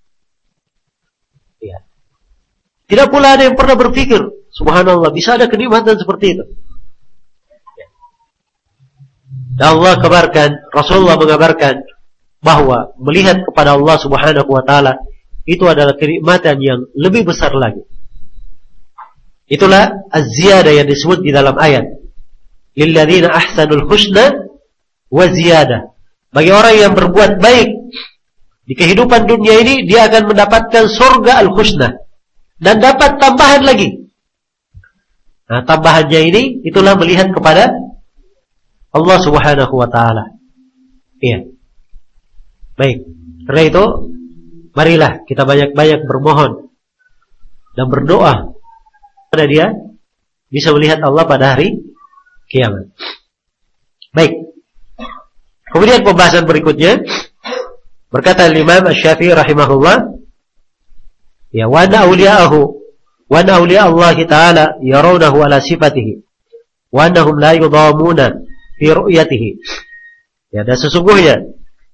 Ya. Tidak pula ada yang pernah berpikir, subhanallah, bisa ada kenikmatan seperti itu. Ya. Dan Allah kabarkan, Rasulullah mengabarkan bahwa melihat kepada Allah Subhanahu wa taala itu adalah kenikmatan yang lebih besar lagi. Itulah az-ziyadah yang disebut di dalam ayat. Lilladzina ahsanul husna wa ziyadah. Bagi orang yang berbuat baik di kehidupan dunia ini, dia akan mendapatkan surga al-husna dan dapat tambahan lagi. Nah, tambahannya ini itulah melihat kepada Allah Subhanahu wa taala. Iya. Baik. Karena itu, marilah kita banyak-banyak bermohon dan berdoa pada dia bisa melihat Allah pada hari kiamat. Baik. Kemudian pembahasan berikutnya berkata Imam Asy-Syafi'i rahimahullah, ya wa anna awliya'ahu wa anna awliya' Allah taala yarawnahu ala sifatihi wa annahum la yudhamuna fi ru'yatihi. Ya, dan sesungguhnya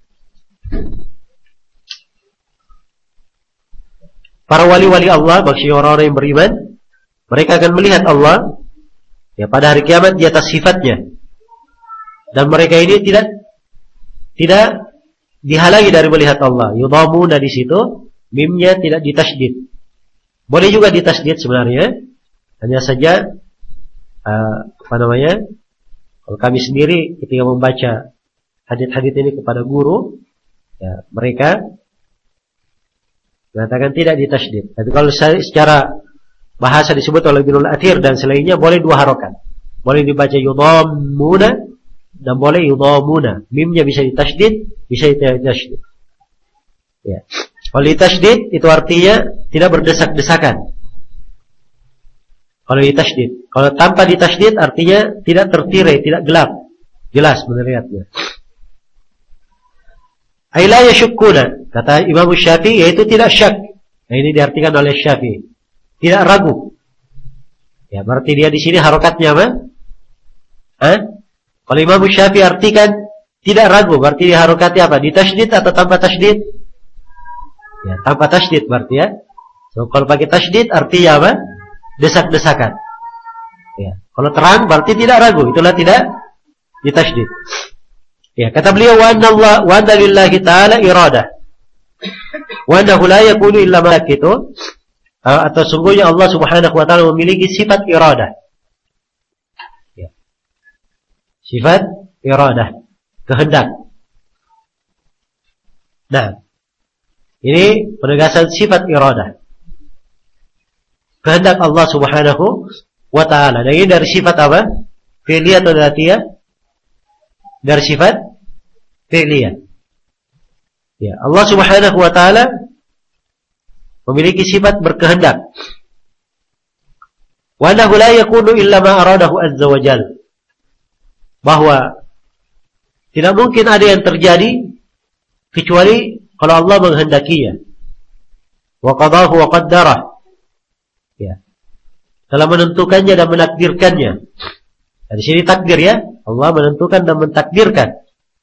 para wali-wali Allah, maksudnya orang-orang yang beriman, mereka akan melihat Allah ya pada hari kiamat di atas sifatnya. Dan mereka ini tidak tidak dihalangi dari melihat Allah. Yudhamuna di situ mimnya tidak ditasydid. Boleh juga ditasydid sebenarnya. Hanya saja uh, apa namanya? Kalau kami sendiri ketika membaca hadits-hadits ini kepada guru, ya, mereka mengatakan tidak ditasydid. Tapi kalau secara bahasa disebut oleh Ibnul Athir dan selainnya boleh dua harokat. Boleh dibaca yudhamuna dan boleh yudhamuna. Mimnya bisa ditasydid, bisa ditasydid. Ya. Kalau ditasydid itu artinya tidak berdesak-desakan. Kalau ditasydid, kalau tanpa ditasydid artinya tidak tertirai, tidak gelap, jelas melihatnya. Ai la yashukkuna, kata Imam Syafi'i, yaitu tidak syak. Nah, ini diartikan oleh Syafi'i. Tidak ragu. Ya, berarti dia di sini harokatnya apa? Hah? Kalau Imam Syafi'i artikan tidak ragu, berarti dia harokatnya apa? Ditasydid atau tanpa tasydid? Ya, tanpa tasydid berarti ya. So, kalau pakai tasydid artinya apa? Desak-desakan. Ya, kalau terang berarti tidak ragu, itulah tidak ditasydid. Ya, kata beliau wa anna Allah wa anna lillahi ta'ala iradah. Wa annahu la yakunu illa malak itu atau sungguhnya Allah Subhanahu wa taala memiliki sifat iradah. Ya. Sifat iradah, kehendak. Nah, Ini penegasan sifat iradah. Kehendak Allah Subhanahu wa ta'ala. Dan ini dari sifat apa? Fi'liyah atau dzatiyah? Dari sifat fi'liyah. Ya, Allah Subhanahu wa ta'ala memiliki sifat berkehendak. Wa annahu la yakunu illa ma aradahu azza wa jalla. Bahwa tidak mungkin ada yang terjadi kecuali kalau Allah menghendakinya. Wa qadahu wa qaddarah. Ya. Telah menentukannya dan menakdirkannya. Di sini takdir ya. Allah menentukan dan mentakdirkan.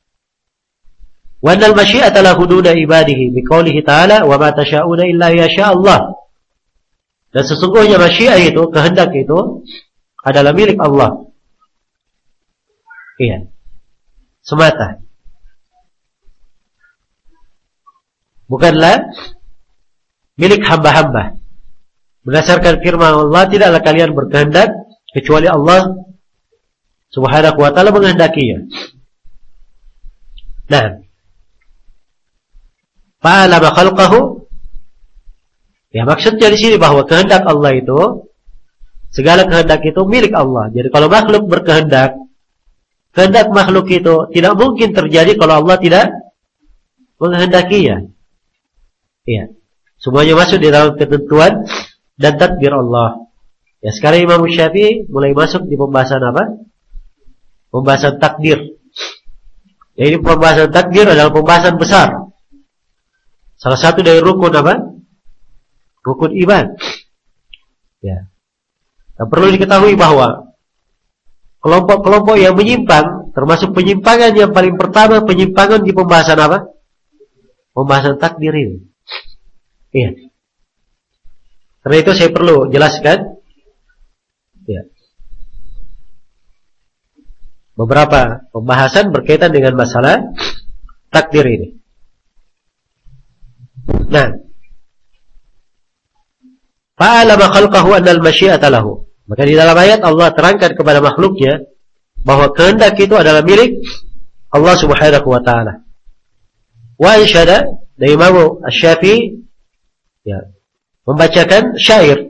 Wa annal masyi'ata la hudud ibadihi biqaulihi ta'ala wa ma tasha'una illa yasha Allah. Dan sesungguhnya masyiah itu, kehendak itu adalah milik Allah. Iya. Semata. Bukanlah milik hamba-hamba. Berdasarkan firman Allah, tidaklah kalian berkehendak kecuali Allah Subhanahu wa ta'ala menghendakinya. Nah, fa'alama khalqahu. Ya, maksudnya di sini bahwa kehendak Allah itu, segala kehendak itu milik Allah. Jadi kalau makhluk berkehendak, kehendak makhluk itu tidak mungkin terjadi kalau Allah tidak menghendakinya. Iya. Semuanya masuk di dalam ketentuan dan takdir Allah. Ya, sekarang Imam Syafi'i mulai masuk di pembahasan apa? Pembahasan takdir. Ya, ini pembahasan takdir adalah pembahasan besar. Salah satu dari rukun apa? Rukun iman. Ya. Dan perlu diketahui bahwa kelompok-kelompok yang menyimpang, termasuk penyimpangan yang paling pertama, penyimpangan di pembahasan apa? Pembahasan takdir ini. Iya. Karena itu saya perlu jelaskan ya, beberapa pembahasan berkaitan dengan masalah takdir ini. Nah, fa'alama khalqahu annal masyi'ata lahu. Maka di dalam ayat Allah terangkan kepada makhluknya bahwa kehendak itu adalah milik Allah Subhanahu wa ta'ala. Wa ansyada, dari Imam Asy-Syafi'i ya, membacakan syair.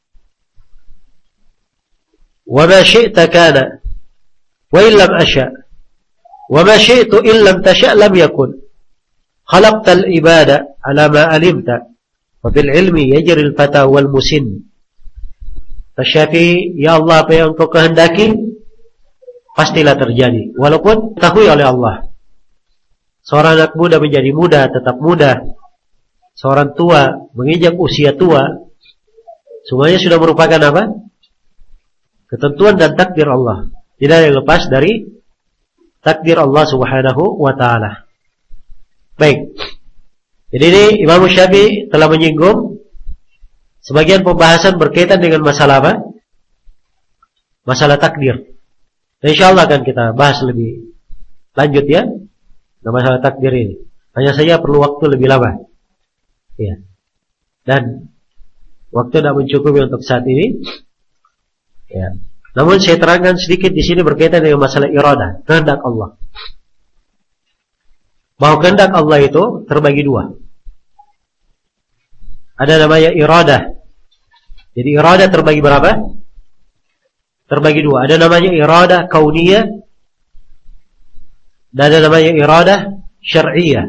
Wa ma syi'ta kana wa illam asya wa ma syi'tu illam tasya' lam yakun. Khalaqtal ibada ala ma alimta wa bil ilmi yajri al fata wal musin. Asy-Syafi'i, ya Allah, apa yang Engkau kehendaki pastilah terjadi, walaupun diketahui oleh Allah. Seorang anak muda menjadi muda, tetap muda. Seorang tua menginjak usia tua, semuanya sudah merupakan apa? Ketentuan dan takdir Allah. Tidak ada yang lepas dari takdir Allah Subhanahu wa ta'ala. Baik. Jadi ini Imam Syafi'i telah menyinggung sebagian pembahasan berkaitan dengan masalah apa? Masalah takdir. Dan insyaAllah akan kita bahas lebih lanjut ya, masalah takdir ini. Hanya saja perlu waktu lebih lama. Ya. Dan waktu tidak mencukupi untuk saat ini. Ya. Namun saya terangkan sedikit di sini berkaitan dengan masalah iradah, kehendak Allah. Bahwa kehendak Allah itu terbagi dua. Ada namanya iradah. Jadi iradah terbagi berapa? Terbagi dua. Ada namanya iradah kauniyah dan ada namanya iradah syar'iyah.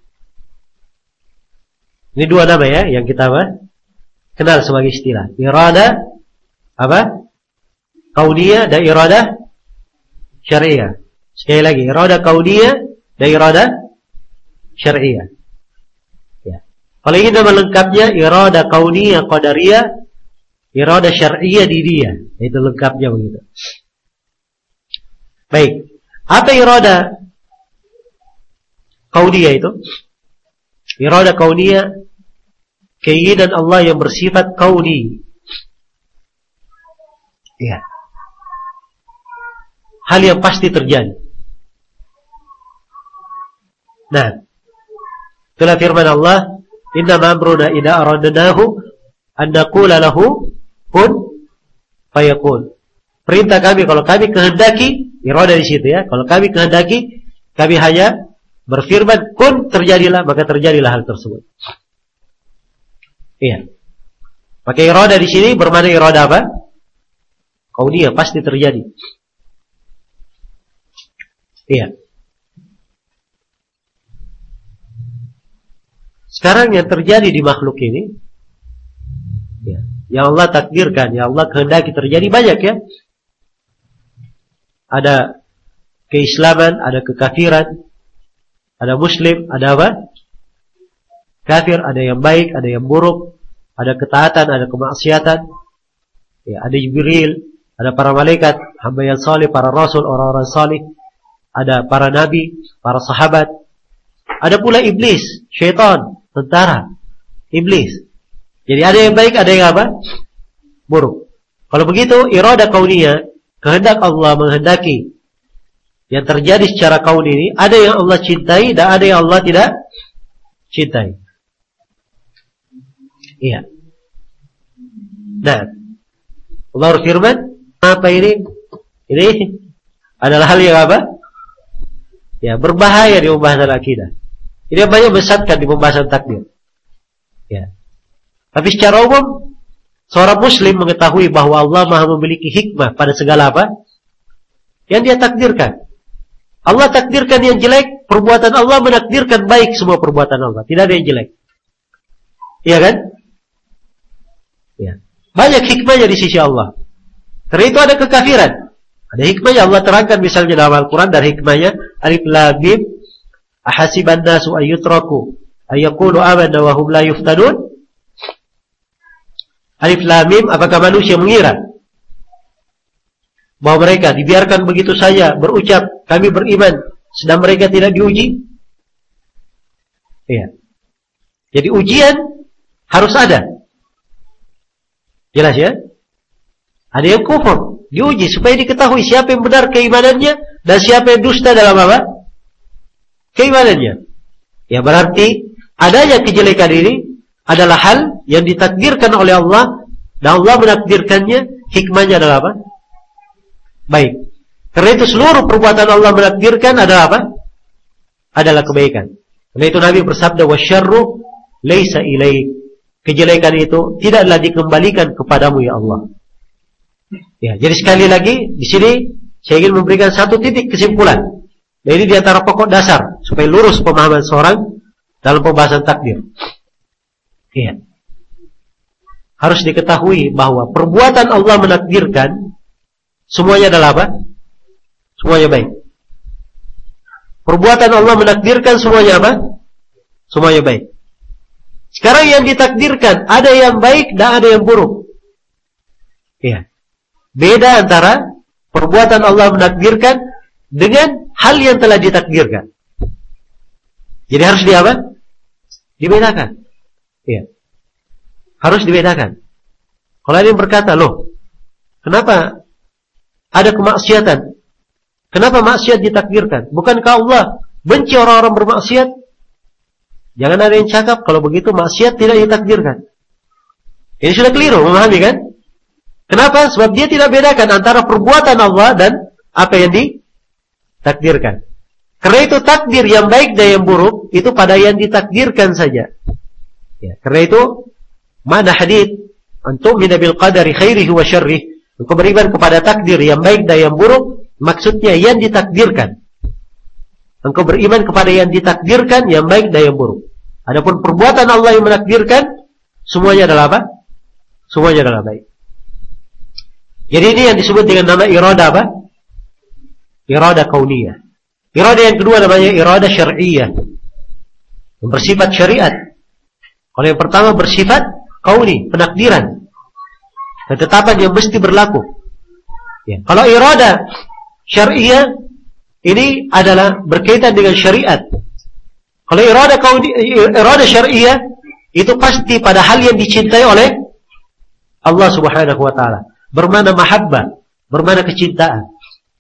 Ini dua nama ya yang kita apa? Kenal sebagai istilah. Iradah apa? Kauniyah dan iradah syar'iyah. Sekali lagi, iradah kauniyah dan iradah syar'iyah. Ya. Kalau ingin nama lengkapnya iradah kauniyah qadariyah, iradah syar'iyah didiyah. Itu lengkapnya begitu. Baik. Apa iradah kauniyah itu? Iradah kauniyah, keinginan Allah yang bersifat kauni. Ya. Hal yang pasti terjadi. Nah, itulah firman Allah, innama amruna idza aradnahu an naqula lahu kun fayakun. Perintah kami kalau kami kehendaki, iradah di situ ya. Kalau kami kehendaki, kami hanya berfirman kun, terjadilah, maka terjadilah hal tersebut. Iya. Pakai irada di sini bermakna irada apa? Kauniyah, pasti terjadi. Iya. Sekarang yang terjadi di makhluk ini, ya, yang Allah takdirkan, yang Allah kehendaki terjadi banyak ya. Ada keislaman, ada kekafiran, ada muslim, ada apa? Kafir, ada yang baik, ada yang buruk, ada ketaatan, ada kemaksiatan. Ya, ada Jibril, ada para malaikat, hamba yang saleh, para rasul, orang-orang saleh, ada para nabi, para sahabat. Ada pula iblis, syaitan, tentara, iblis. Jadi ada yang baik, ada yang apa? Buruk. Kalau begitu, irada kauniyah, kehendak Allah menghendaki yang terjadi secara kaun ini, ada yang Allah cintai dan ada yang Allah tidak cintai. Iya. Nah, Allah berfirman, apa ini? Ini adalah hal yang apa? Ya, berbahaya di pembahasan akidah. Ini banyak besarkan di pembahasan takdir. Ya. Tapi secara umum, seorang muslim mengetahui bahwa Allah Maha memiliki hikmah pada segala apa yang Dia takdirkan. Allah takdirkan yang jelek, perbuatan Allah menakdirkan baik semua perbuatan Allah. Tidak ada yang jelek. Iya kan? Ya. Banyak hikmahnya di sisi Allah. Karena itu ada kekafiran. Ada hikmahnya Allah terangkan misalnya dalam Al-Quran dari hikmahnya Alif Lam Mim ahasiban nasu ayyutraku ayyaqulu amanna wa hum la yuftanun. Alif Lam Mim, apakah manusia mengira bahwa mereka dibiarkan begitu saja berucap kami beriman sedang mereka tidak diuji? Iya. Jadi ujian harus ada. Jelas ya? Ada yang kufur, diuji supaya diketahui siapa yang benar keimanannya dan siapa yang dusta dalam apa? Keimanannya. Ya berarti adanya kejelekan ini adalah hal yang ditakdirkan oleh Allah dan Allah menakdirkannya, hikmahnya adalah apa? Baik. Karena itu seluruh perbuatan Allah menakdirkan adalah apa? Adalah kebaikan. Karena itu Nabi bersabda wasyarru laisa ilaik. Kejelekan itu tidaklah dikembalikan kepadamu ya Allah. Ya, jadi sekali lagi di sini saya ingin memberikan satu titik kesimpulan. Dan ini di antara pokok dasar supaya lurus pemahaman seorang dalam pembahasan takdir. Iya. Harus diketahui bahwa perbuatan Allah menakdirkan semuanya adalah apa? Semuanya baik. Perbuatan Allah menakdirkan semuanya apa? Semuanya baik. Sekarang yang ditakdirkan ada yang baik dan ada yang buruk. Iya. Beda antara perbuatan Allah menakdirkan dengan hal yang telah ditakdirkan. Jadi harus di apa? Dibedakan. Iya. Harus dibedakan. Kalau ada yang berkata, loh, kenapa ada kemaksiatan? Kenapa maksiat ditakdirkan? Bukankah Allah benci orang-orang bermaksiat? Jangan ada yang cakap kalau begitu maksiat tidak ditakdirkan. Ini sudah keliru, memahami kan? Kenapa? Sebab dia tidak bedakan antara perbuatan Allah dan apa yang ditakdirkan. Karena itu takdir yang baik dan yang buruk itu pada yang ditakdirkan saja. Ya, karena itu mana hadits antum min bil qadari khairihi wa syarrihi. Engkau beriman kepada takdir yang baik dan yang buruk, maksudnya yang ditakdirkan. Engkau beriman kepada yang ditakdirkan yang baik dan yang buruk. Adapun perbuatan Allah yang menakdirkan semuanya adalah apa? Semuanya adalah baik. Jadi ini yang disebut dengan nama irada apa? Irada kauniyah. Irada yang kedua namanya irada syar'iyah, yang bersifat syariat. Kalau yang pertama bersifat kauni, penakdiran, ketetapan yang mesti berlaku. Ya. Kalau irada syar'iyah ini adalah berkaitan dengan syariat. Kalau irada kauni, irada syar'iyah itu pasti pada hal yang dicintai oleh Allah Subhanahu wa taala. Bermana mahabbah, bermana kecintaan.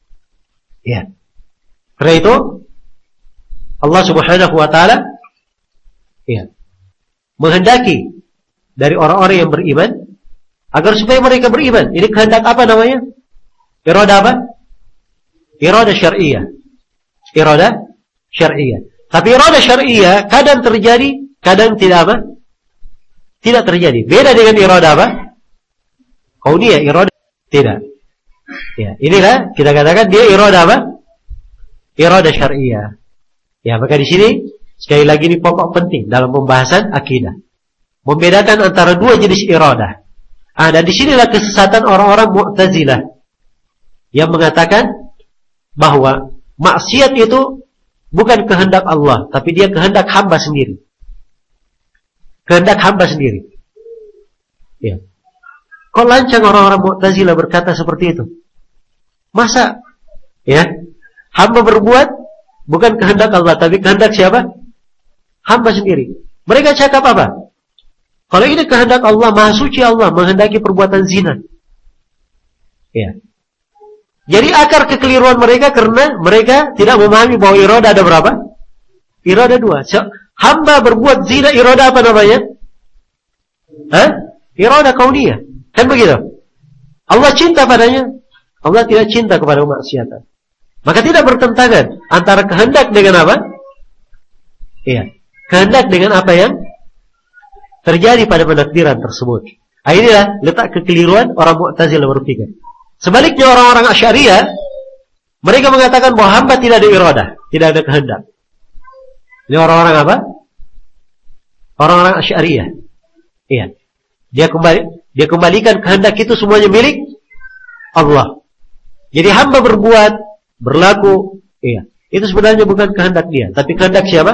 Ya. Karena itu Allah Subhanahu wa taala ya, menghendaki dari orang-orang yang beriman agar supaya mereka beriman. Ini kehendak apa namanya? Irada apa? Irada syar'iyah. Irada syar'iyah. Tapi irada syar'iyah kadang terjadi, kadang tidak apa? Tidak terjadi. Beda dengan iradah apa? Kauniyah, iradah tidak. Ya, inilah kita katakan dia iradah apa? Iradah syar'iyah. Ya, maka di sini sekali lagi ini pokok penting dalam pembahasan akidah. Membedakan antara dua jenis iradah. Ah, dan di sinilah kesesatan orang-orang Mu'tazilah yang mengatakan bahwa maksiat itu bukan kehendak Allah, tapi dia kehendak hamba sendiri. Kehendak hamba sendiri. Ya. Kok lancang orang-orang Mu'tazilah berkata seperti itu? Masa ya, hamba berbuat bukan kehendak Allah, tapi kehendak siapa? Hamba sendiri. Mereka cakap apa? Kalau ini kehendak Allah, Maha Suci Allah menghendaki perbuatan zina. Ya. Jadi akar kekeliruan mereka karena mereka tidak memahami bahwa iradah ada berapa? Iradah dua. Hamba berbuat zina, iradah apa namanya? Hah? Iradah kauniyah. Kan begitu? Allah cinta padanya, Allah tidak cinta kepada kemaksiatan. Maka tidak bertentangan antara kehendak dengan apa? Iya. Kehendak dengan apa yang terjadi pada penakdiran tersebut. Nah, inilah letak kekeliruan orang Mu'tazilah berpikir. Sebaliknya orang-orang Asy'ariyah, mereka mengatakan bahwa hamba tidak ada iradah, tidak ada kehendak. Ini orang-orang apa? Orang-orang Asy'ariyah. Iya. Dia kembali dia kembalikan kehendak itu semuanya milik Allah. Jadi hamba berbuat, berlaku, iya. Itu sebenarnya bukan kehendak dia, tapi kehendak siapa?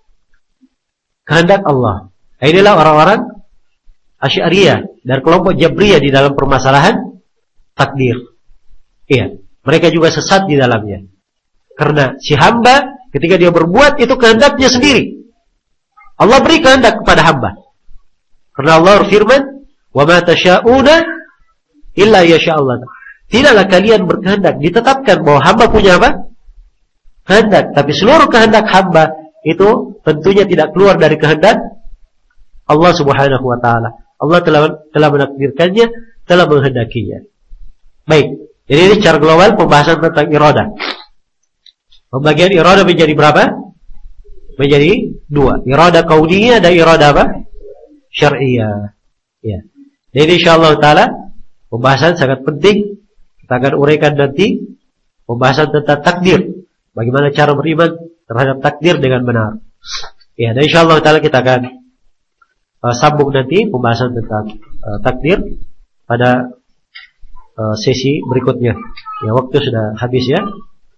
Kehendak Allah. Nah, inilah orang-orang Asy'ariyah dan kelompok Jabriyah di dalam permasalahan takdir. Iya, mereka juga sesat di dalamnya. Karena si hamba ketika dia berbuat itu kehendaknya sendiri. Allah beri kehendak kepada hamba. Karena Allah berfirman, "Wa ma tasyauna illa yasha Allah." Tidaklah kalian berkehendak, ditetapkan bahwa hamba punya apa? Kehendak, tapi seluruh kehendak hamba itu tentunya tidak keluar dari kehendak Allah Subhanahu wa taala. Allah telah telah menakdirkannya, telah menghendakinya. Baik, jadi ini secara global pembahasan tentang iradah. Pembagian iradah menjadi berapa? Menjadi dua. Iradah kauniyah dan iradah apa? Syar'iyah. Ya. Jadi insyaallah taala pembahasan sangat penting. Kita akan uraikan nanti pembahasan tentang takdir. Bagaimana cara beriman terhadap takdir dengan benar. Ya, dan insyaallah taala kita akan uh, sambung nanti pembahasan tentang uh, takdir pada Uh, sesi berikutnya. Ya, waktu sudah habis ya.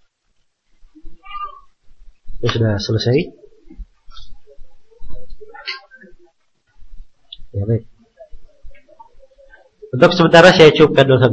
Ya, sudah selesai. Ya, baik. Untuk sementara saya cukupkan dulu.